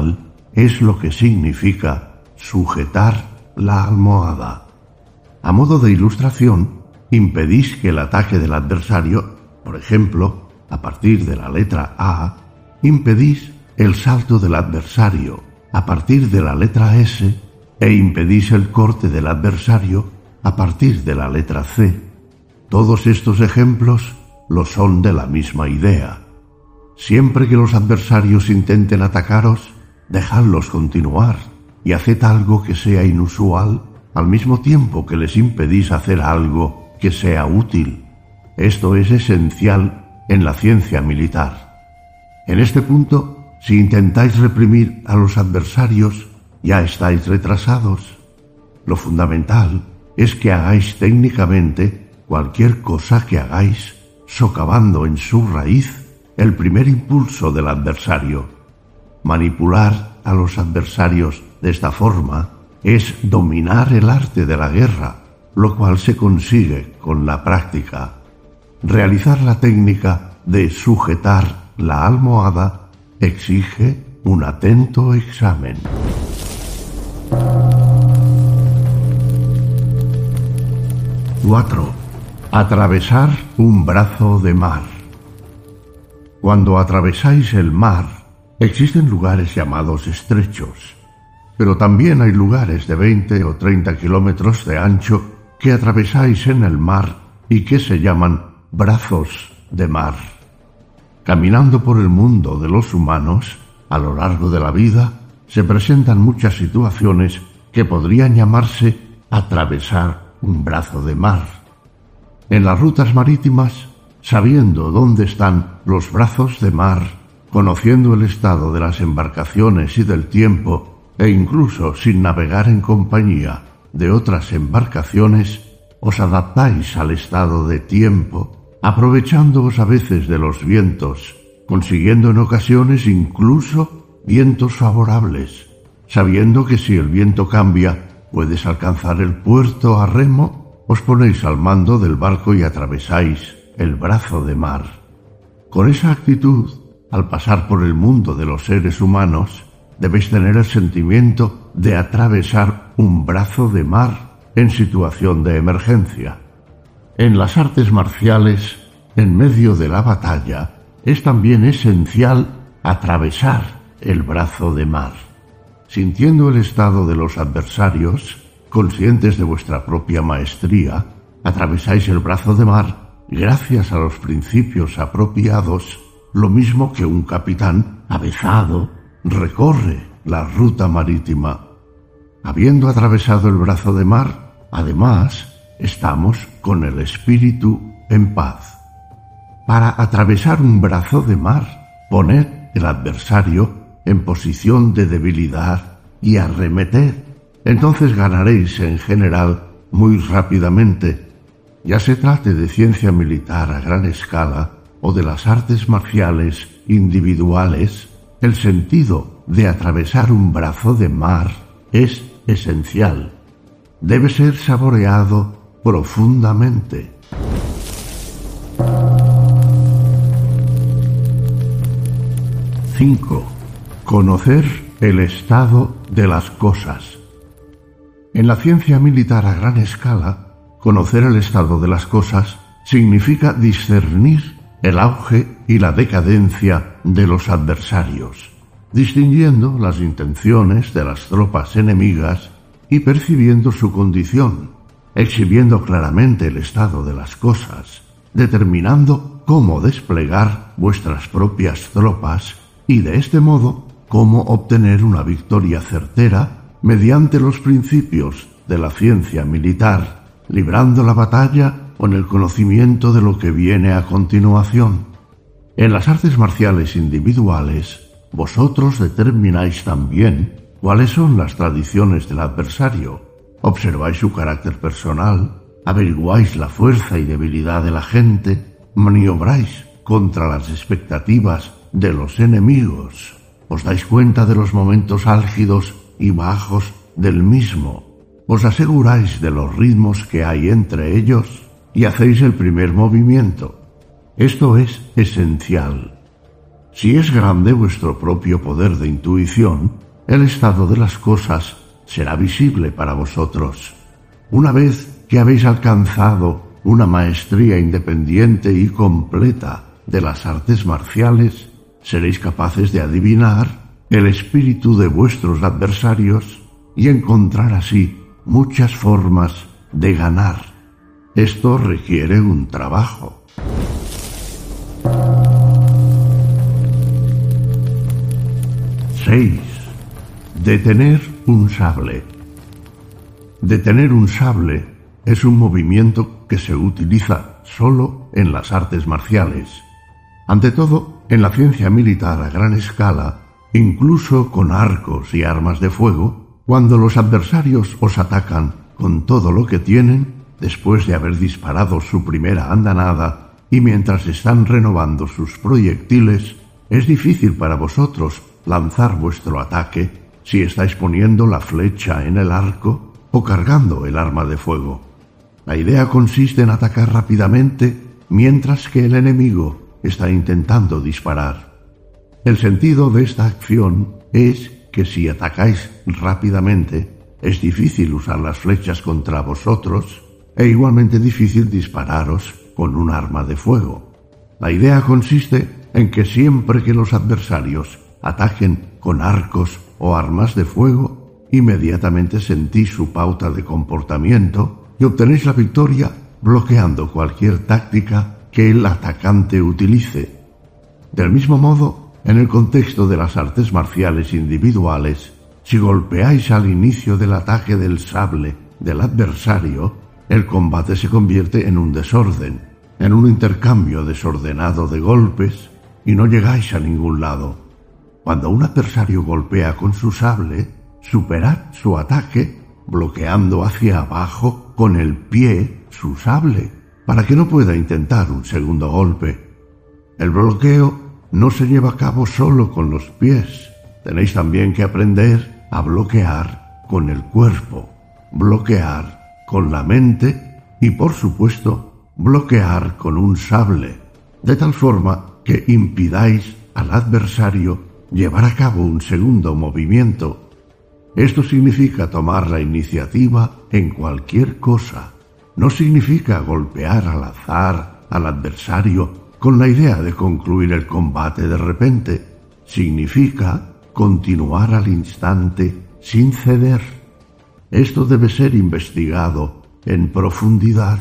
es lo que significa sujetar la almohada. A modo de ilustración, impedís que el ataque del adversario, por ejemplo, a partir de la letra A, impedís el salto del adversario a partir de la letra S e impedís el corte del adversario a partir de la letra C. Todos estos ejemplos lo son de la misma idea. Siempre que los adversarios intenten atacaros, dejadlos continuar y haced algo que sea inusual al mismo tiempo que les impedís hacer algo que sea útil. Esto es esencial en la ciencia militar. En este punto, si intentáis reprimir a los adversarios, ya estáis retrasados. Lo fundamental es que hagáis técnicamente cualquier cosa que hagáis, socavando en su raíz el primer impulso del adversario. Manipular a los adversarios de esta forma es dominar el arte de la guerra, lo cual se consigue con la práctica. Realizar la técnica de sujetar la almohada exige un atento examen. cuatro. Atravesar un brazo de mar. Cuando atravesáis el mar, existen lugares llamados estrechos, pero también hay lugares de veinte o treinta kilómetros de ancho que atravesáis en el mar y que se llaman brazos de mar. Caminando por el mundo de los humanos, a lo largo de la vida, se presentan muchas situaciones que podrían llamarse atravesar un brazo de mar. En las rutas marítimas, sabiendo dónde están los brazos de mar, conociendo el estado de las embarcaciones y del tiempo, e incluso sin navegar en compañía de otras embarcaciones, os adaptáis al estado de tiempo, aprovechándoos a veces de los vientos, consiguiendo en ocasiones incluso vientos favorables, sabiendo que si el viento cambia, puedes alcanzar el puerto a remo, os ponéis al mando del barco y atravesáis el brazo de mar. Con esa actitud, al pasar por el mundo de los seres humanos, debéis tener el sentimiento de atravesar un brazo de mar en situación de emergencia. En las artes marciales, en medio de la batalla, es también esencial atravesar el brazo de mar. Sintiendo el estado de los adversarios, conscientes de vuestra propia maestría, atravesáis el brazo de mar gracias a los principios apropiados, lo mismo que un capitán avezado recorre la ruta marítima. Habiendo atravesado el brazo de mar, además, estamos con el espíritu en paz. Para atravesar un brazo de mar, poned el adversario en posición de debilidad y arremeted. Entonces ganaréis en general muy rápidamente. Ya se trate de ciencia militar a gran escala o de las artes marciales individuales, el sentido de atravesar un brazo de mar es esencial. Debe ser saboreado profundamente. cinco. Conocer el estado de las cosas. En la ciencia militar a gran escala, conocer el estado de las cosas significa discernir el auge y la decadencia de los adversarios, distinguiendo las intenciones de las tropas enemigas y percibiendo su condición, exhibiendo claramente el estado de las cosas, determinando cómo desplegar vuestras propias tropas y de este modo cómo obtener una victoria certera mediante los principios de la ciencia militar, librando la batalla con el conocimiento de lo que viene a continuación. En las artes marciales individuales, vosotros determináis también cuáles son las tradiciones del adversario, observáis su carácter personal, averiguáis la fuerza y debilidad de la gente, maniobráis contra las expectativas de los enemigos, os dais cuenta de los momentos álgidos y bajos del mismo, os aseguráis de los ritmos que hay entre ellos y hacéis el primer movimiento. Esto es esencial. Si es grande vuestro propio poder de intuición, el estado de las cosas será visible para vosotros. Una vez que habéis alcanzado una maestría independiente y completa de las artes marciales, seréis capaces de adivinar el espíritu de vuestros adversarios y encontrar así muchas formas de ganar. Esto requiere un trabajo. seis. Detener un sable. Detener un sable es un movimiento que se utiliza solo en las artes marciales. Ante todo, en la ciencia militar a gran escala, incluso con arcos y armas de fuego, cuando los adversarios os atacan con todo lo que tienen, después de haber disparado su primera andanada y mientras están renovando sus proyectiles, es difícil para vosotros lanzar vuestro ataque si estáis poniendo la flecha en el arco o cargando el arma de fuego. La idea consiste en atacar rápidamente mientras que el enemigo está intentando disparar. El sentido de esta acción es que si atacáis rápidamente, es difícil usar las flechas contra vosotros e igualmente difícil dispararos con un arma de fuego. La idea consiste en que siempre que los adversarios ataquen con arcos o armas de fuego, inmediatamente sentís su pauta de comportamiento y obtenéis la victoria bloqueando cualquier táctica que el atacante utilice. Del mismo modo, en el contexto de las artes marciales individuales, si golpeáis al inicio del ataque del sable del adversario, el combate se convierte en un desorden, en un intercambio desordenado de golpes y no llegáis a ningún lado. Cuando un adversario golpea con su sable, superad su ataque bloqueando hacia abajo con el pie su sable, para que no pueda intentar un segundo golpe. El bloqueo no se lleva a cabo solo con los pies. Tenéis también que aprender a bloquear con el cuerpo, bloquear con la mente y, por supuesto, bloquear con un sable, de tal forma que impidáis al adversario llevar a cabo un segundo movimiento. Esto significa tomar la iniciativa en cualquier cosa. No significa golpear al azar al adversario con la idea de concluir el combate de repente. Significa continuar al instante sin ceder. Esto debe ser investigado en profundidad.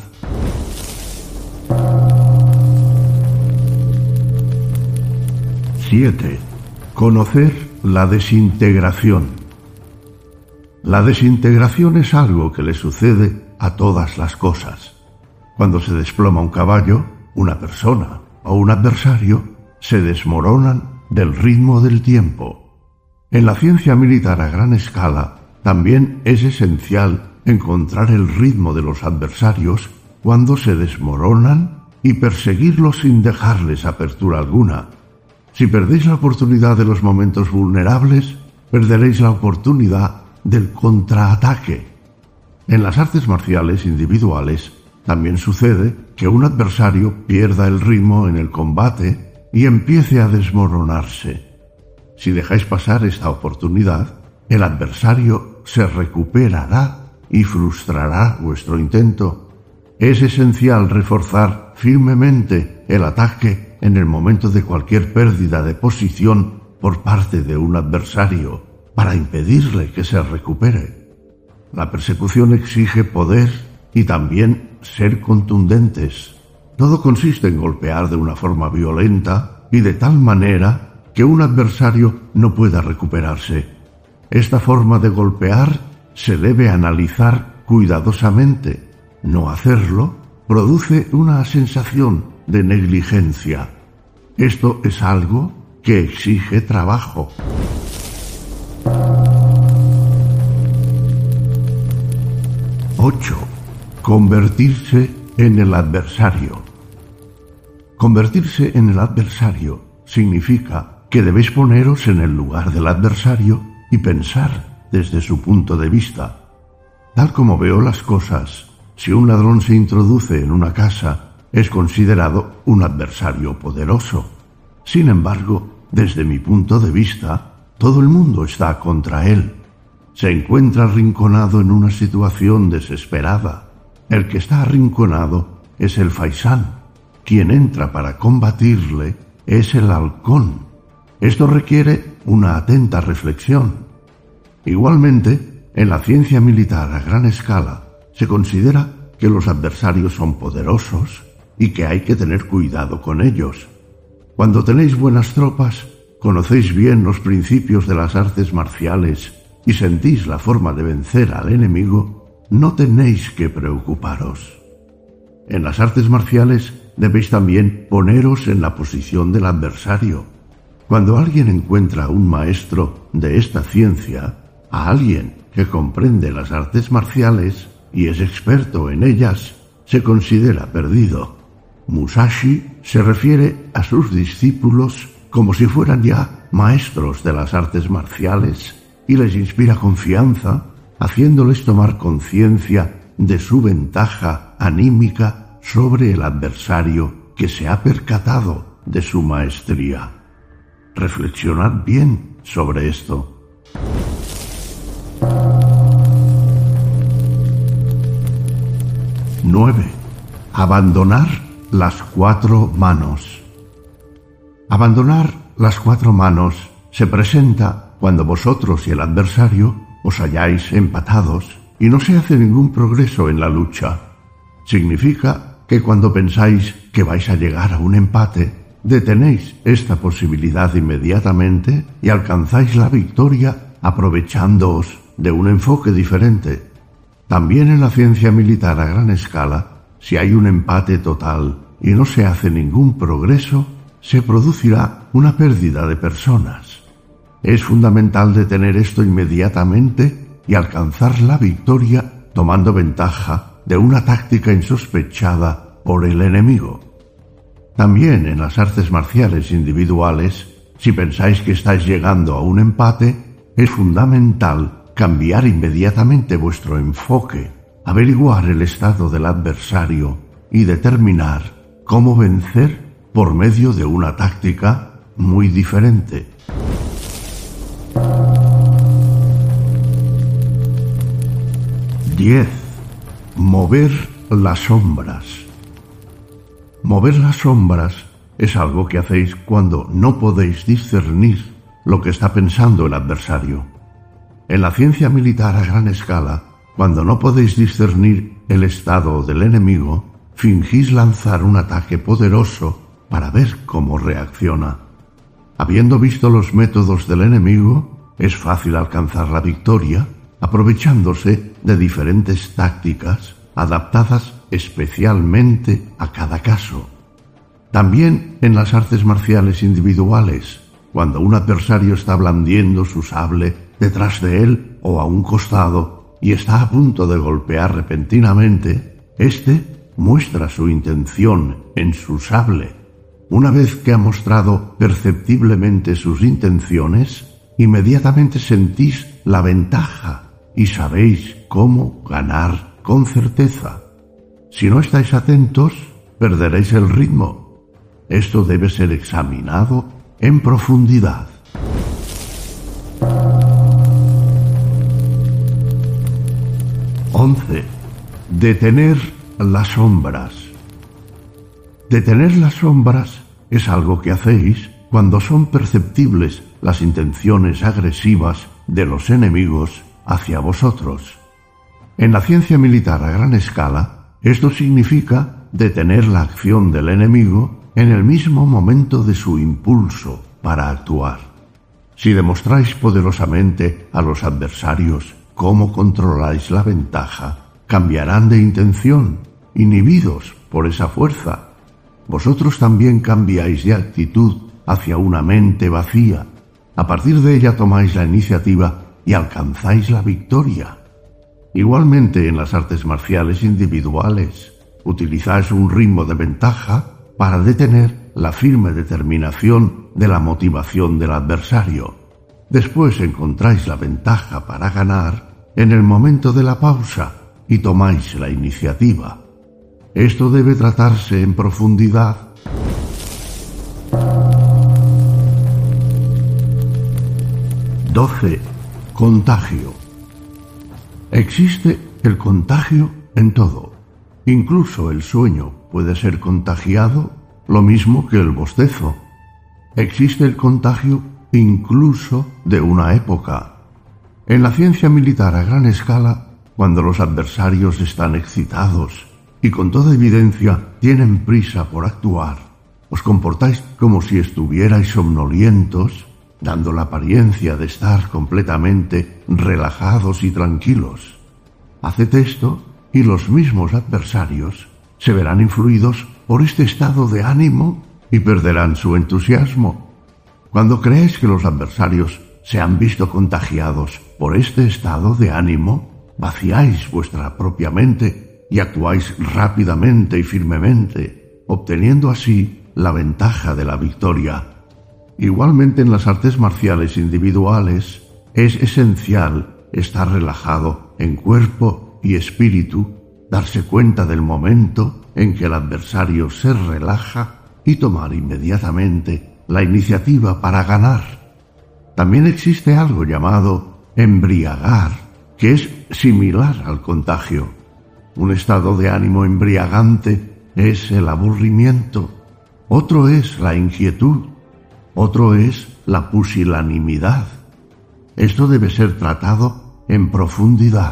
siete. Conocer la desintegración. La desintegración es algo que le sucede a todas las cosas. Cuando se desploma un caballo, una persona o un adversario, se desmoronan del ritmo del tiempo. En la ciencia militar a gran escala, también es esencial encontrar el ritmo de los adversarios cuando se desmoronan y perseguirlos sin dejarles apertura alguna. Si perdéis la oportunidad de los momentos vulnerables, perderéis la oportunidad del contraataque. En las artes marciales individuales también sucede que un adversario pierda el ritmo en el combate y empiece a desmoronarse. Si dejáis pasar esta oportunidad, el adversario se recuperará y frustrará vuestro intento. Es esencial reforzar firmemente el ataque en el momento de cualquier pérdida de posición por parte de un adversario, para impedirle que se recupere. La persecución exige poder y también ser contundentes. Todo consiste en golpear de una forma violenta y de tal manera que un adversario no pueda recuperarse. Esta forma de golpear se debe analizar cuidadosamente. No hacerlo produce una sensación de negligencia. Esto es algo que exige trabajo. ocho. Convertirse en el adversario. Convertirse en el adversario significa que debéis poneros en el lugar del adversario y pensar desde su punto de vista. Tal como veo las cosas, si un ladrón se introduce en una casa, es considerado un adversario poderoso. Sin embargo, desde mi punto de vista, Todo el mundo está contra él. Se encuentra arrinconado en una situación desesperada. El que está arrinconado es el faisán. Quien entra para combatirle es el halcón. Esto requiere una atenta reflexión. Igualmente, en la ciencia militar a gran escala, se considera que los adversarios son poderosos y que hay que tener cuidado con ellos. Cuando tenéis buenas tropas, conocéis bien los principios de las artes marciales y sentís la forma de vencer al enemigo, no tenéis que preocuparos. En las artes marciales debéis también poneros en la posición del adversario. Cuando alguien encuentra a un maestro de esta ciencia, a alguien que comprende las artes marciales y es experto en ellas, se considera perdido. Musashi se refiere a sus discípulos como si fueran ya maestros de las artes marciales y les inspira confianza, haciéndoles tomar conciencia de su ventaja anímica sobre el adversario que se ha percatado de su maestría. Reflexionad bien sobre esto. nueve. Abandonar las cuatro manos. Abandonar las cuatro manos se presenta cuando vosotros y el adversario os halláis empatados y no se hace ningún progreso en la lucha. Significa que cuando pensáis que vais a llegar a un empate, detenéis esta posibilidad inmediatamente y alcanzáis la victoria aprovechándoos de un enfoque diferente. También en la ciencia militar a gran escala, si hay un empate total y no se hace ningún progreso, se producirá una pérdida de personas. Es fundamental detener esto inmediatamente y alcanzar la victoria tomando ventaja de una táctica insospechada por el enemigo. También en las artes marciales individuales, si pensáis que estáis llegando a un empate, es fundamental cambiar inmediatamente vuestro enfoque, averiguar el estado del adversario y determinar cómo vencer por medio de una táctica muy diferente. diez. Mover las sombras. Mover las sombras es algo que hacéis cuando no podéis discernir lo que está pensando el adversario. En la ciencia militar a gran escala, cuando no podéis discernir el estado del enemigo, fingís lanzar un ataque poderoso para ver cómo reacciona. Habiendo visto los métodos del enemigo, es fácil alcanzar la victoria aprovechándose de diferentes tácticas adaptadas especialmente a cada caso. También en las artes marciales individuales, cuando un adversario está blandiendo su sable detrás de él o a un costado y está a punto de golpear repentinamente, éste muestra su intención en su sable. Una vez que ha mostrado perceptiblemente sus intenciones, inmediatamente sentís la ventaja y sabéis cómo ganar con certeza. Si no estáis atentos, perderéis el ritmo. Esto debe ser examinado en profundidad. once. Detener las sombras. Detener las sombras es algo que hacéis cuando son perceptibles las intenciones agresivas de los enemigos hacia vosotros. En la ciencia militar a gran escala, esto significa detener la acción del enemigo en el mismo momento de su impulso para actuar. Si demostráis poderosamente a los adversarios cómo controláis la ventaja, cambiarán de intención, inhibidos por esa fuerza. Vosotros también cambiáis de actitud hacia una mente vacía. A partir de ella tomáis la iniciativa y alcanzáis la victoria. Igualmente en las artes marciales individuales, utilizáis un ritmo de ventaja para detener la firme determinación de la motivación del adversario. Después encontráis la ventaja para ganar en el momento de la pausa y tomáis la iniciativa. Esto debe tratarse en profundidad. doce. Contagio. Existe el contagio en todo. Incluso el sueño puede ser contagiado, lo mismo que el bostezo. Existe el contagio incluso de una época. En la ciencia militar a gran escala, cuando los adversarios están excitados y con toda evidencia tienen prisa por actuar, os comportáis como si estuvierais somnolientos, dando la apariencia de estar completamente relajados y tranquilos. Haced esto y los mismos adversarios se verán influidos por este estado de ánimo y perderán su entusiasmo. Cuando creáis que los adversarios se han visto contagiados por este estado de ánimo, vaciáis vuestra propia mente y actuáis rápidamente y firmemente, obteniendo así la ventaja de la victoria. Igualmente en las artes marciales individuales es esencial estar relajado en cuerpo y espíritu, darse cuenta del momento en que el adversario se relaja y tomar inmediatamente la iniciativa para ganar. También existe algo llamado embriagar, que es similar al contagio. Un estado de ánimo embriagante es el aburrimiento, otro es la inquietud, otro es la pusilanimidad. Esto debe ser tratado en profundidad.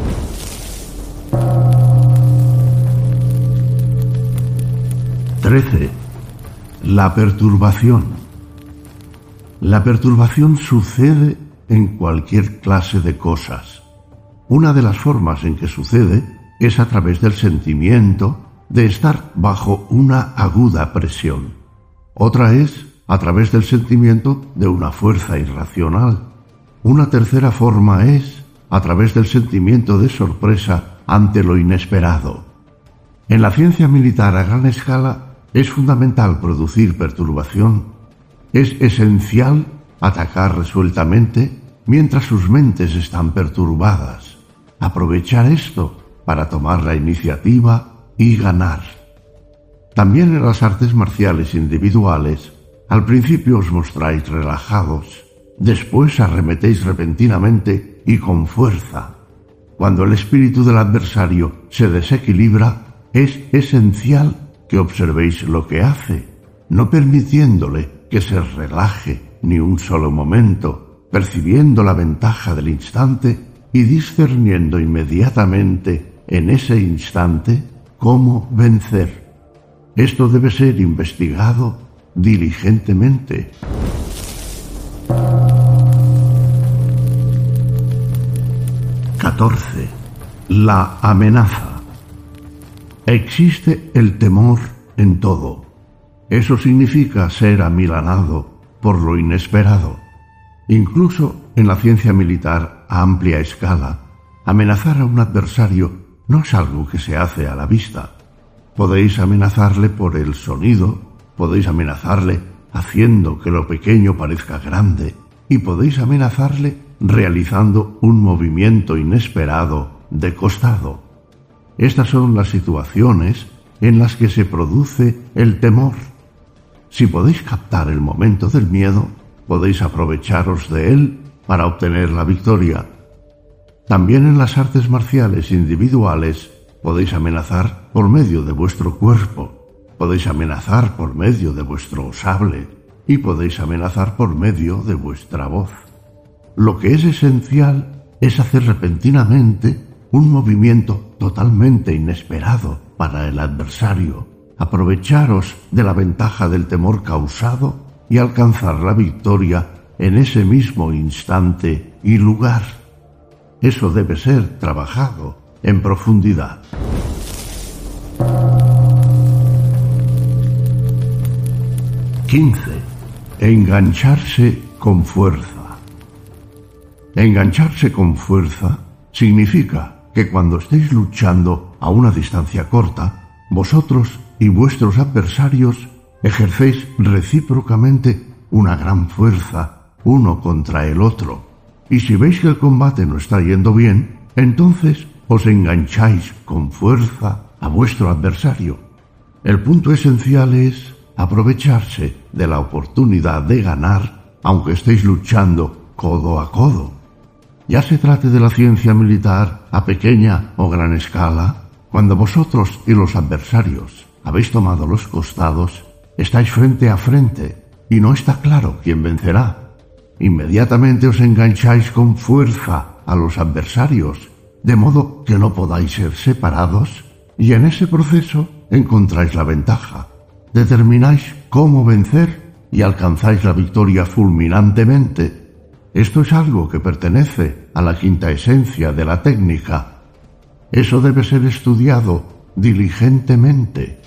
trece. La perturbación. La perturbación sucede en cualquier clase de cosas. Una de las formas en que sucede es a través del sentimiento de estar bajo una aguda presión. Otra es a través del sentimiento de una fuerza irracional. Una tercera forma es a través del sentimiento de sorpresa ante lo inesperado. En la ciencia militar a gran escala es fundamental producir perturbación. Es esencial atacar resueltamente mientras sus mentes están perturbadas. Aprovechar esto para tomar la iniciativa y ganar. También en las artes marciales individuales, al principio os mostráis relajados, después arremetéis repentinamente y con fuerza. Cuando el espíritu del adversario se desequilibra, es esencial que observéis lo que hace, no permitiéndole que se relaje ni un solo momento, percibiendo la ventaja del instante y discerniendo inmediatamente en ese instante cómo vencer. Esto debe ser investigado diligentemente. catorce. La amenaza. Existe el temor en todo. Eso significa ser amilanado por lo inesperado. Incluso en la ciencia militar a amplia escala, amenazar a un adversario no es algo que se hace a la vista. Podéis amenazarle por el sonido, podéis amenazarle haciendo que lo pequeño parezca grande, y podéis amenazarle realizando un movimiento inesperado de costado. Estas son las situaciones en las que se produce el temor. Si podéis captar el momento del miedo, podéis aprovecharos de él para obtener la victoria. También en las artes marciales individuales podéis amenazar por medio de vuestro cuerpo, podéis amenazar por medio de vuestro sable y podéis amenazar por medio de vuestra voz. Lo que es esencial es hacer repentinamente un movimiento totalmente inesperado para el adversario, aprovecharos de la ventaja del temor causado y alcanzar la victoria en ese mismo instante y lugar. Eso debe ser trabajado en profundidad. quince. Engancharse con fuerza. Engancharse con fuerza significa que cuando estéis luchando a una distancia corta, vosotros y vuestros adversarios ejercéis recíprocamente una gran fuerza uno contra el otro. Y si veis que el combate no está yendo bien, entonces os engancháis con fuerza a vuestro adversario. El punto esencial es aprovecharse de la oportunidad de ganar, aunque estéis luchando codo a codo. Ya se trate de la ciencia militar a pequeña o gran escala, cuando vosotros y los adversarios habéis tomado los costados, estáis frente a frente y no está claro quién vencerá. Inmediatamente os engancháis con fuerza a los adversarios, de modo que no podáis ser separados, y en ese proceso encontráis la ventaja. Determináis cómo vencer y alcanzáis la victoria fulminantemente. Esto es algo que pertenece a la quinta esencia de la técnica. Eso debe ser estudiado diligentemente.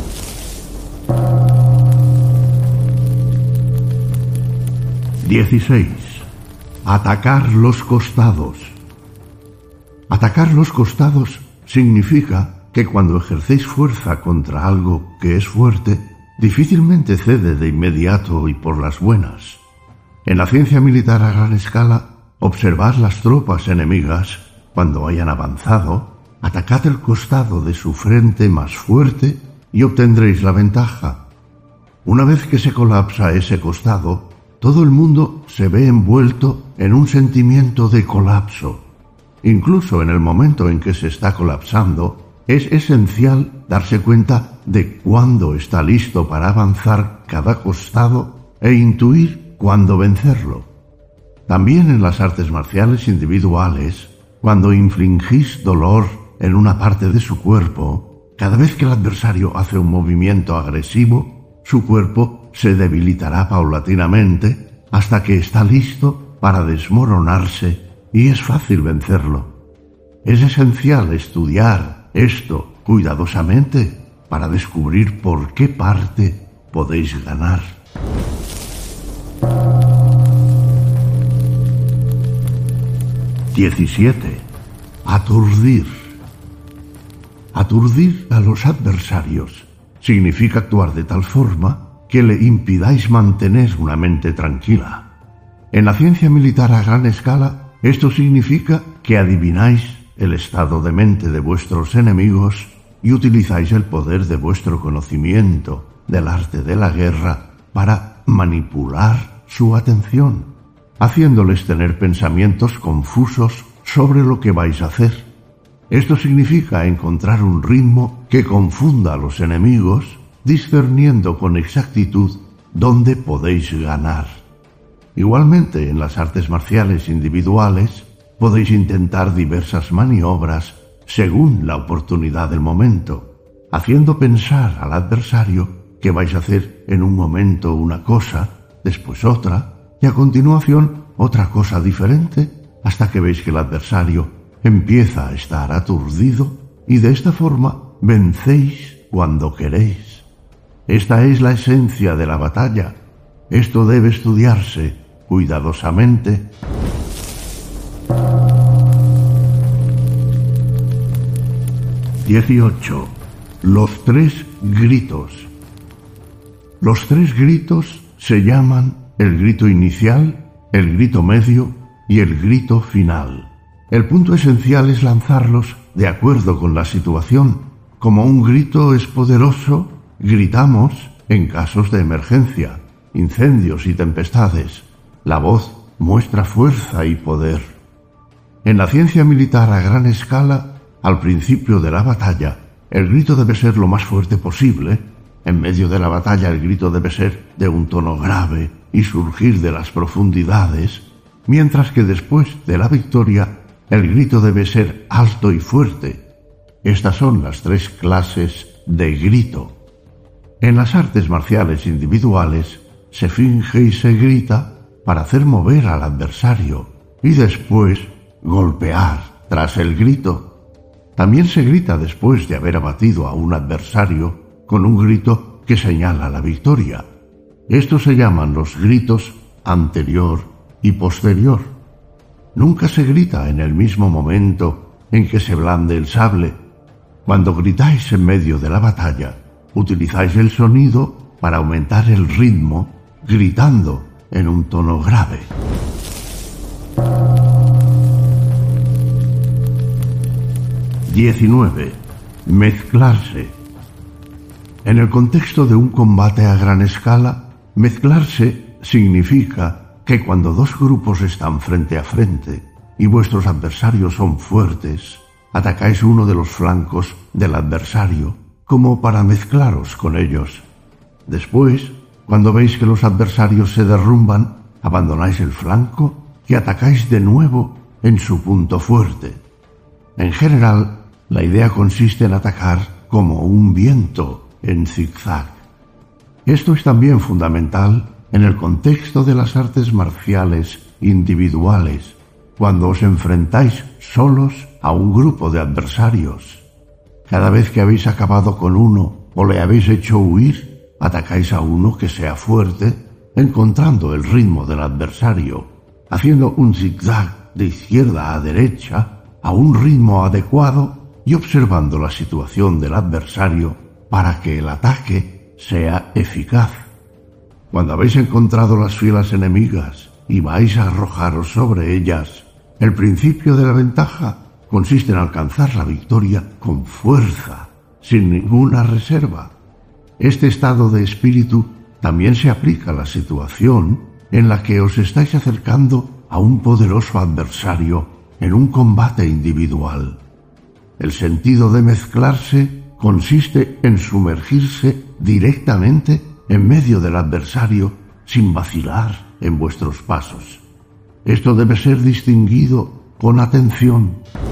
dieciséis. Atacar los costados. Atacar los costados significa que cuando ejercéis fuerza contra algo que es fuerte, difícilmente cede de inmediato y por las buenas. En la ciencia militar a gran escala, observad las tropas enemigas cuando hayan avanzado, atacad el costado de su frente más fuerte y obtendréis la ventaja. Una vez que se colapsa ese costado, todo el mundo se ve envuelto en un sentimiento de colapso. Incluso en el momento en que se está colapsando, es esencial darse cuenta de cuándo está listo para avanzar cada costado e intuir cuándo vencerlo. También en las artes marciales individuales, cuando infligís dolor en una parte de su cuerpo, cada vez que el adversario hace un movimiento agresivo, su cuerpo se debilitará paulatinamente hasta que está listo para desmoronarse y es fácil vencerlo. Es esencial estudiar esto cuidadosamente para descubrir por qué parte podéis ganar. diecisiete. Aturdir. Aturdir a los adversarios significa actuar de tal forma que le impidáis mantener una mente tranquila. En la ciencia militar a gran escala, esto significa que adivináis el estado de mente de vuestros enemigos y utilizáis el poder de vuestro conocimiento del arte de la guerra para manipular su atención, haciéndoles tener pensamientos confusos sobre lo que vais a hacer. Esto significa encontrar un ritmo que confunda a los enemigos, discerniendo con exactitud dónde podéis ganar. Igualmente, en las artes marciales individuales, podéis intentar diversas maniobras según la oportunidad del momento, haciendo pensar al adversario que vais a hacer en un momento una cosa, después otra, y a continuación otra cosa diferente, hasta que veis que el adversario empieza a estar aturdido y de esta forma vencéis cuando queréis. Esta es la esencia de la batalla. Esto debe estudiarse cuidadosamente. dieciocho. Los tres gritos. Los tres gritos se llaman el grito inicial, el grito medio y el grito final. El punto esencial es lanzarlos de acuerdo con la situación. Como un grito es poderoso, gritamos en casos de emergencia, incendios y tempestades. La voz muestra fuerza y poder. En la ciencia militar a gran escala, al principio de la batalla, el grito debe ser lo más fuerte posible. En medio de la batalla el grito debe ser de un tono grave y surgir de las profundidades, mientras que después de la victoria el grito debe ser alto y fuerte. Estas son las tres clases de grito. En las artes marciales individuales se finge y se grita para hacer mover al adversario y después golpear tras el grito. También se grita después de haber abatido a un adversario con un grito que señala la victoria. Estos se llaman los gritos anterior y posterior. Nunca se grita en el mismo momento en que se blande el sable. Cuando gritáis en medio de la batalla, utilizáis el sonido para aumentar el ritmo, gritando en un tono grave. diecinueve. Mezclarse. En el contexto de un combate a gran escala, mezclarse significa que cuando dos grupos están frente a frente y vuestros adversarios son fuertes, atacáis uno de los flancos del adversario como para mezclaros con ellos. Después, cuando veis que los adversarios se derrumban, abandonáis el flanco y atacáis de nuevo en su punto fuerte. En general, la idea consiste en atacar como un viento en zigzag. Esto es también fundamental en el contexto de las artes marciales individuales, cuando os enfrentáis solos a un grupo de adversarios. Cada vez que habéis acabado con uno o le habéis hecho huir, atacáis a uno que sea fuerte, encontrando el ritmo del adversario, haciendo un zigzag de izquierda a derecha a un ritmo adecuado y observando la situación del adversario para que el ataque sea eficaz. Cuando habéis encontrado las filas enemigas y vais a arrojaros sobre ellas, el principio de la ventaja consiste en alcanzar la victoria con fuerza, sin ninguna reserva. Este estado de espíritu también se aplica a la situación en la que os estáis acercando a un poderoso adversario en un combate individual. El sentido de mezclarse consiste en sumergirse directamente en medio del adversario sin vacilar en vuestros pasos. Esto debe ser distinguido con atención.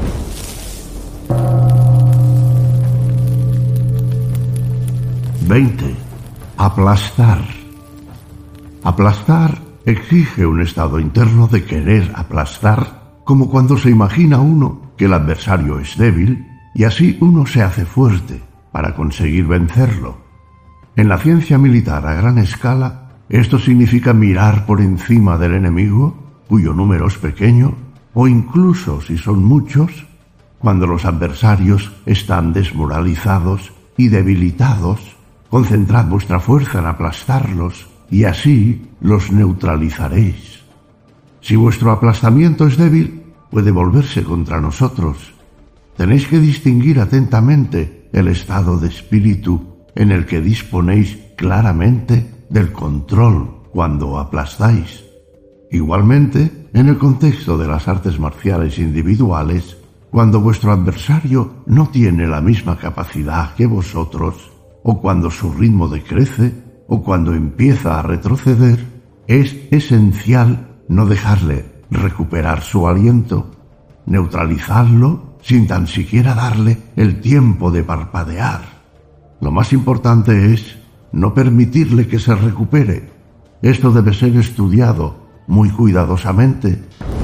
veinte. Aplastar. Aplastar exige un estado interno de querer aplastar, como cuando se imagina uno que el adversario es débil y así uno se hace fuerte para conseguir vencerlo. En la ciencia militar a gran escala, esto significa mirar por encima del enemigo, cuyo número es pequeño, o incluso si son muchos, cuando los adversarios están desmoralizados y debilitados, concentrad vuestra fuerza en aplastarlos y así los neutralizaréis. Si vuestro aplastamiento es débil, puede volverse contra nosotros. Tenéis que distinguir atentamente el estado de espíritu en el que disponéis claramente del control cuando aplastáis. Igualmente, en el contexto de las artes marciales individuales, cuando vuestro adversario no tiene la misma capacidad que vosotros, o cuando su ritmo decrece, o cuando empieza a retroceder, es esencial no dejarle recuperar su aliento, neutralizarlo sin tan siquiera darle el tiempo de parpadear. Lo más importante es no permitirle que se recupere. Esto debe ser estudiado muy cuidadosamente.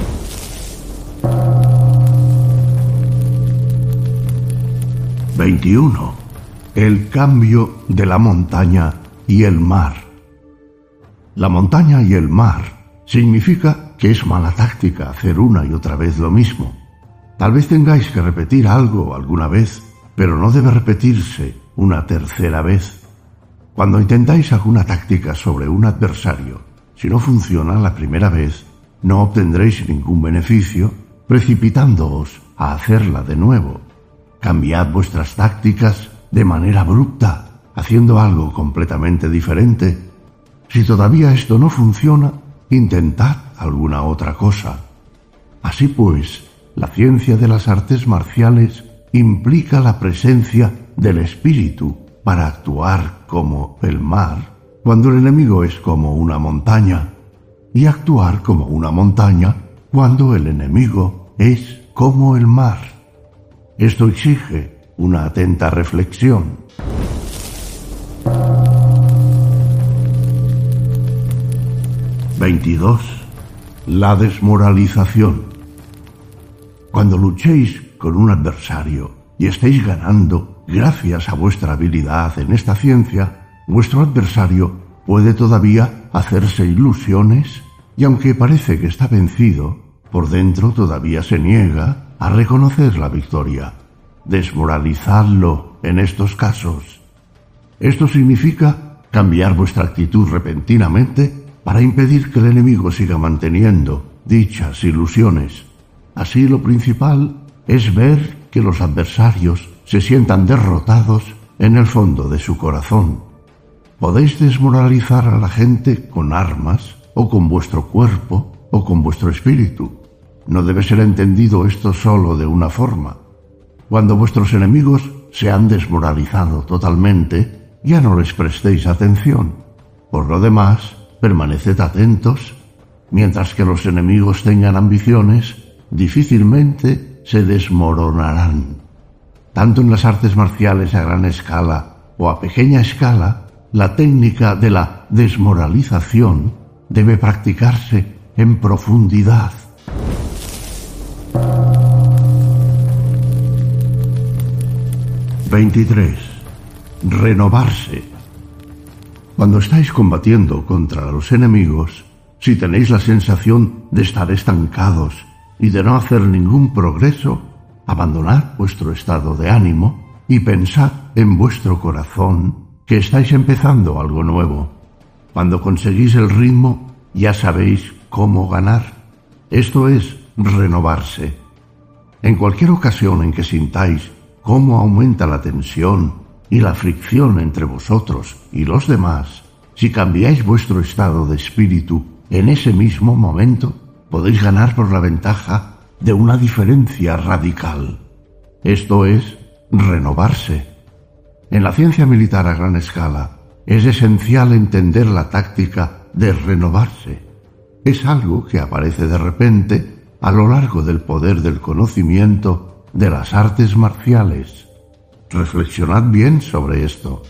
veintiuno. El cambio de la montaña y el mar. La montaña y el mar significa que es mala táctica hacer una y otra vez lo mismo. Tal vez tengáis que repetir algo alguna vez, pero no debe repetirse una tercera vez. Cuando intentáis alguna táctica sobre un adversario, si no funciona la primera vez, no obtendréis ningún beneficio precipitándoos a hacerla de nuevo. Cambiad vuestras tácticas de manera abrupta, haciendo algo completamente diferente. Si todavía esto no funciona, intentad alguna otra cosa. Así pues, la ciencia de las artes marciales implica la presencia del espíritu para actuar como el mar, cuando el enemigo es como una montaña, y actuar como una montaña cuando el enemigo es como el mar. Esto exige una atenta reflexión. veintidós. La desmoralización. Cuando luchéis con un adversario y estéis ganando gracias a vuestra habilidad en esta ciencia, vuestro adversario puede todavía hacerse ilusiones y aunque parece que está vencido, por dentro todavía se niega a reconocer la victoria. Desmoralizadlo en estos casos. Esto significa cambiar vuestra actitud repentinamente para impedir que el enemigo siga manteniendo dichas ilusiones. Así, lo principal es ver que los adversarios se sientan derrotados en el fondo de su corazón. Podéis desmoralizar a la gente con armas o con vuestro cuerpo, o con vuestro espíritu. No debe ser entendido esto solo de una forma. Cuando vuestros enemigos se han desmoralizado totalmente, ya no les prestéis atención. Por lo demás, permaneced atentos. Mientras que los enemigos tengan ambiciones, difícilmente se desmoronarán. Tanto en las artes marciales a gran escala o a pequeña escala, la técnica de la desmoralización debe practicarse en profundidad. veintitrés. Renovarse. Cuando estáis combatiendo contra los enemigos, si tenéis la sensación de estar estancados y de no hacer ningún progreso, abandonad vuestro estado de ánimo y pensad en vuestro corazón que estáis empezando algo nuevo. Cuando conseguís el ritmo, ya sabéis cómo ganar. Esto es renovarse. En cualquier ocasión en que sintáis cómo aumenta la tensión y la fricción entre vosotros y los demás, si cambiáis vuestro estado de espíritu en ese mismo momento, podéis ganar por la ventaja de una diferencia radical. Esto es renovarse. En la ciencia militar a gran escala es esencial entender la táctica de renovarse. Es algo que aparece de repente a lo largo del poder del conocimiento de las artes marciales. Reflexionad bien sobre esto.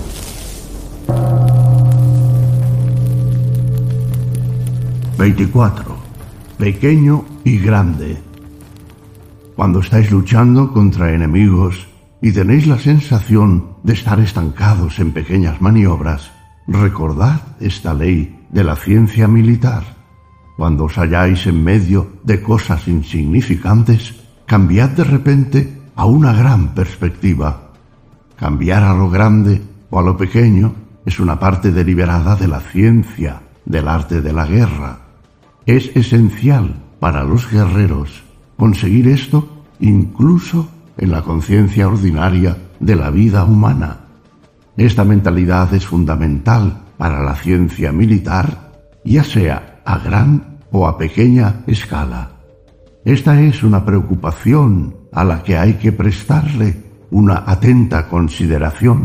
veinticuatro. Pequeño y grande. Cuando estáis luchando contra enemigos y tenéis la sensación de estar estancados en pequeñas maniobras, recordad esta ley de la ciencia militar. Cuando os halláis en medio de cosas insignificantes, cambiad de repente a una gran perspectiva. Cambiar a lo grande o a lo pequeño es una parte deliberada de la ciencia, del arte de la guerra. Es esencial para los guerreros conseguir esto incluso en la conciencia ordinaria de la vida humana. Esta mentalidad es fundamental para la ciencia militar, ya sea a gran o a pequeña escala. Esta es una preocupación a la que hay que prestarle una atenta consideración.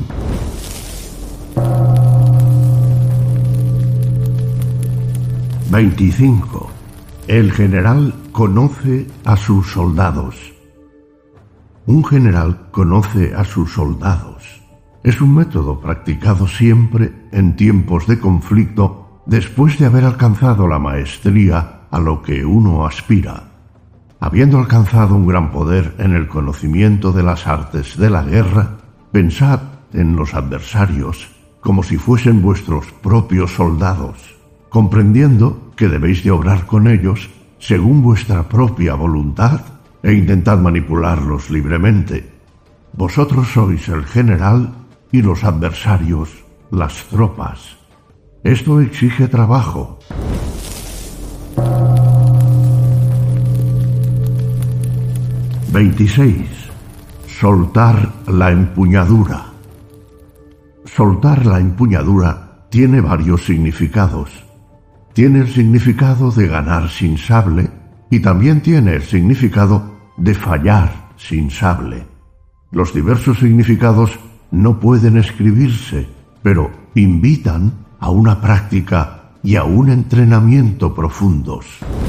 veinticinco. El general conoce a sus soldados. Un general conoce a sus soldados. Es un método practicado siempre en tiempos de conflicto después de haber alcanzado la maestría a lo que uno aspira. Habiendo alcanzado un gran poder en el conocimiento de las artes de la guerra, pensad en los adversarios como si fuesen vuestros propios soldados, comprendiendo que debéis de obrar con ellos según vuestra propia voluntad e intentad manipularlos libremente. Vosotros sois el general y los adversarios, las tropas. Esto exige trabajo. veintiséis. Soltar la empuñadura. Soltar la empuñadura tiene varios significados. Tiene el significado de ganar sin sable y también tiene el significado de fallar sin sable. Los diversos significados no pueden escribirse, pero invitan a una práctica y a un entrenamiento profundos.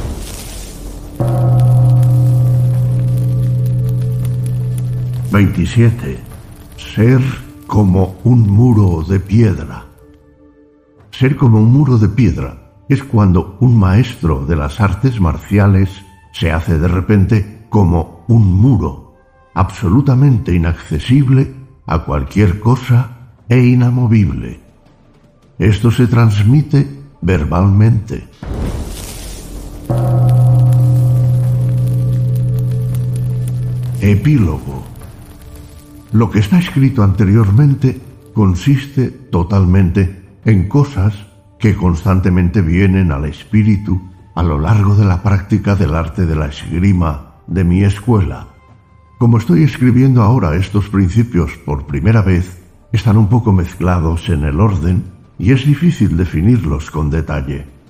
veintisiete. Ser como un muro de piedra. Ser como un muro de piedra es cuando un maestro de las artes marciales se hace de repente como un muro, absolutamente inaccesible a cualquier cosa e inamovible. Esto se transmite verbalmente. Epílogo. Lo que está escrito anteriormente consiste totalmente en cosas que constantemente vienen al espíritu a lo largo de la práctica del arte de la esgrima de mi escuela. Como estoy escribiendo ahora estos principios por primera vez, están un poco mezclados en el orden y es difícil definirlos con detalle.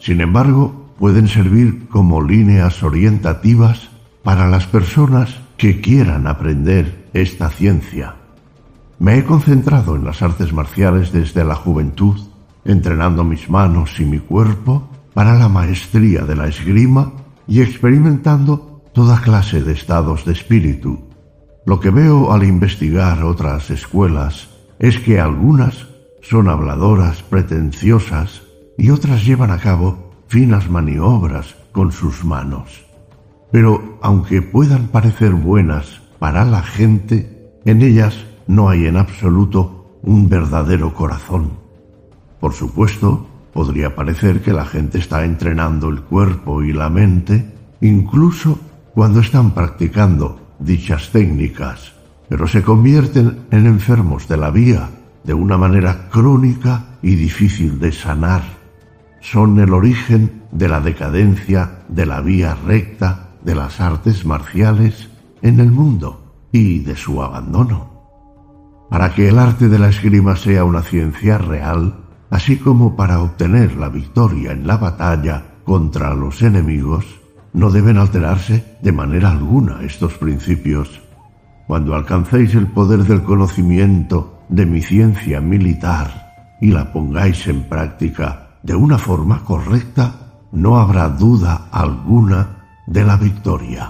Sin embargo, pueden servir como líneas orientativas para las personas que quieran aprender esta ciencia. Me he concentrado en las artes marciales desde la juventud, entrenando mis manos y mi cuerpo para la maestría de la esgrima y experimentando toda clase de estados de espíritu. Lo que veo al investigar otras escuelas es que algunas son habladoras pretenciosas y otras llevan a cabo finas maniobras con sus manos. Pero aunque puedan parecer buenas para la gente, en ellas no hay en absoluto un verdadero corazón. Por supuesto, podría parecer que la gente está entrenando el cuerpo y la mente, incluso cuando están practicando dichas técnicas, pero se convierten en enfermos de la vía de una manera crónica y difícil de sanar. Son el origen de la decadencia de la vía recta de las artes marciales en el mundo y de su abandono. Para que el arte de la esgrima sea una ciencia real, así como para obtener la victoria en la batalla contra los enemigos, no deben alterarse de manera alguna estos principios. Cuando alcancéis el poder del conocimiento de mi ciencia militar y la pongáis en práctica de una forma correcta, no habrá duda alguna de la victoria.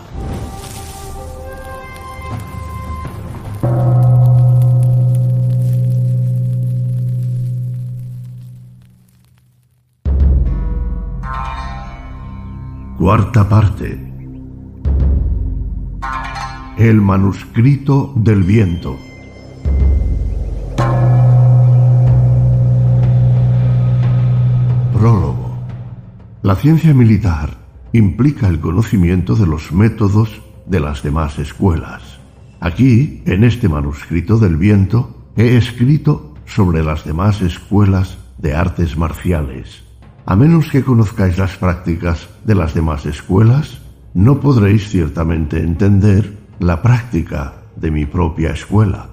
Cuarta parte. El manuscrito del viento. Prólogo. La ciencia militar implica el conocimiento de los métodos de las demás escuelas. Aquí, en este manuscrito del viento, he escrito sobre las demás escuelas de artes marciales. A menos que conozcáis las prácticas de las demás escuelas, no podréis ciertamente entender la práctica de mi propia escuela.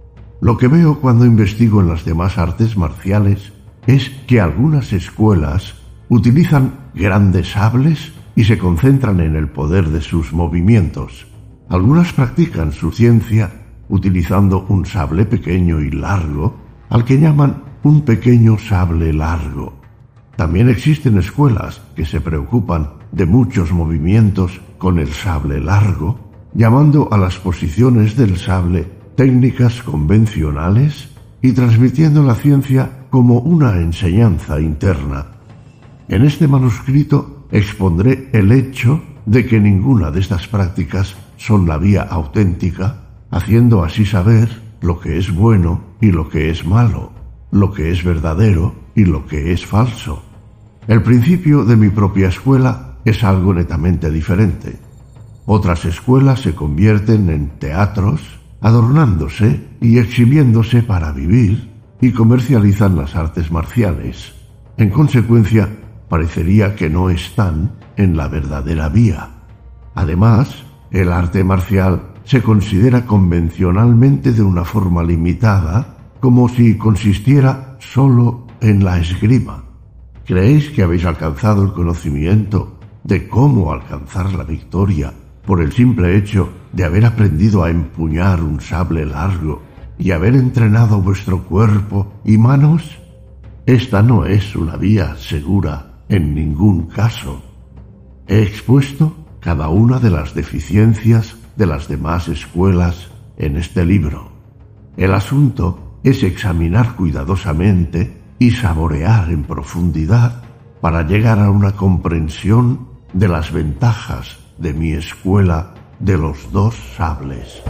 Lo que veo cuando investigo en las demás artes marciales es que algunas escuelas utilizan grandes sables y se concentran en el poder de sus movimientos. Algunas practican su ciencia utilizando un sable pequeño y largo, al que llaman un pequeño sable largo. También existen escuelas que se preocupan de muchos movimientos con el sable largo, llamando a las posiciones del sable técnicas convencionales y transmitiendo la ciencia como una enseñanza interna. En este manuscrito expondré el hecho de que ninguna de estas prácticas son la vía auténtica, haciendo así saber lo que es bueno y lo que es malo, lo que es verdadero y lo que es falso. El principio de mi propia escuela es algo netamente diferente. Otras escuelas se convierten en teatros, adornándose y exhibiéndose para vivir, y comercializan las artes marciales. En consecuencia, parecería que no están en la verdadera vía. Además, el arte marcial se considera convencionalmente de una forma limitada, como si consistiera solo en la esgrima. ¿Creéis que habéis alcanzado el conocimiento de cómo alcanzar la victoria por el simple hecho de haber aprendido a empuñar un sable largo y haber entrenado vuestro cuerpo y manos? Esta no es una vía segura en ningún caso. He expuesto cada una de las deficiencias de las demás escuelas en este libro. El asunto es examinar cuidadosamente y saborear en profundidad para llegar a una comprensión de las ventajas de mi escuela de los dos sables.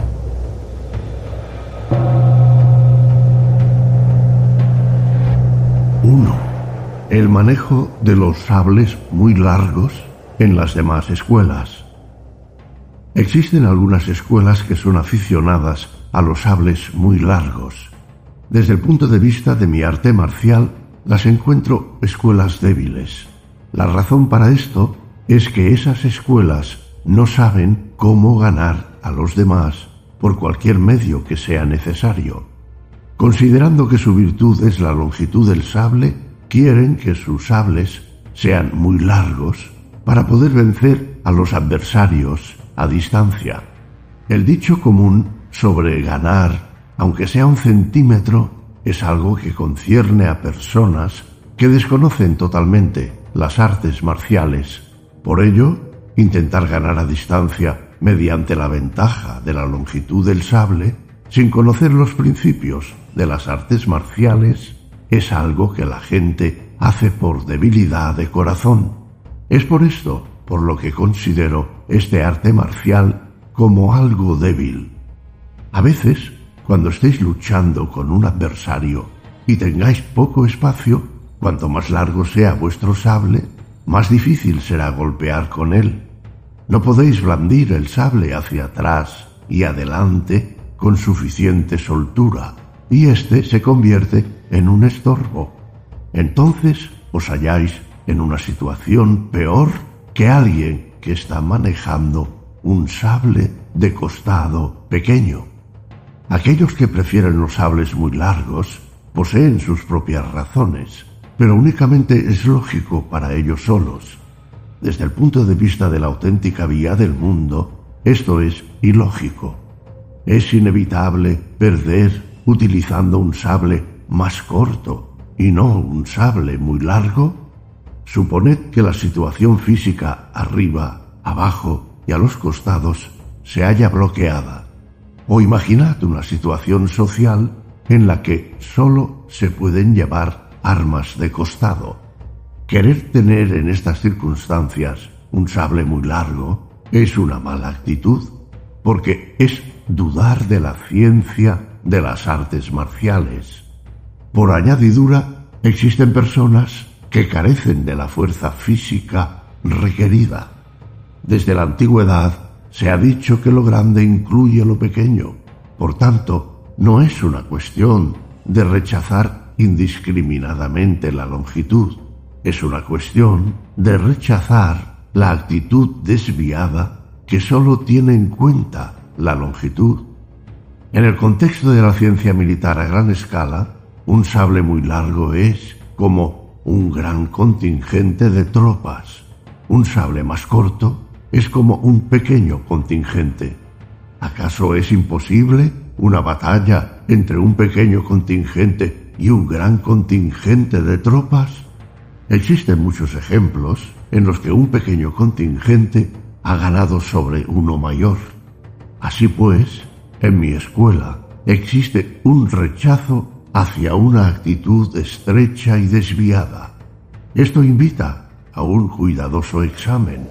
uno. El manejo de los sables muy largos en las demás escuelas. Existen algunas escuelas que son aficionadas a los sables muy largos. Desde el punto de vista de mi arte marcial, las encuentro escuelas débiles. La razón para esto es que esas escuelas no saben cómo ganar a los demás por cualquier medio que sea necesario. Considerando que su virtud es la longitud del sable, quieren que sus sables sean muy largos para poder vencer a los adversarios a distancia. El dicho común sobre ganar, aunque sea un centímetro, es algo que concierne a personas que desconocen totalmente las artes marciales. Por ello, intentar ganar a distancia mediante la ventaja de la longitud del sable, sin conocer los principios de las artes marciales, es algo que la gente hace por debilidad de corazón. Es por esto por lo que considero este arte marcial como algo débil. A veces, cuando estéis luchando con un adversario y tengáis poco espacio, cuanto más largo sea vuestro sable, más difícil será golpear con él. No podéis blandir el sable hacia atrás y adelante con suficiente soltura, y éste se convierte en un estorbo. Entonces os halláis en una situación peor que alguien que está manejando un sable de costado pequeño. Aquellos que prefieren los sables muy largos poseen sus propias razones, pero únicamente es lógico para ellos solos. Desde el punto de vista de la auténtica vía del mundo, esto es ilógico. Es inevitable perder utilizando un sable más corto y no un sable muy largo. Suponed que la situación física arriba, abajo y a los costados se halla bloqueada. O imaginad una situación social en la que solo se pueden llevar armas de costado. Querer tener en estas circunstancias un sable muy largo es una mala actitud, porque es dudar de la ciencia de las artes marciales. Por añadidura, existen personas que carecen de la fuerza física requerida. Desde la antigüedad se ha dicho que lo grande incluye lo pequeño. Por tanto, no es una cuestión de rechazar indiscriminadamente la longitud. Es una cuestión de rechazar la actitud desviada que solo tiene en cuenta la longitud. En el contexto de la ciencia militar a gran escala, un sable muy largo es como un gran contingente de tropas. Un sable más corto es como un pequeño contingente. ¿Acaso es imposible una batalla entre un pequeño contingente y un gran contingente de tropas? Existen muchos ejemplos en los que un pequeño contingente ha ganado sobre uno mayor. Así pues, en mi escuela existe un rechazo hacia una actitud estrecha y desviada. Esto invita a un cuidadoso examen.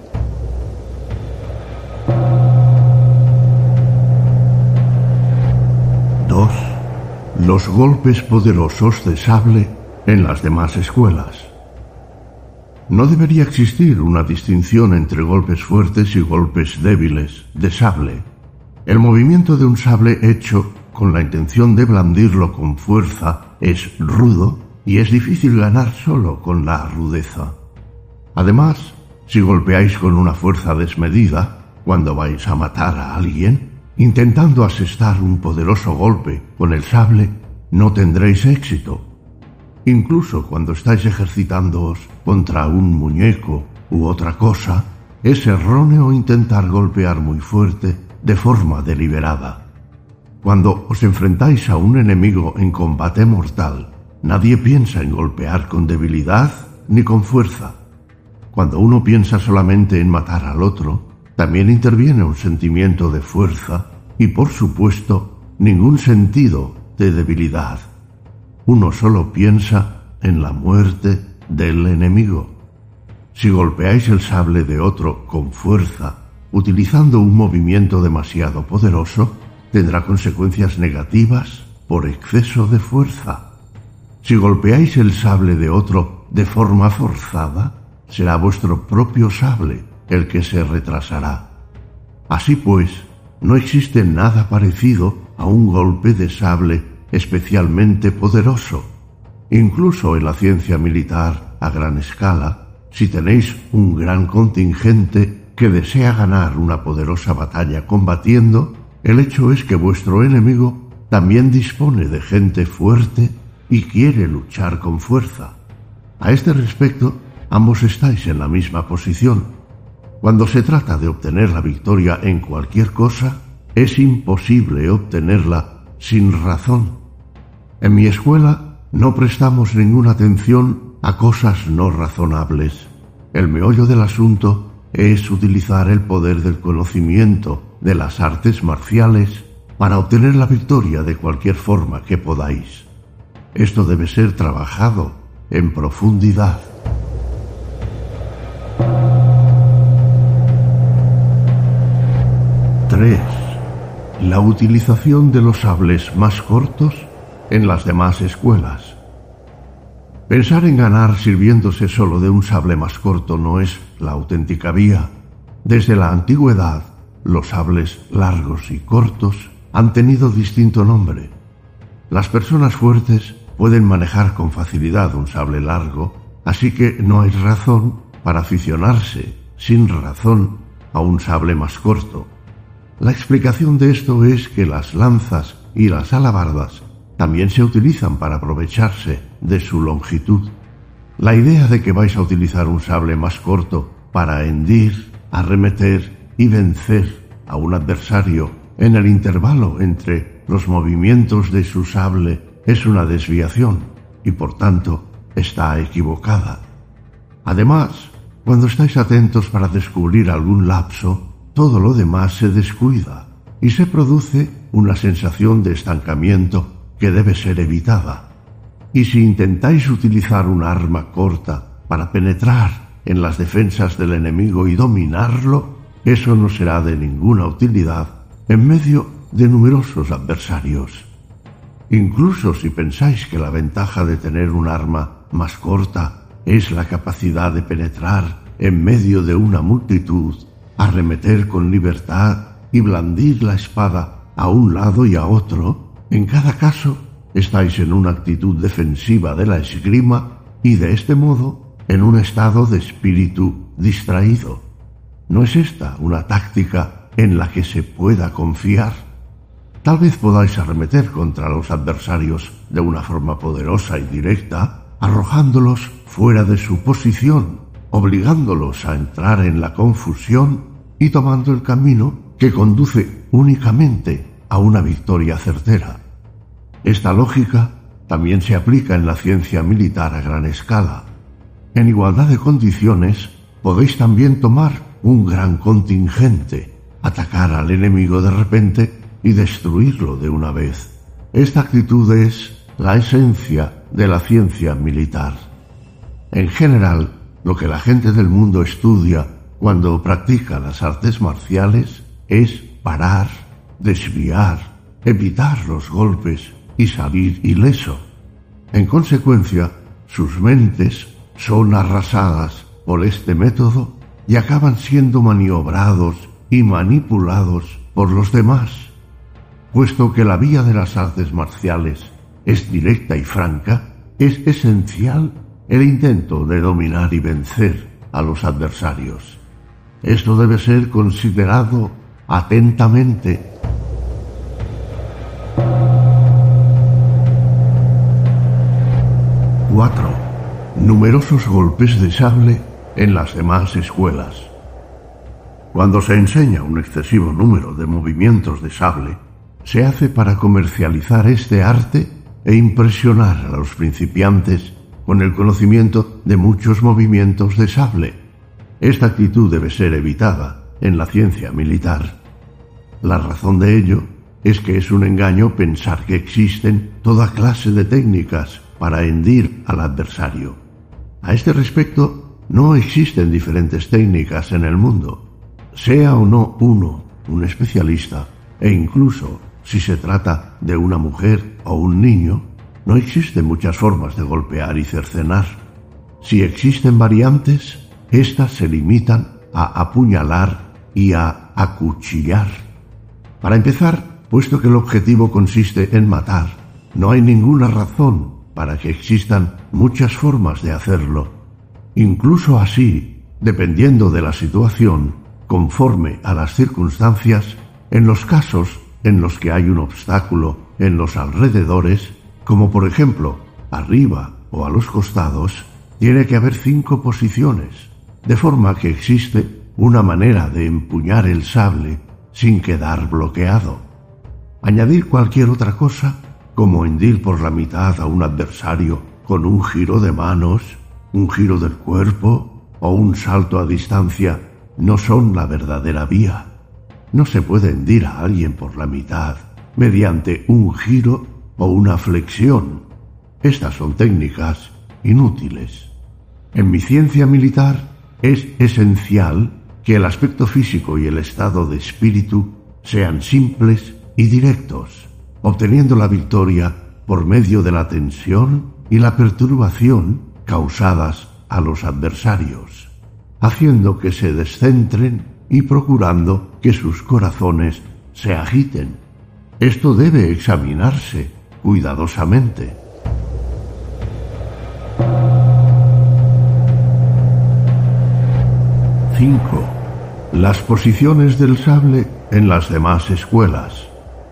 dos. Los golpes poderosos de sable en las demás escuelas. No debería existir una distinción entre golpes fuertes y golpes débiles de sable. El movimiento de un sable hecho con la intención de blandirlo con fuerza es rudo y es difícil ganar solo con la rudeza. Además, si golpeáis con una fuerza desmedida, cuando vais a matar a alguien, intentando asestar un poderoso golpe con el sable, no tendréis éxito. Incluso cuando estáis ejercitándoos contra un muñeco u otra cosa, es erróneo intentar golpear muy fuerte de forma deliberada. Cuando os enfrentáis a un enemigo en combate mortal, nadie piensa en golpear con debilidad ni con fuerza. Cuando uno piensa solamente en matar al otro, también interviene un sentimiento de fuerza y, por supuesto, ningún sentido de debilidad. Uno solo piensa en la muerte del enemigo. Si golpeáis el sable de otro con fuerza, utilizando un movimiento demasiado poderoso, tendrá consecuencias negativas por exceso de fuerza. Si golpeáis el sable de otro de forma forzada, será vuestro propio sable el que se retrasará. Así pues, no existe nada parecido a un golpe de sable especialmente poderoso. Incluso en la ciencia militar a gran escala, si tenéis un gran contingente que desea ganar una poderosa batalla combatiendo, el hecho es que vuestro enemigo también dispone de gente fuerte y quiere luchar con fuerza. A este respecto, ambos estáis en la misma posición. Cuando se trata de obtener la victoria en cualquier cosa, es imposible obtenerla sin razón. En mi escuela no prestamos ninguna atención a cosas no razonables. El meollo del asunto es utilizar el poder del conocimiento de las artes marciales para obtener la victoria de cualquier forma que podáis. Esto debe ser trabajado en profundidad. tres. La utilización de los sables más cortos en las demás escuelas. Pensar en ganar sirviéndose solo de un sable más corto no es la auténtica vía. Desde la antigüedad, los sables largos y cortos han tenido distinto nombre. Las personas fuertes pueden manejar con facilidad un sable largo, así que no hay razón para aficionarse sin razón a un sable más corto. La explicación de esto es que las lanzas y las alabardas también se utilizan para aprovecharse de su longitud. La idea de que vais a utilizar un sable más corto para hendir, arremeter y vencer a un adversario en el intervalo entre los movimientos de su sable es una desviación y por tanto está equivocada. Además, cuando estáis atentos para descubrir algún lapso, todo lo demás se descuida y se produce una sensación de estancamiento que debe ser evitada. Y si intentáis utilizar un arma corta para penetrar en las defensas del enemigo y dominarlo, eso no será de ninguna utilidad en medio de numerosos adversarios. Incluso si pensáis que la ventaja de tener un arma más corta es la capacidad de penetrar en medio de una multitud, arremeter con libertad y blandir la espada a un lado y a otro, en cada caso estáis en una actitud defensiva de la esgrima y de este modo en un estado de espíritu distraído. ¿No es esta una táctica en la que se pueda confiar? Tal vez podáis arremeter contra los adversarios de una forma poderosa y directa, arrojándolos fuera de su posición, obligándolos a entrar en la confusión y tomando el camino que conduce únicamente a una victoria certera. Esta lógica también se aplica en la ciencia militar a gran escala. En igualdad de condiciones, podéis también tomar un gran contingente, atacar al enemigo de repente y destruirlo de una vez. Esta actitud es la esencia de la ciencia militar. En general, lo que la gente del mundo estudia cuando practica las artes marciales es parar, desviar, evitar los golpes y salir ileso. En consecuencia, sus mentes son arrasadas por este método y acaban siendo maniobrados y manipulados por los demás. Puesto que la vía de las artes marciales es directa y franca, es esencial el intento de dominar y vencer a los adversarios. Esto debe ser considerado atentamente. cuatro. Numerosos golpes de sable en las demás escuelas. Cuando se enseña un excesivo número de movimientos de sable, se hace para comercializar este arte e impresionar a los principiantes con el conocimiento de muchos movimientos de sable. Esta actitud debe ser evitada en la ciencia militar. La razón de ello es que es un engaño pensar que existen toda clase de técnicas para hendir al adversario. A este respecto, no existen diferentes técnicas en el mundo. Sea o no uno un especialista, e incluso si se trata de una mujer o un niño, no existen muchas formas de golpear y cercenar. Si existen variantes, estas se limitan a apuñalar y a acuchillar. Para empezar, puesto que el objetivo consiste en matar, no hay ninguna razón para que existan muchas formas de hacerlo. Incluso así, dependiendo de la situación, conforme a las circunstancias, en los casos en los que hay un obstáculo en los alrededores, como por ejemplo arriba o a los costados, tiene que haber cinco posiciones, de forma que existe una manera de empuñar el sable sin quedar bloqueado. Añadir cualquier otra cosa, como hendir por la mitad a un adversario con un giro de manos, un giro del cuerpo o un salto a distancia, no son la verdadera vía. No se puede hendir a alguien por la mitad mediante un giro o una flexión. Estas son técnicas inútiles. En mi ciencia militar es esencial que el aspecto físico y el estado de espíritu sean simples y directos, obteniendo la victoria por medio de la tensión y la perturbación causadas a los adversarios, haciendo que se descentren y procurando que sus corazones se agiten. Esto debe examinarse cuidadosamente. cinco. Las posiciones del sable en las demás escuelas.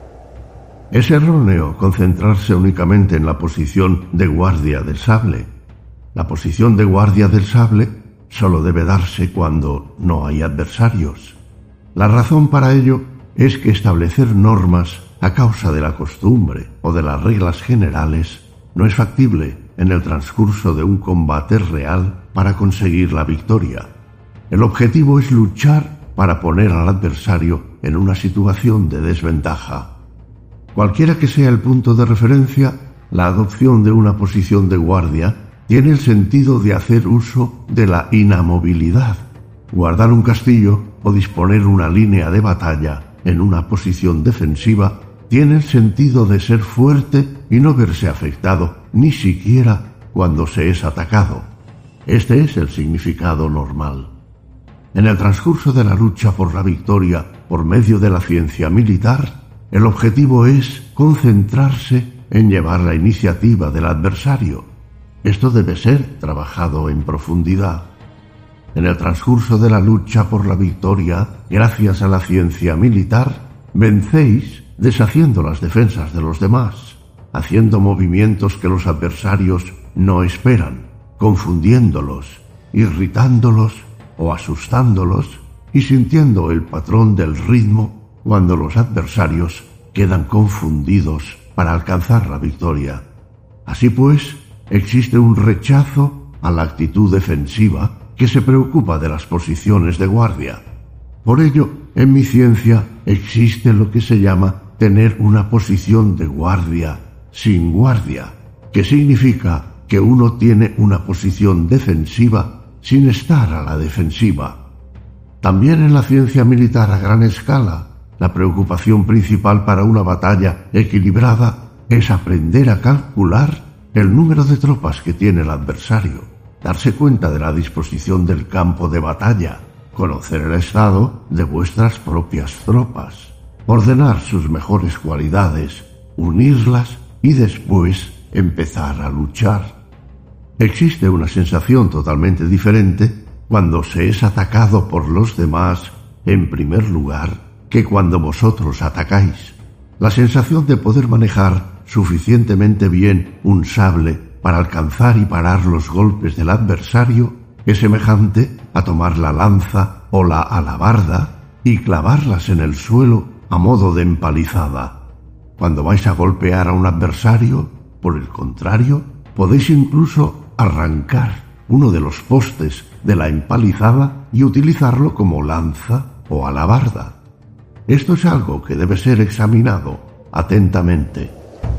Es erróneo concentrarse únicamente en la posición de guardia del sable. La posición de guardia del sable solo debe darse cuando no hay adversarios. La razón para ello es que establecer normas a causa de la costumbre o de las reglas generales no es factible en el transcurso de un combate real para conseguir la victoria. El objetivo es luchar para poner al adversario en una situación de desventaja. Cualquiera que sea el punto de referencia, la adopción de una posición de guardia tiene el sentido de hacer uso de la inamovilidad. Guardar un castillo o disponer una línea de batalla en una posición defensiva tiene el sentido de ser fuerte y no verse afectado ni siquiera cuando se es atacado. Este es el significado normal. En el transcurso de la lucha por la victoria por medio de la ciencia militar, el objetivo es concentrarse en llevar la iniciativa del adversario. Esto debe ser trabajado en profundidad. En el transcurso de la lucha por la victoria, gracias a la ciencia militar, vencéis deshaciendo las defensas de los demás, haciendo movimientos que los adversarios no esperan, confundiéndolos, irritándolos o asustándolos y sintiendo el patrón del ritmo cuando los adversarios quedan confundidos para alcanzar la victoria. Así pues, existe un rechazo a la actitud defensiva que se preocupa de las posiciones de guardia. Por ello, en mi ciencia existe lo que se llama tener una posición de guardia sin guardia, que significa que uno tiene una posición defensiva sin estar a la defensiva. También en la ciencia militar a gran escala, la preocupación principal para una batalla equilibrada es aprender a calcular el número de tropas que tiene el adversario, darse cuenta de la disposición del campo de batalla, conocer el estado de vuestras propias tropas, ordenar sus mejores cualidades, unirlas y después empezar a luchar. Existe una sensación totalmente diferente cuando se es atacado por los demás en primer lugar que cuando vosotros atacáis. La sensación de poder manejar suficientemente bien un sable para alcanzar y parar los golpes del adversario es semejante a tomar la lanza o la alabarda y clavarlas en el suelo a modo de empalizada. Cuando vais a golpear a un adversario, por el contrario, podéis incluso arrancar uno de los postes de la empalizada y utilizarlo como lanza o alabarda. Esto es algo que debe ser examinado atentamente.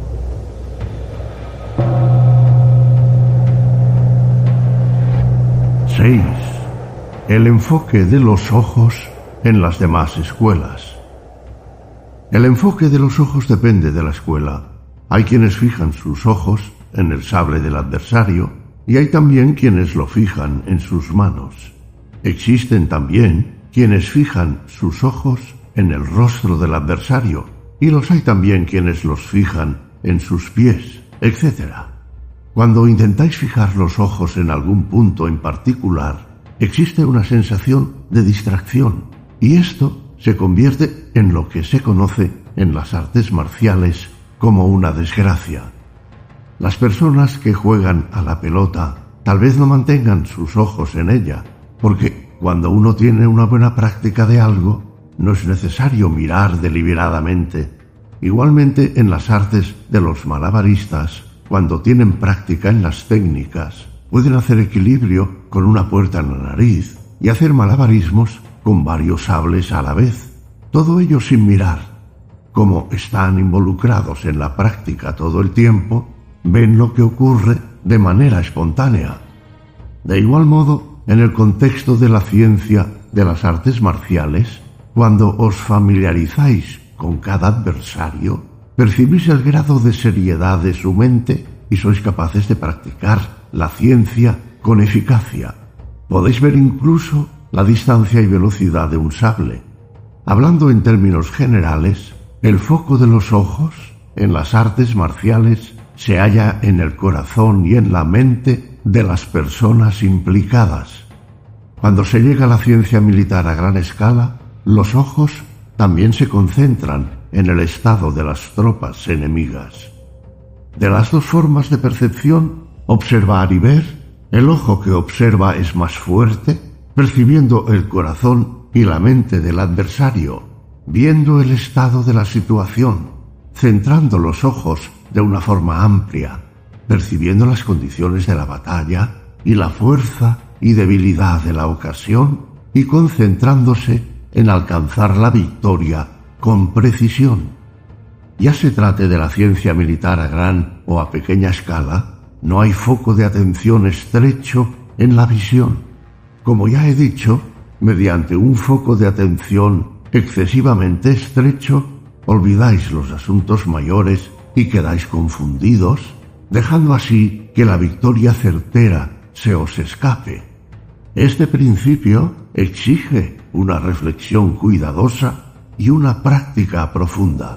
seis. El enfoque de los ojos en las demás escuelas. El enfoque de los ojos depende de la escuela. Hay quienes fijan sus ojos en el sable del adversario y hay también quienes lo fijan en sus manos. Existen también quienes fijan sus ojos en el rostro del adversario y los hay también quienes los fijan en sus pies, etcétera. Cuando intentáis fijar los ojos en algún punto en particular, existe una sensación de distracción y esto se convierte en lo que se conoce en las artes marciales como una desgracia. Las personas que juegan a la pelota tal vez no mantengan sus ojos en ella, porque cuando uno tiene una buena práctica de algo, no es necesario mirar deliberadamente. Igualmente en las artes de los malabaristas, cuando tienen práctica en las técnicas, pueden hacer equilibrio con una puerta en la nariz y hacer malabarismos con varios sables a la vez, todo ello sin mirar. Como están involucrados en la práctica todo el tiempo, ven lo que ocurre de manera espontánea. De igual modo, en el contexto de la ciencia de las artes marciales, cuando os familiarizáis con cada adversario, percibís el grado de seriedad de su mente y sois capaces de practicar la ciencia con eficacia. Podéis ver incluso la distancia y velocidad de un sable. Hablando en términos generales, el foco de los ojos en las artes marciales se halla en el corazón y en la mente de las personas implicadas. Cuando se llega a la ciencia militar a gran escala, los ojos también se concentran en el estado de las tropas enemigas. De las dos formas de percepción, observar y ver, el ojo que observa es más fuerte, percibiendo el corazón y la mente del adversario, viendo el estado de la situación, centrando los ojos de una forma amplia, percibiendo las condiciones de la batalla y la fuerza y debilidad de la ocasión y concentrándose en alcanzar la victoria con precisión. Ya se trate de la ciencia militar a gran o a pequeña escala, no hay foco de atención estrecho en la visión. Como ya he dicho, mediante un foco de atención excesivamente estrecho, olvidáis los asuntos mayores y quedáis confundidos, dejando así que la victoria certera se os escape. Este principio exige una reflexión cuidadosa y una práctica profunda.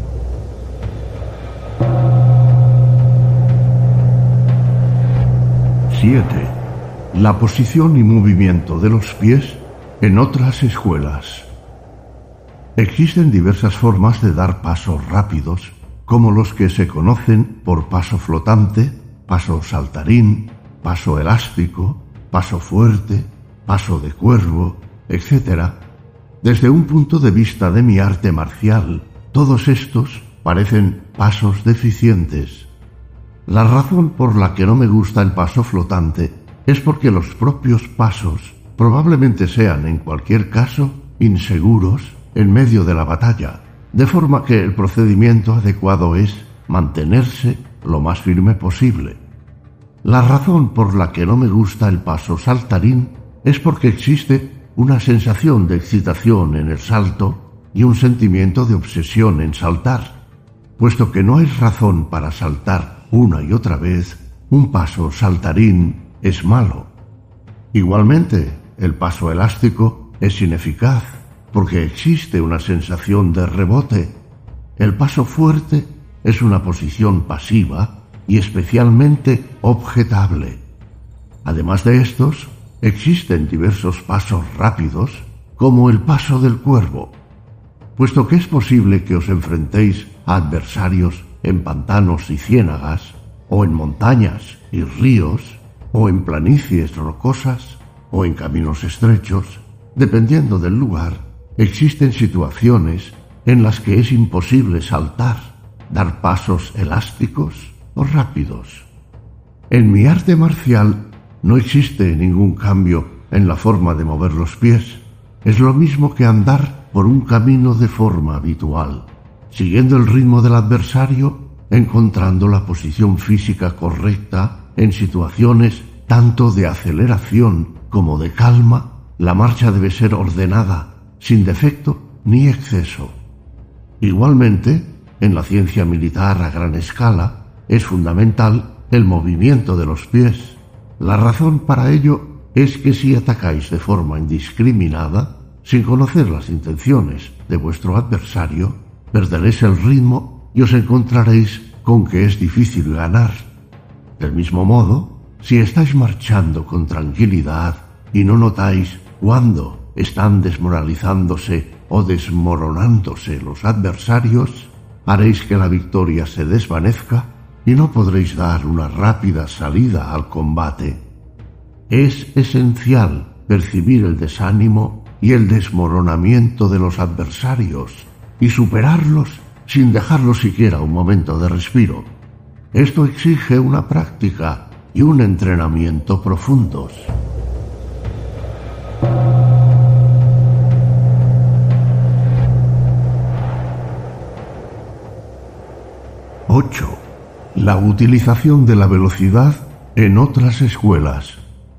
siete. La posición y movimiento de los pies en otras escuelas. Existen diversas formas de dar pasos rápidos, como los que se conocen por paso flotante, paso saltarín, paso elástico, paso fuerte, paso de cuervo, etcétera. Desde un punto de vista de mi arte marcial, todos estos parecen pasos deficientes. La razón por la que no me gusta el paso flotante es porque los propios pasos probablemente sean, en cualquier caso, inseguros en medio de la batalla, de forma que el procedimiento adecuado es mantenerse lo más firme posible. La razón por la que no me gusta el paso saltarín es porque existe una sensación de excitación en el salto y un sentimiento de obsesión en saltar, puesto que no hay razón para saltar una y otra vez, un paso saltarín es malo. Igualmente, el paso elástico es ineficaz porque existe una sensación de rebote. El paso fuerte es una posición pasiva y especialmente objetable. Además de estos, existen diversos pasos rápidos, como el paso del cuervo. Puesto que es posible que os enfrentéis a adversarios en pantanos y ciénagas, o en montañas y ríos, o en planicies rocosas, o en caminos estrechos, dependiendo del lugar, existen situaciones en las que es imposible saltar, dar pasos elásticos o rápidos. En mi arte marcial no existe ningún cambio en la forma de mover los pies. Es lo mismo que andar por un camino de forma habitual, siguiendo el ritmo del adversario, encontrando la posición física correcta en situaciones tanto de aceleración como de calma. La marcha debe ser ordenada, sin defecto ni exceso. Igualmente, en la ciencia militar a gran escala, es fundamental el movimiento de los pies. La razón para ello es que si atacáis de forma indiscriminada, sin conocer las intenciones de vuestro adversario, perderéis el ritmo y os encontraréis con que es difícil ganar. Del mismo modo, si estáis marchando con tranquilidad y no notáis cuándo están desmoralizándose o desmoronándose los adversarios, haréis que la victoria se desvanezca y no podréis dar una rápida salida al combate. Es esencial percibir el desánimo y el desmoronamiento de los adversarios y superarlos sin dejarlos siquiera un momento de respiro. Esto exige una práctica y un entrenamiento profundos. ocho. La utilización de la velocidad en otras escuelas.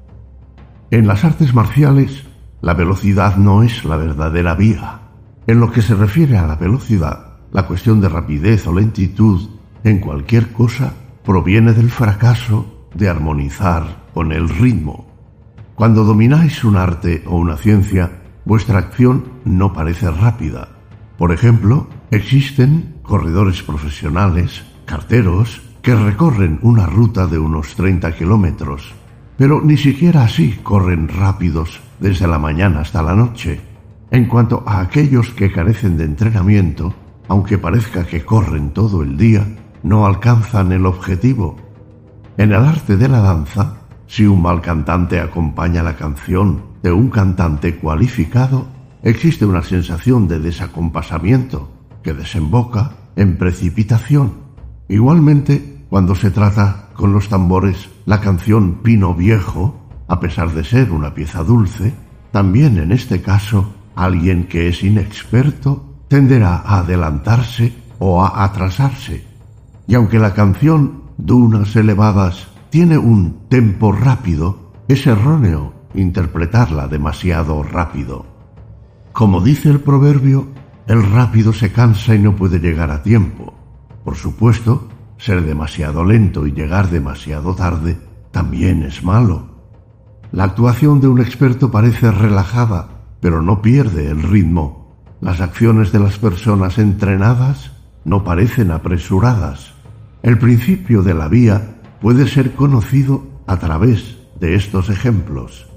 En las artes marciales, la velocidad no es la verdadera vía. En lo que se refiere a la velocidad, la cuestión de rapidez o lentitud en cualquier cosa proviene del fracaso de armonizar con el ritmo. Cuando domináis un arte o una ciencia, vuestra acción no parece rápida. Por ejemplo, existen corredores profesionales, carteros, que recorren una ruta de unos treinta kilómetros, pero ni siquiera así corren rápidos desde la mañana hasta la noche. En cuanto a aquellos que carecen de entrenamiento, aunque parezca que corren todo el día, no alcanzan el objetivo. En el arte de la danza, si un mal cantante acompaña la canción de un cantante cualificado, existe una sensación de desacompasamiento que desemboca en precipitación. Igualmente, cuando se trata con los tambores la canción Pino Viejo, a pesar de ser una pieza dulce, también en este caso, alguien que es inexperto tenderá a adelantarse o a atrasarse. Y aunque la canción Dunas elevadas tiene un tempo rápido, es erróneo interpretarla demasiado rápido. Como dice el proverbio, el rápido se cansa y no puede llegar a tiempo. Por supuesto, ser demasiado lento y llegar demasiado tarde también es malo. La actuación de un experto parece relajada, pero no pierde el ritmo. Las acciones de las personas entrenadas no parecen apresuradas. El principio de la vía puede ser conocido a través de estos ejemplos.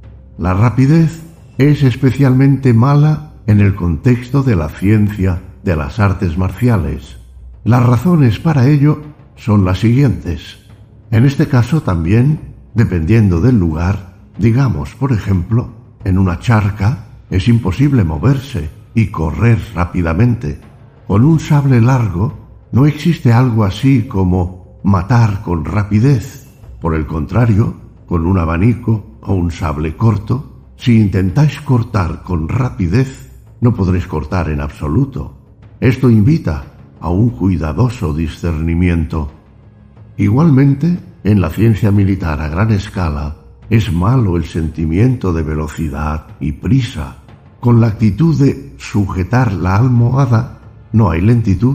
La rapidez es especialmente mala en el contexto de la ciencia de las artes marciales. Las razones para ello son las siguientes. En este caso también, dependiendo del lugar, digamos, por ejemplo, en una charca es imposible moverse y correr rápidamente. Con un sable largo no existe algo así como matar con rapidez. Por el contrario, con un abanico o un sable corto, si intentáis cortar con rapidez, no podréis cortar en absoluto. Esto invita a un cuidadoso discernimiento. Igualmente, en la ciencia militar a gran escala, es malo el sentimiento de velocidad y prisa. Con la actitud de sujetar la almohada, no hay lentitud.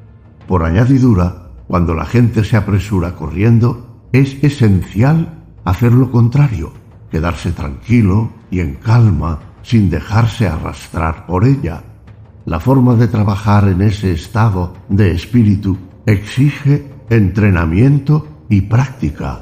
Por añadidura, cuando la gente se apresura corriendo, es esencial hacer lo contrario, quedarse tranquilo y en calma, sin dejarse arrastrar por ella. La forma de trabajar en ese estado de espíritu exige entrenamiento y práctica.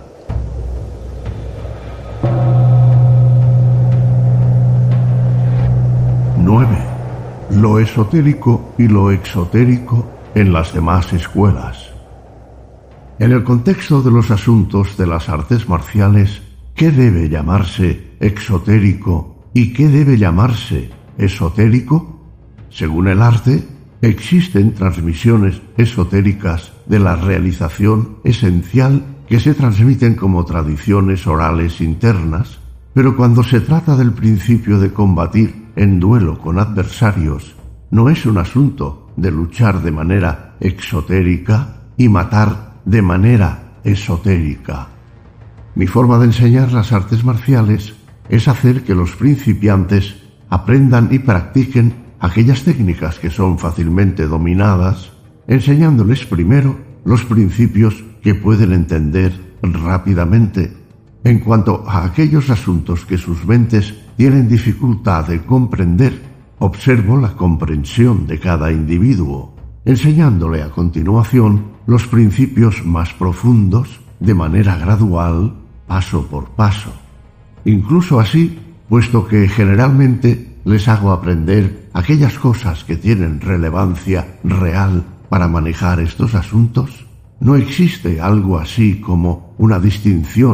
nueve. Lo esotérico y lo exotérico en las demás escuelas. En el contexto de los asuntos de las artes marciales, ¿qué debe llamarse exotérico y qué debe llamarse esotérico? Según el arte, existen transmisiones esotéricas de la realización esencial que se transmiten como tradiciones orales internas, pero cuando se trata del principio de combatir en duelo con adversarios, no es un asunto de luchar de manera exotérica y matar de manera esotérica. Mi forma de enseñar las artes marciales es hacer que los principiantes aprendan y practiquen aquellas técnicas que son fácilmente dominadas, enseñándoles primero los principios que pueden entender rápidamente. En cuanto a aquellos asuntos que sus mentes tienen dificultad de comprender, observo la comprensión de cada individuo, enseñándole a continuación los principios más profundos de manera gradual, paso por paso. Incluso así, puesto que generalmente les hago aprender aquellas cosas que tienen relevancia real para manejar estos asuntos, no existe algo así como una distinción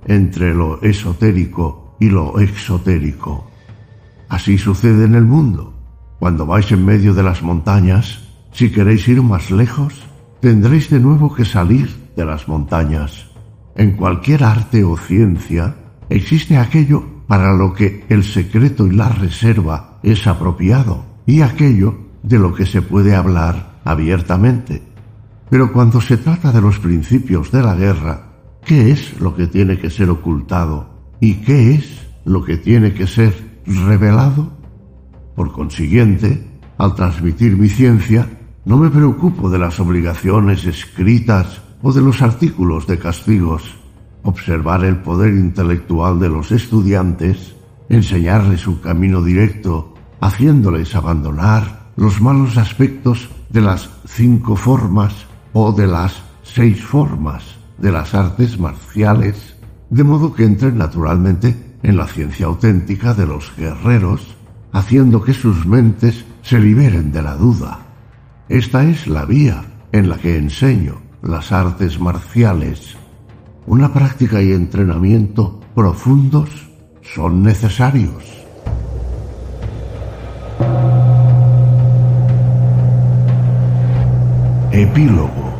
entre lo esotérico y lo exotérico. Así sucede en el mundo. Cuando vais en medio de las montañas, si queréis ir más lejos, tendréis de nuevo que salir de las montañas. En cualquier arte o ciencia existe aquello para lo que el secreto y la reserva es apropiado y aquello de lo que se puede hablar abiertamente. Pero cuando se trata de los principios de la guerra, ¿qué es lo que tiene que ser ocultado y qué es lo que tiene que ser revelado? Por consiguiente, al transmitir mi ciencia, no me preocupo de las obligaciones escritas o de los artículos de castigos. Observar el poder intelectual de los estudiantes, enseñarles un camino directo, haciéndoles abandonar los malos aspectos de las cinco formas o de las seis formas de las artes marciales, de modo que entren naturalmente en la ciencia auténtica de los guerreros, haciendo que sus mentes se liberen de la duda. Esta es la vía en la que enseño las artes marciales. Una práctica y entrenamiento profundos son necesarios. Epílogo.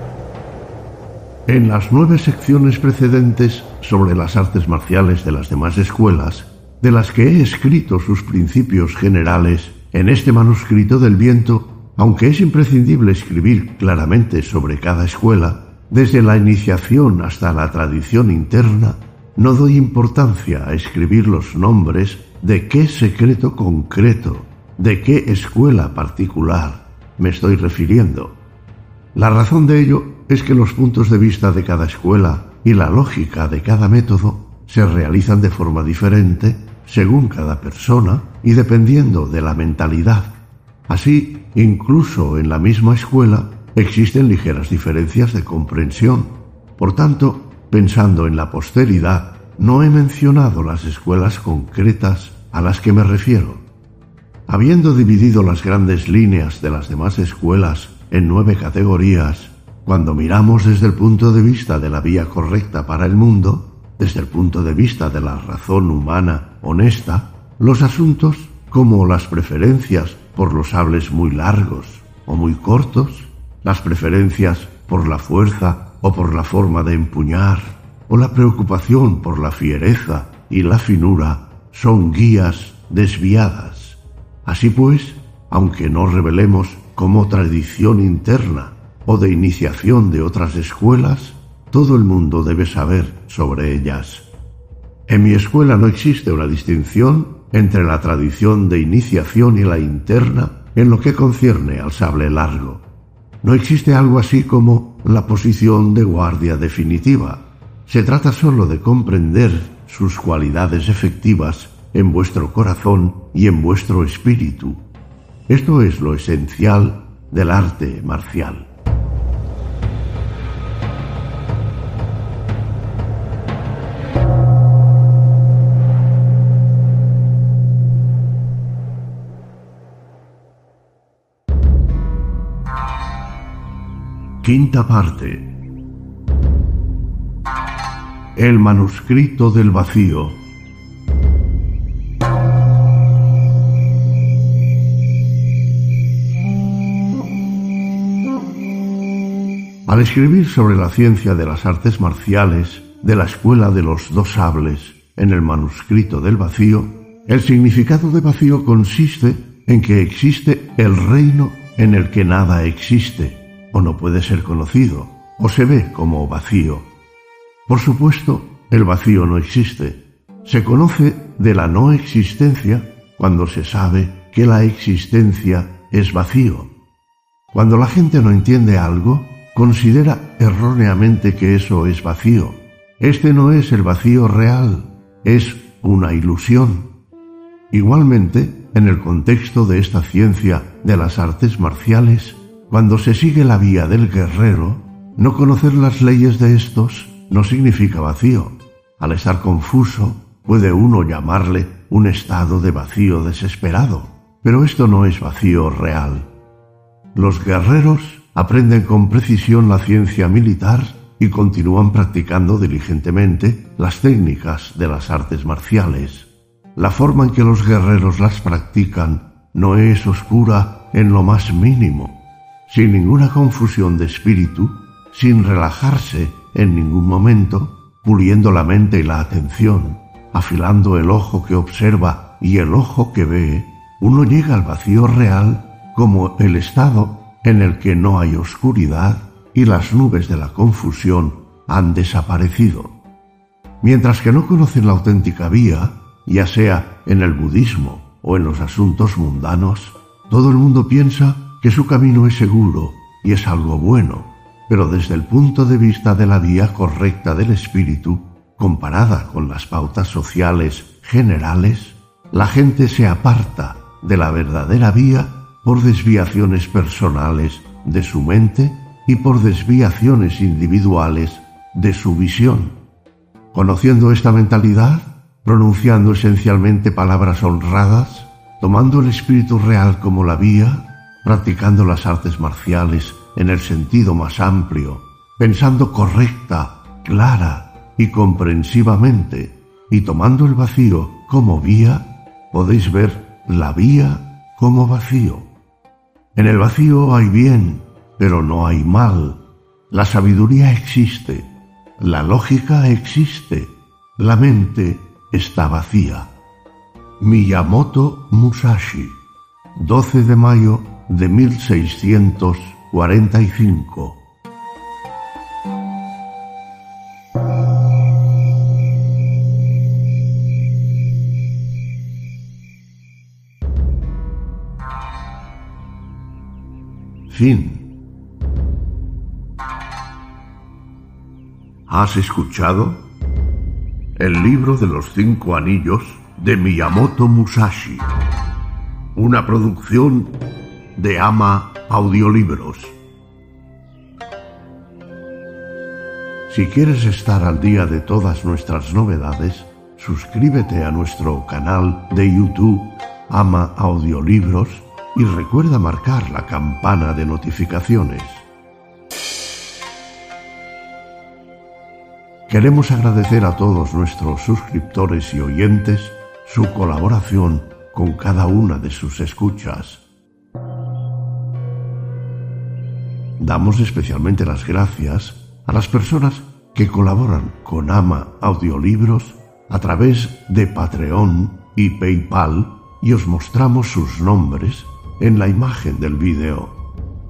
En las nueve secciones precedentes sobre las artes marciales de las demás escuelas, de las que he escrito sus principios generales, en este manuscrito del viento, aunque es imprescindible escribir claramente sobre cada escuela, desde la iniciación hasta la tradición interna, no doy importancia a escribir los nombres de qué secreto concreto, de qué escuela particular me estoy refiriendo. La razón de ello es que los puntos de vista de cada escuela y la lógica de cada método se realizan de forma diferente según cada persona y dependiendo de la mentalidad. Así, incluso en la misma escuela, existen ligeras diferencias de comprensión. Por tanto, pensando en la posteridad, no he mencionado las escuelas concretas a las que me refiero. Habiendo dividido las grandes líneas de las demás escuelas en nueve categorías, cuando miramos desde el punto de vista de la vía correcta para el mundo, desde el punto de vista de la razón humana honesta, los asuntos como las preferencias por los sables muy largos o muy cortos, las preferencias por la fuerza o por la forma de empuñar, o la preocupación por la fiereza y la finura, son guías desviadas. Así pues, aunque no revelemos como tradición interna o de iniciación de otras escuelas, todo el mundo debe saber sobre ellas. En mi escuela no existe una distinción entre la tradición de iniciación y la interna en lo que concierne al sable largo. No existe algo así como la posición de guardia definitiva. Se trata solo de comprender sus cualidades efectivas en vuestro corazón y en vuestro espíritu. Esto es lo esencial del arte marcial. Quinta parte. El manuscrito del vacío. Al escribir sobre la ciencia de las artes marciales de la escuela de los dos sables en el manuscrito del vacío, el significado de vacío consiste en que existe el reino en el que nada existe, o no puede ser conocido, o se ve como vacío. Por supuesto, el vacío no existe. Se conoce de la no existencia cuando se sabe que la existencia es vacío. Cuando la gente no entiende algo, considera erróneamente que eso es vacío. Este no es el vacío real, es una ilusión. Igualmente, en el contexto de esta ciencia de las artes marciales, cuando se sigue la vía del guerrero, no conocer las leyes de estos no significa vacío. Al estar confuso, puede uno llamarle un estado de vacío desesperado, pero esto no es vacío real. Los guerreros aprenden con precisión la ciencia militar y continúan practicando diligentemente las técnicas de las artes marciales. La forma en que los guerreros las practican no es oscura en lo más mínimo, sin ninguna confusión de espíritu, sin relajarse en ningún momento, puliendo la mente y la atención, afilando el ojo que observa y el ojo que ve, uno llega al vacío real como el estado en el que no hay oscuridad y las nubes de la confusión han desaparecido. Mientras que no conocen la auténtica vía, ya sea en el budismo o en los asuntos mundanos, todo el mundo piensa que su camino es seguro y es algo bueno, pero desde el punto de vista de la vía correcta del espíritu, comparada con las pautas sociales generales, la gente se aparta de la verdadera vía por desviaciones personales de su mente y por desviaciones individuales de su visión. Conociendo esta mentalidad, pronunciando esencialmente palabras honradas, tomando el espíritu real como la vía, practicando las artes marciales en el sentido más amplio, pensando correcta, clara y comprensivamente, y tomando el vacío como vía, podéis ver la vía como vacío. En el vacío hay bien, pero no hay mal. La sabiduría existe, la lógica existe, la mente está vacía. Miyamoto Musashi, doce de mayo de mil seiscientos cuarenta y cinco. Fin. ¿Has escuchado? El libro de los cinco anillos de Miyamoto Musashi, una producción de Ama Audiolibros. Si quieres estar al día de todas nuestras novedades, suscríbete a nuestro canal de YouTube Ama Audiolibros y recuerda marcar la campana de notificaciones. Queremos agradecer a todos nuestros suscriptores y oyentes su colaboración con cada una de sus escuchas. Damos especialmente las gracias a las personas que colaboran con Ama Audiolibros a través de Patreon y PayPal, y os mostramos sus nombres en la imagen del vídeo.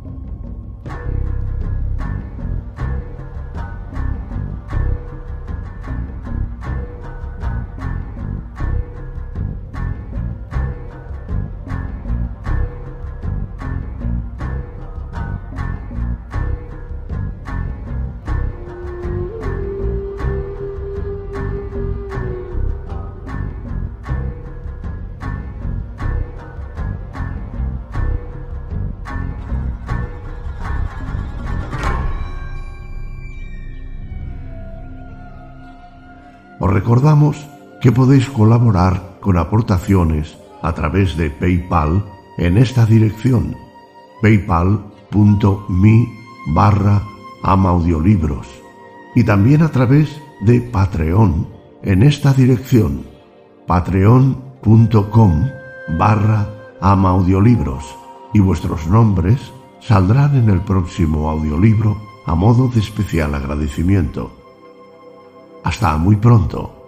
Os recordamos que podéis colaborar con aportaciones a través de PayPal en esta dirección: paypal.me barra amaudiolibros, y también a través de Patreon en esta dirección: patreon.com barra amaudiolibros, y vuestros nombres saldrán en el próximo audiolibro a modo de especial agradecimiento. Hasta muy pronto.